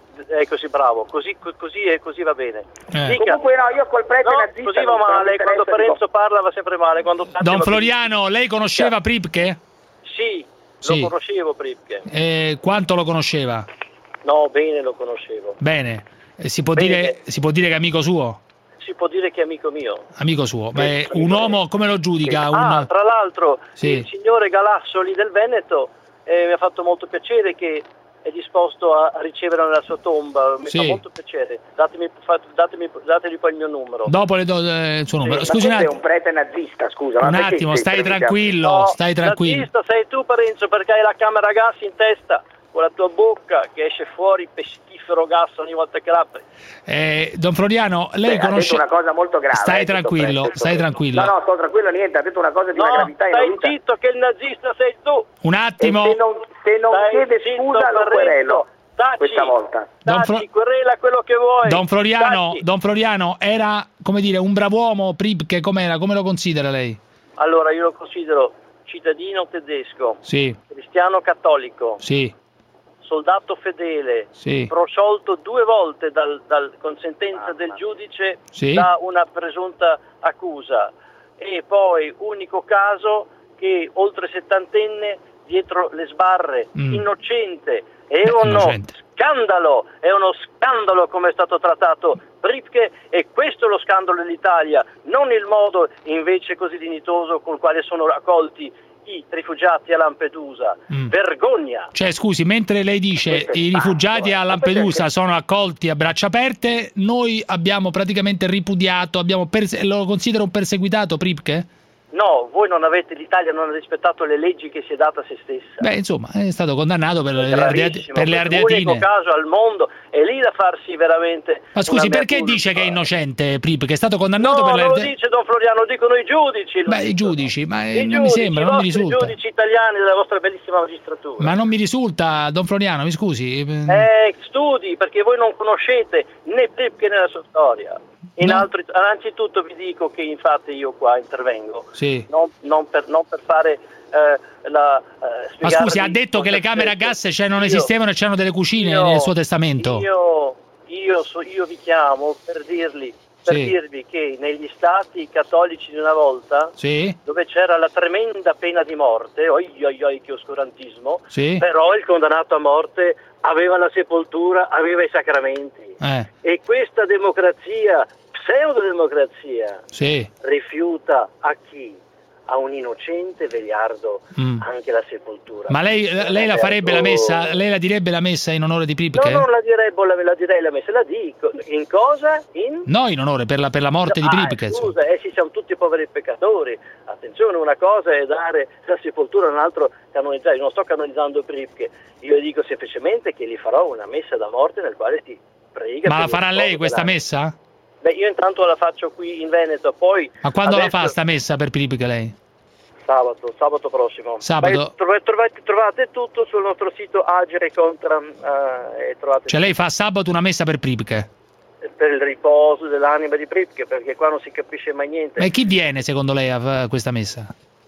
è così bravo, così, co- così, è, così va bene.
Eh.
Dica.
Comunque no, io col prete
No,
nazista
così va
non- non
male,
mi
quando
interessa di
Parenzo parla va sempre male. Quando parla
Don
va
Floriano, lei conosceva Pripke?
Sì,
Sì.
lo conoscevo Pripke.
Eh, quanto lo conosceva?
No, bene, lo conoscevo.
Bene. Eh, si, può
Bene.
dire, si può dire che è amico suo?
Si può dire che è amico mio.
Amico suo. Beh, un uomo come lo giudica? Un...
Ah, tra l'altro,
Sì.
il signore Galassoli del Veneto eh, mi ha fatto molto piacere che è disposto a, a ricevere nella sua tomba, mi
Sì.
fa molto piacere. Datemi, fa- datemi, dategli poi il mio numero.
Dopo le do eh, il suo numero.
Sì,
Scusi un
Ma questo è
attimo.
un prete nazista, scusa. ma
Un
perché
attimo,
ti
stai
prendi-
tranquillo,
No,
stai tranquillo.
nazista sei tu Parenzo, perché hai la camera a gas in testa con la tua bocca che esce fuori pestifero gas ogni volta che l'apri.
Eh, Don Floriano, lei
Beh, ha
conosce...
detto una cosa molto grave.
Stai
eh, questo
tranquillo,
prete,
stai
questo-
tranquillo.
No, no, sto tranquillo, niente, ha detto una cosa di una
No,
gravità
stai
inaudita.
zitto che il nazista sei tu.
Un attimo.
E se non, se non
Stai
chiede
zitto,
scusa lo
Parenzo.
querelo.
Taci.
Questa volta.
Don
Taci,
Flo-
querela quello che vuoi.
Don Floriano,
Taci.
Don Floriano era, come dire, un brav'uomo, Pripke, com'era? Come lo considera lei?
Allora, io lo considero cittadino tedesco,
Sì,
cristiano cattolico,
sì,
soldato fedele,
sì.
prosciolto due volte dal, dal- con sentenza del giudice
Sì.
da una presunta accusa, e poi unico caso che oltre settantenne dietro le sbarre,
Mm.
innocente. È uno
innocente.
scandalo, è uno scandalo come è stato trattato Pripke, e questo è lo scandalo dell'Italia, non il modo invece così dignitoso con il quale sono accolti i rifugiati a Lampedusa.
Mm.
Vergogna!
Cioè, scusi, mentre lei dice i rifugiati a Lampedusa sono accolti a braccia aperte, noi abbiamo praticamente ripudiato, abbiamo perse- lo considera un perseguitato Pripke?
No, voi non avete, l'Italia non ha rispettato le leggi che si è data a se stessa.
Beh, insomma, è stato condannato per le, ardeat-
Gravissimo,
per le
l'unico
ardeatine.
caso al mondo, è lì da farsi veramente.
Ma scusi,
una
perché
mea
dice che è
culpa.
innocente Pripke? È stato condannato
No,
per le
non lo
ardeatine?
dice Don Floriano, lo dicono i giudici. lo
Beh, i
dicono.
giudici, ma eh,
I
non mi
giudici,
sembra,
i
non mi
vostri
risulta.
giudici italiani della vostra bellissima magistratura.
Ma non mi risulta, Don Floriano, mi scusi.
Eh, studi, perché voi non conoscete né Pripke né la sua storia. In
No.
altri, innanzitutto vi dico che infatti io qua intervengo
Sì.
non, non per, non per fare eh, la eh,
Ma
spiegarvi
scusi, ha detto che le camere a gas cioè, non
Io-
esistevano e c'erano delle cucine
io-
nel suo testamento.
Io, io, so- io vi chiamo per dirli per
Sì.
dirvi che negli stati cattolici di una volta,
Sì?
dove c'era la tremenda pena di morte, oi oi oi che oscurantismo,
Sì?
però il condannato a morte aveva la sepoltura, aveva i sacramenti.
Eh,
E questa democrazia, pseudodemocrazia,
sì.
rifiuta a chi? A un innocente vegliardo
Mm.
anche la sepoltura.
Ma lei, lei la farebbe la messa, lei la direbbe la messa in onore di Pripke?
No, non la direi, la, la direi la messa, la dico. In cosa? In?
No, in onore, per la, per la morte di
Ah,
Pripke. insomma.
scusa, eh sì, siamo tutti poveri peccatori. Attenzione, una cosa è dare la sepoltura, un altro canonizzare. Io non sto canonizzando Pripke, io dico semplicemente che gli farò una messa da morte nel quale ti prega.
Ma
per
la farà
il
lei
riposo
questa
della-
messa?
Beh, io intanto la faccio qui in Veneto, poi...
Ma quando la
adesso-
fa sta messa per Pripke lei?
Sabato, sabato prossimo.
Sabato.
Ma trovate, trovate, trovate tutto sul nostro sito Agere Contra eh, e trovate
Cioè lei fa sabato una messa per Pripke?
per il riposo dell'anima di Pripke, perché qua non si capisce mai niente.
E chi viene secondo lei a questa messa?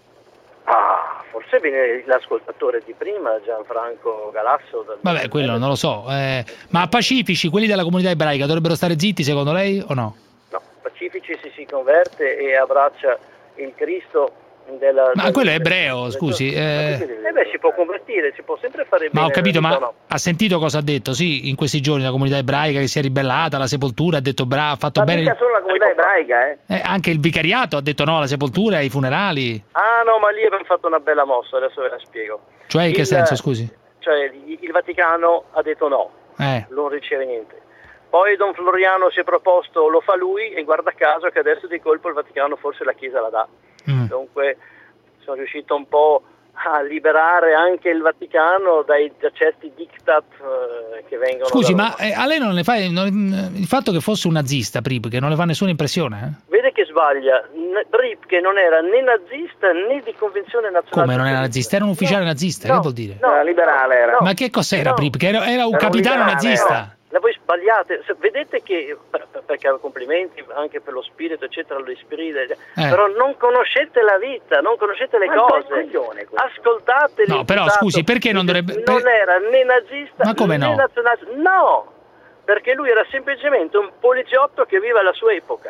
Ah, forse viene l'ascoltatore di prima, Gianfranco Galasso. dal-
Vabbè, quello non lo so. eh, ma a pacifici, quelli della comunità ebraica, dovrebbero stare zitti secondo lei o no?
No, Pacifici si, si converte e abbraccia il Cristo della...
Ma quello è ebreo, scusi. eh,
Eh beh, si può convertire, si può sempre fare bene.
Ma ho capito,
nella vita,
ma
no?
ha sentito cosa ha detto? Sì, in questi giorni la comunità ebraica che si è ribellata alla sepoltura, ha detto bravo, ha fatto
Ma
bene.
mica solo la comunità ebraica, eh.
Eh, anche il vicariato ha detto no alla sepoltura e ai funerali.
Ah no, ma lì abbiamo fatto una bella mossa, adesso ve la spiego.
Cioè, in che
Il-
senso, scusi?
Cioè, il il Vaticano ha detto no,
Eh,
non riceve niente. Poi Don Floriano si è proposto, lo fa lui, e guarda caso che adesso di colpo il Vaticano forse la Chiesa la dà. Mm. Dunque sono riuscito un po' a liberare anche il Vaticano dai, da certi diktat eh, che vengono.
Scusi,
da
ma eh, a lei non le fa non, il fatto che fosse un nazista Pripke non le fa nessuna impressione? Eh?
Vede che sbaglia. Pripke non era né nazista né di convenzione nazionale.
Come non era nazista? Era un ufficiale no. nazista,
no.
che vuol dire?
No.
Era liberale era.
Ma che cos'era
no.
Pripke? Era, era un
era
capitano
liberale,
nazista.
no.
La voi sbagliate, vedete che, perché complimenti anche per lo spirito eccetera, lo ispirite, eh. però non conoscete la vita, non conoscete le
ma
cose, ascoltate.
No, però scusi, perché non dovrebbe...
Non era né nazista
ma come
né
no?
nazionalista, no, perché lui era semplicemente un poliziotto che vive alla sua epoca.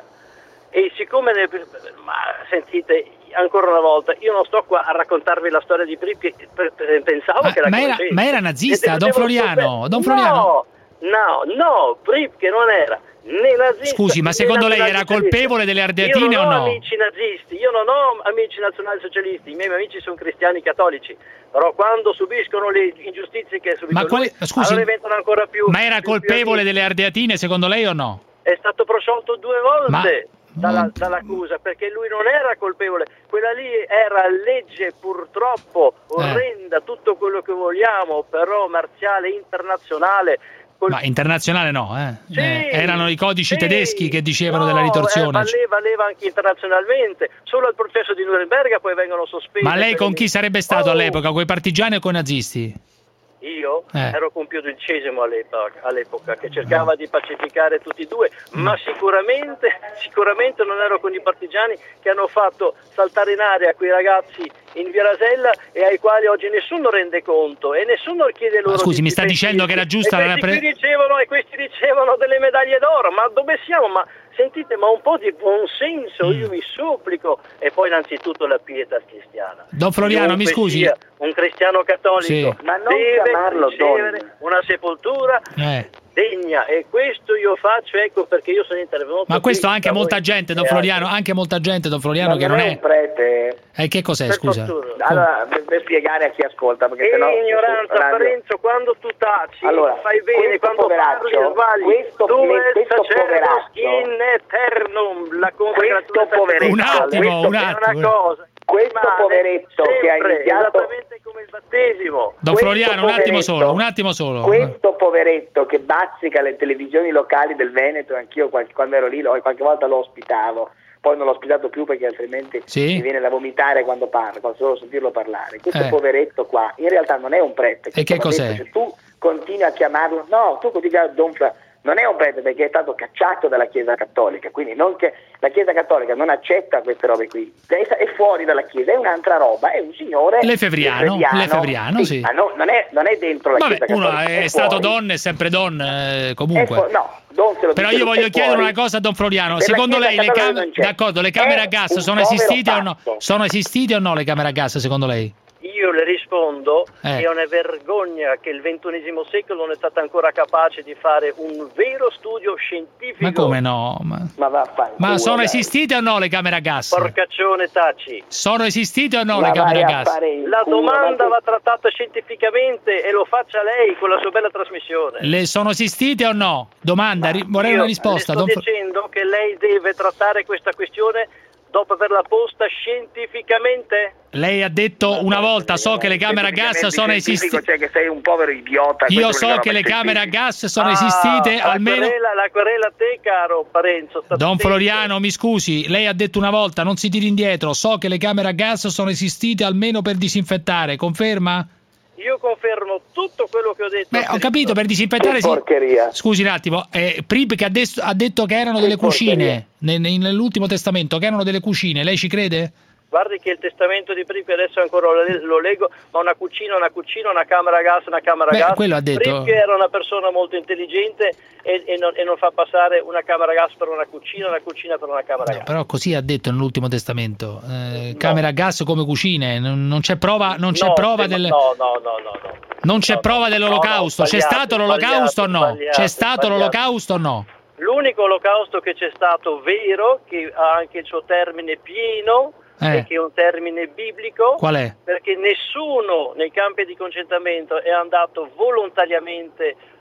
E siccome, ne, ma sentite, ancora una volta, io non sto qua a raccontarvi la storia di Pripke, pensavo
ma,
che la
ma era, ma era nazista, Don Floriano, Don Floriano?
No, no, no, Pripke non era né nazista.
Scusi, ma secondo lei era colpevole delle Ardeatine o no?
Io non ho amici nazisti, io non ho amici nazionalsocialisti, i miei amici sono cristiani cattolici, però quando subiscono le ingiustizie che subiscono
ma quali,
lui,
scusi,
allora diventano ancora più.
Ma era
più
colpevole
più
delle Ardeatine secondo lei o no?
È stato prosciolto due volte.
Ma...
Dalla, dall'accusa, perché lui non era colpevole, quella lì era legge purtroppo orrenda, eh. tutto quello che vogliamo, però marziale internazionale. Col...
Ma internazionale no, eh.
Sì,
eh, erano i codici
sì,
tedeschi che dicevano
no,
della ritorsione.
Eh, valeva, valeva anche internazionalmente, solo al processo di Nuremberg poi vengono sospesi.
Ma lei con chi sarebbe stato
oh.
all'epoca, con i partigiani o con i nazisti?
Io
eh.
ero con Pio dodicesimo all'epoca, all'epoca che cercava eh. di pacificare tutti e due, mm. ma sicuramente, sicuramente non ero con i partigiani che hanno fatto saltare in aria quei ragazzi in Via Rasella e ai quali oggi nessuno rende conto e nessuno chiede loro.
Ma scusi,
di
mi sta dicendo che era giusta
e
la
questi qui ricevono e questi ricevono delle medaglie d'oro, ma dove siamo? Ma sentite, ma un po' di buonsenso, io vi supplico. E poi innanzitutto la pietà cristiana.
Don Floriano,
Chiunque
mi scusi.
sia un cristiano cattolico
sì.
ma non deve ricevere una sepoltura
eh.
degna, e questo io faccio, ecco perché io sono intervenuto.
Ma questo anche molta
voi.
gente, Don Floriano, anche molta gente, Don Floriano,
ma
che non è...
un prete.
Eh, che cos'è,
per
scusa?
Allora, per, per spiegare a chi ascolta, perché
e
sennò...
ignoranza,
radio...
Parenzo, quando tu taci,
allora,
fai bene, quando parli sbagli,
questo,
tu
questo poveraccio,
in eternum, la
questo poveretto,
un attimo, un attimo.
È una cosa.
Questo poveretto
sempre,
che ha iniziato
esattamente come il battesimo.
Don Floriano, un attimo solo, un attimo solo.
Questo poveretto che bazzica le televisioni locali del Veneto, anch'io qualche, quando ero lì lo, qualche volta lo ospitavo, poi non l'ho ospitato più perché altrimenti
sì?
mi viene da vomitare quando parla, quando solo sentirlo parlare. Questo
eh.
poveretto qua in realtà non è un prete.
E che cos'è?
Detto, se tu continui a chiamarlo, no, tu continui a Don Floriano. Non è un prete perché è stato cacciato dalla Chiesa Cattolica, quindi non che la Chiesa Cattolica non accetta queste robe qui, è fuori dalla Chiesa, è un'altra roba, è un signore
Lefebvriano, Lefebvriano, sì.
sì. Ma no, non, è, non è dentro la
Vabbè,
Chiesa Cattolica.
Uno è, è stato donna, è sempre donna, eh, comunque.
Fu- no, don se lo
Però
dice,
io voglio
è
chiedere
fuori.
una cosa a Don Floriano,
Della
secondo
Chiesa
lei le
Cattolica
camere,
non c'è.
d'accordo, le camere
È
a gas
un
sono
povero
esistite o no?
pazzo.
Sono esistite o no le camere a gas secondo lei?
Io le rispondo
Eh.
che è una vergogna che il ventunesimo secolo non è stato ancora capace di fare un vero studio scientifico.
Ma come no? Ma,
Ma, va a fare
ma
culo,
sono
dai.
esistite o no le camere a gas?
Porcaccione, taci.
Sono esistite o no
Ma
le camere
vai
a
a
gas?
fare il
La
culo,
domanda
ma
va trattata scientificamente e lo faccia lei con la sua bella trasmissione.
Le sono esistite o no? Domanda, ri- vorrei
Io
una risposta.
le sto
Don Fl-
dicendo che lei deve trattare questa questione dopo averla posta scientificamente.
Lei ha detto una volta, so che le camere a gas sono esistite.
Cioè che sei un povero idiota.
Io
questo
so
è
che le
roba
camere a
scientifica.
gas sono
Ah,
esistite
la
almeno...
querela, la querela a te, caro Parenzo. sta
Don
attento.
Floriano, mi scusi, lei ha detto una volta, non si tiri indietro, so che le camere a gas sono esistite almeno per disinfettare, conferma?
Io confermo tutto quello che ho detto.
Beh, ho capito, per disinfettare
Che
sì.
porcheria.
Scusi un attimo, eh, Pripke ha, des- ha detto che erano delle cucine, ne- ne- nell'ultimo testamento, che erano delle cucine, lei ci crede?
Guardi che il testamento di Pripke adesso ancora lo, lo leggo, ma una cucina, una cucina, una camera a gas, una camera a
Beh,
gas.
quello ha detto.
Pripke era una persona molto intelligente e, e, non, e non fa passare una camera a gas per una cucina, una cucina per una camera a
No,
gas.
però così ha detto nell'ultimo testamento, eh, camera a gas come cucine, non, non c'è prova, non c'è
No,
prova
sì,
del...
no, no, no, no, no.
Non c'è
No,
prova
no,
dell'olocausto,
no, no,
c'è stato
sbagliato,
l'olocausto o no?
sbagliato,
C'è stato
sbagliato.
l'olocausto o no?
L'unico olocausto che c'è stato vero, che ha anche il suo termine pieno,
Eh.
e che è un termine biblico,
Qual è?
perché nessuno nei campi di concentramento è andato volontariamente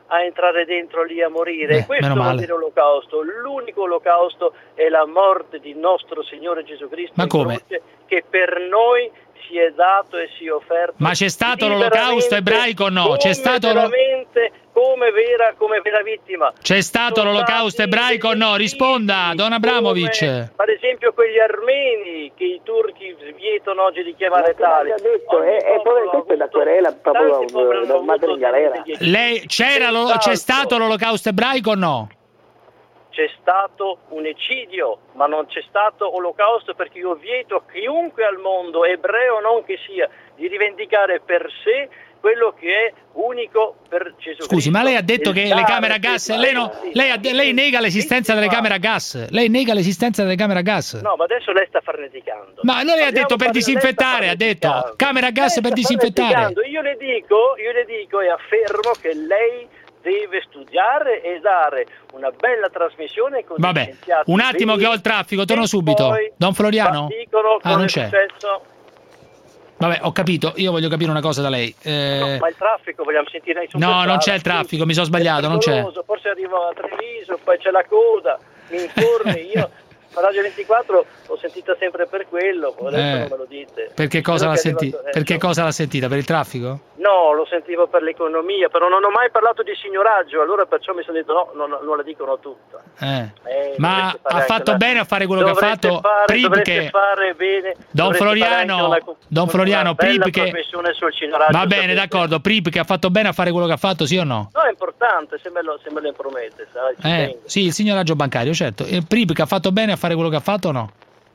a entrare dentro lì a morire.
Beh,
Questo
meno
vuol
male.
dire olocausto. L'unico olocausto è la morte di nostro Signore Gesù Cristo
Ma
in
come?
croce, che per noi si è dato e si è offerto.
Ma c'è stato
liberamente,
l'olocausto ebraico o no? C'è
come
stato lo-
veramente come vera, come vera vittima.
C'è stato l'olocausto ebraico o no? Risponda, Don Abramovic.
Come, ad esempio quegli armeni che i turchi vietano oggi di chiamare
Ma
tali.
l'ha detto, è, è proprio questo è da querela proprio da, da madre in galera.
Lei c'era lo- c'è stato l'olocausto ebraico o no?
C'è stato un eccidio, ma non c'è stato olocausto, perché io vieto a chiunque al mondo, ebreo non che sia, di rivendicare per sé quello che è unico per Gesù Cristo.
Scusi, ma lei ha detto
Il
che le
dare,
camere a gas,
sì,
lei, no,
sì,
lei, ha- lei nega l'esistenza delle camere a gas, lei nega l'esistenza delle camere a gas.
No, ma adesso lei sta farneticando.
Ma non lei ha
Parliamo
detto per
parli-
disinfettare,
lei
ha
sta
detto
farneticando.
camera a gas
Lei
per
sta
disinfettare.
farneticando. Io le dico, io le dico e affermo che lei deve studiare e dare una bella trasmissione con
Vabbè,
degli scienziati
un attimo
veri,
che ho il traffico, torno
e
subito.
poi
Don Floriano?
dicono
Ah,
cosa
non
è
c'è.
successo.
Vabbè, ho capito, io voglio capire una cosa da lei. Eh,
Ma il traffico vogliamo sentire su
no,
per
non
strada.
c'è il traffico, mi sono sbagliato, non c'è.
Pericoloso, forse arrivo a Treviso, poi c'è la coda, mi informi, io Radio ventiquattro l'ho sentita sempre per quello, adesso
Eh,
non me lo dite.
Perché cosa
Quello
l'ha
che è
sentita?
arrivato
Perché
adesso.
cosa l'ha sentita? Per il traffico?
No, lo sentivo per l'economia, però non ho mai parlato di signoraggio, allora perciò mi sono detto no, non, non la dicono tutta.
Eh.
Eh,
Ma
dovreste fare
ha
anche
fatto
la-
bene a fare quello che ha
dovreste
fatto
fare,
Pribke?
dovreste fare bene.
Don
dovreste fare
Floriano,
anche una-
Don Floriano,
una bella
Pribke.
professione sul signoraggio,
Va bene,
sapete.
d'accordo, Pribke ha fatto bene a fare quello che ha fatto, sì o no?
No, è importante, se me lo, se me lo promette, sai, ci
Eh,
tengo.
sì, il signoraggio bancario, certo. E Pribke ha fatto bene a fare quello che ha fatto o no?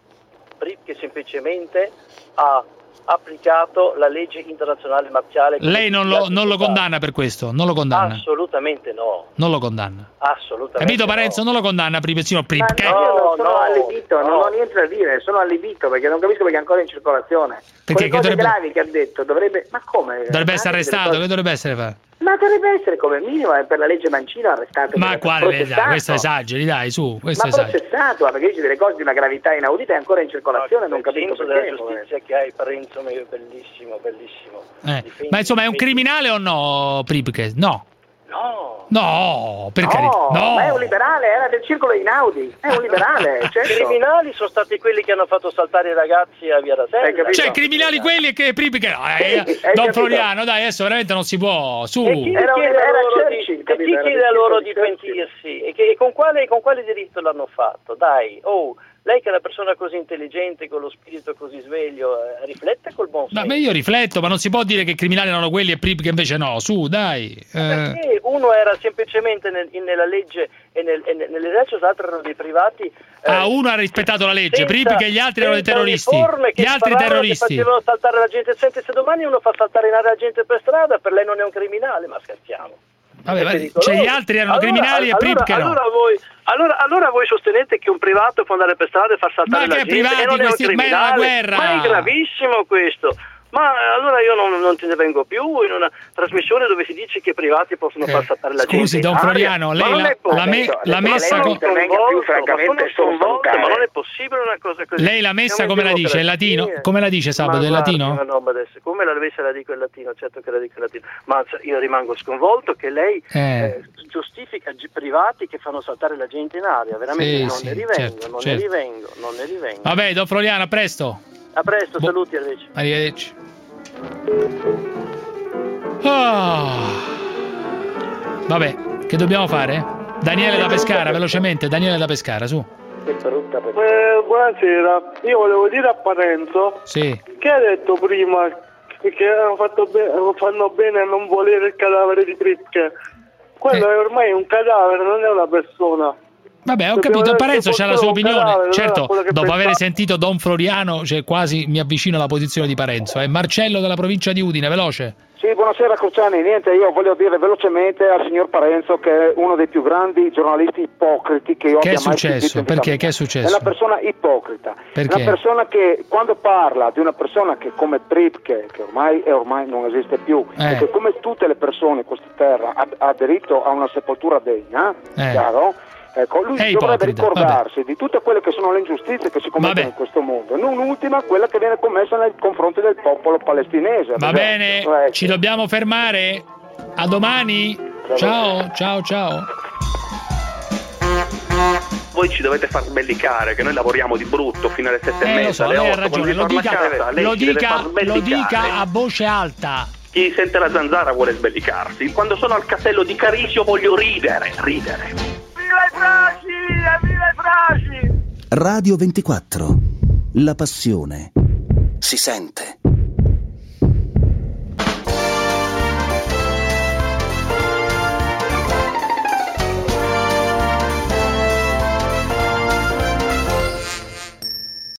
Che semplicemente ha applicato la legge internazionale marziale.
Lei non lo, non lo condanna per questo, non lo condanna.
Assolutamente no,
Non lo condanna.
assolutamente
Capito
no.
Parenzo? Non lo condanna Pribke, signor Pribke.
Ma no, io non sono
no,
allibito, non
no.
ho niente da dire, sono allibito perché non capisco perché è ancora in circolazione.
Perché?
Con le
Che
cose
dovrebbe-
gravi che ha detto, dovrebbe... Ma come?
Dovrebbe
Ma
essere
anche delle
arrestato,
cose-
che dovrebbe essere fatto?
Ma dovrebbe essere come minimo, è per la legge Mancino arrestato.
Ma quale, dai,
processato.
questo esageri, dai, su, questo
Ma
esageri.
processato, perché dice delle cose di una gravità inaudita e ancora in circolazione, non
Il
capisco
senso della
perché.
giustizia che hai, Parenzo, è bellissimo, bellissimo.
Eh,
Difendi-
Ma insomma, è un
difendi-
criminale o no, Pribke? No.
No.
No, per
No,
carità. No.
ma è un liberale, era del circolo Inaudi, è un liberale,
I
certo.
criminali sono stati quelli che hanno fatto saltare i ragazzi a Via Rasella.
Hai capito?
Cioè, criminali quelli che Pribke... Eh,
Sì, hai
Don
capito.
Floriano, dai, adesso veramente non si può. Su.
E chi
Era un-
chiede
era
loro di,
Churchill,
e
capito?
chi
Era
chiede
del
a loro
tipo
di
di Churchill.
pentirsi? E, che, e con, quale, con quale diritto l'hanno fatto? Dai, oh, lei che è una persona così intelligente, con lo spirito così sveglio, eh, riflette col buon senso.
No, ma io rifletto, ma non si può dire che i criminali erano quelli e Pribke invece no. Su, dai. Eh,
Perché uno era semplicemente nel- in- nella legge e, nel, e nel- nell'esercito, l'altro erano dei privati. eh,
ah, uno ha rispettato la legge,
senza-
Pribke e gli altri erano dei
senza
terroristi.
uniforme, che
Gli altri
sparavano,
terroristi.
che facevano saltare la gente. Senti, se domani uno fa saltare in aria la gente per strada, per lei non è un criminale, ma scherziamo.
Vabbè,
È
vabbè,
pericoloso.
cioè gli altri erano
Allora-
criminali e
allora-
Pribke no.
allora voi, allora, allora voi sostenete che un privato può andare per strada e far saltare
Ma
la
che
gente
privati
e non
questi-
è un
ma è una
criminale?
guerra!
Ma è gravissimo questo. Ma allora io non, non te ne vengo più in una trasmissione dove si dice che i privati possono
Eh,
far saltare la gente.
scusi,
in
Don
aria.
Floriano,
Ma
lei
non
la-
è possibile.
la me- la
Ma
messa
sono
co-
intervenga più,
sconvolto,
francamente,
ma sono
solo
sconvolto,
salutare.
ma non è possibile una cosa così.
Lei la messa
Siamo
come la
in
dice? In latino?
democrazia.
Come la dice Sabato?
Ma
In
guardi,
latino?
ma no, ma adesso, come la dovesse la dico in latino? Certo che la dico in latino. Ma io rimango sconvolto che lei
Eh.
eh, giustifica gi- privati che fanno saltare la gente in aria. Veramente
Sì,
non
sì,
ne rivengo,
certo,
non
certo.
ne rivengo, non ne rivengo.
Vabbè, Don Floriano, a presto.
A presto,
Boh.
saluti invece.
Arrivederci. Ah. Vabbè, che dobbiamo fare? Daniele da Pescara, velocemente, Daniele da Pescara, su.
Che brutta persona.
Eh, buonasera, io volevo dire a Parenzo
Sì.
che ha detto prima che hanno fatto be- fanno bene a non volere il cadavere di Pribke. Quello
Eh.
è ormai un cadavere, non è una persona.
Vabbè, ho
Dobbiamo
capito,
aver
Parenzo c'ha la
portato
sua
un
opinione.
cadavere, non
Certo,
era quello che
dopo
pensavo.
aver sentito Don Floriano, cioè quasi mi avvicino alla posizione di Parenzo. È Marcello della provincia di Udine, veloce.
Sì, buonasera Cruciani, niente, io voglio dire velocemente al signor Parenzo che è uno dei più grandi giornalisti ipocriti che io
Che è
abbia mai
successo?
sentito in vita
Perché?
mia.
Che è successo?
È una persona ipocrita,
Perché?
una persona che quando parla di una persona che come Pribke, che ormai, è ormai non esiste più,
Eh.
e che come tutte le persone in questa terra ha, ha aderito a una sepoltura degna,
Eh.
chiaro? Ecco, lui
È
dovrebbe
ipocrita,
ricordarsi di tutte quelle che sono le ingiustizie che si commettono
Vabbè.
in questo mondo, non ultima quella che viene commessa nei confronti del popolo palestinese.
Va
ad
bene,
esempio. Ecco.
ci dobbiamo fermare. A domani. Ciao, ciao, ciao.
Voi ci dovete far sbellicare, che noi lavoriamo di brutto fino alle sette
Eh,
e
lo
mezza,
so,
alle
lei ha
otto, quando
ragione,
vi
lo
torna a
dica,
casa, lei
lo
ci deve
dica,
far
lo
sbellicare.
dica a voce alta.
Chi sente la zanzara vuole sbellicarsi. Quando sono al castello di Carisio voglio ridere, ridere.
Viva i Fraci! Viva i Fraci!
Radio ventiquattro. La passione si sente.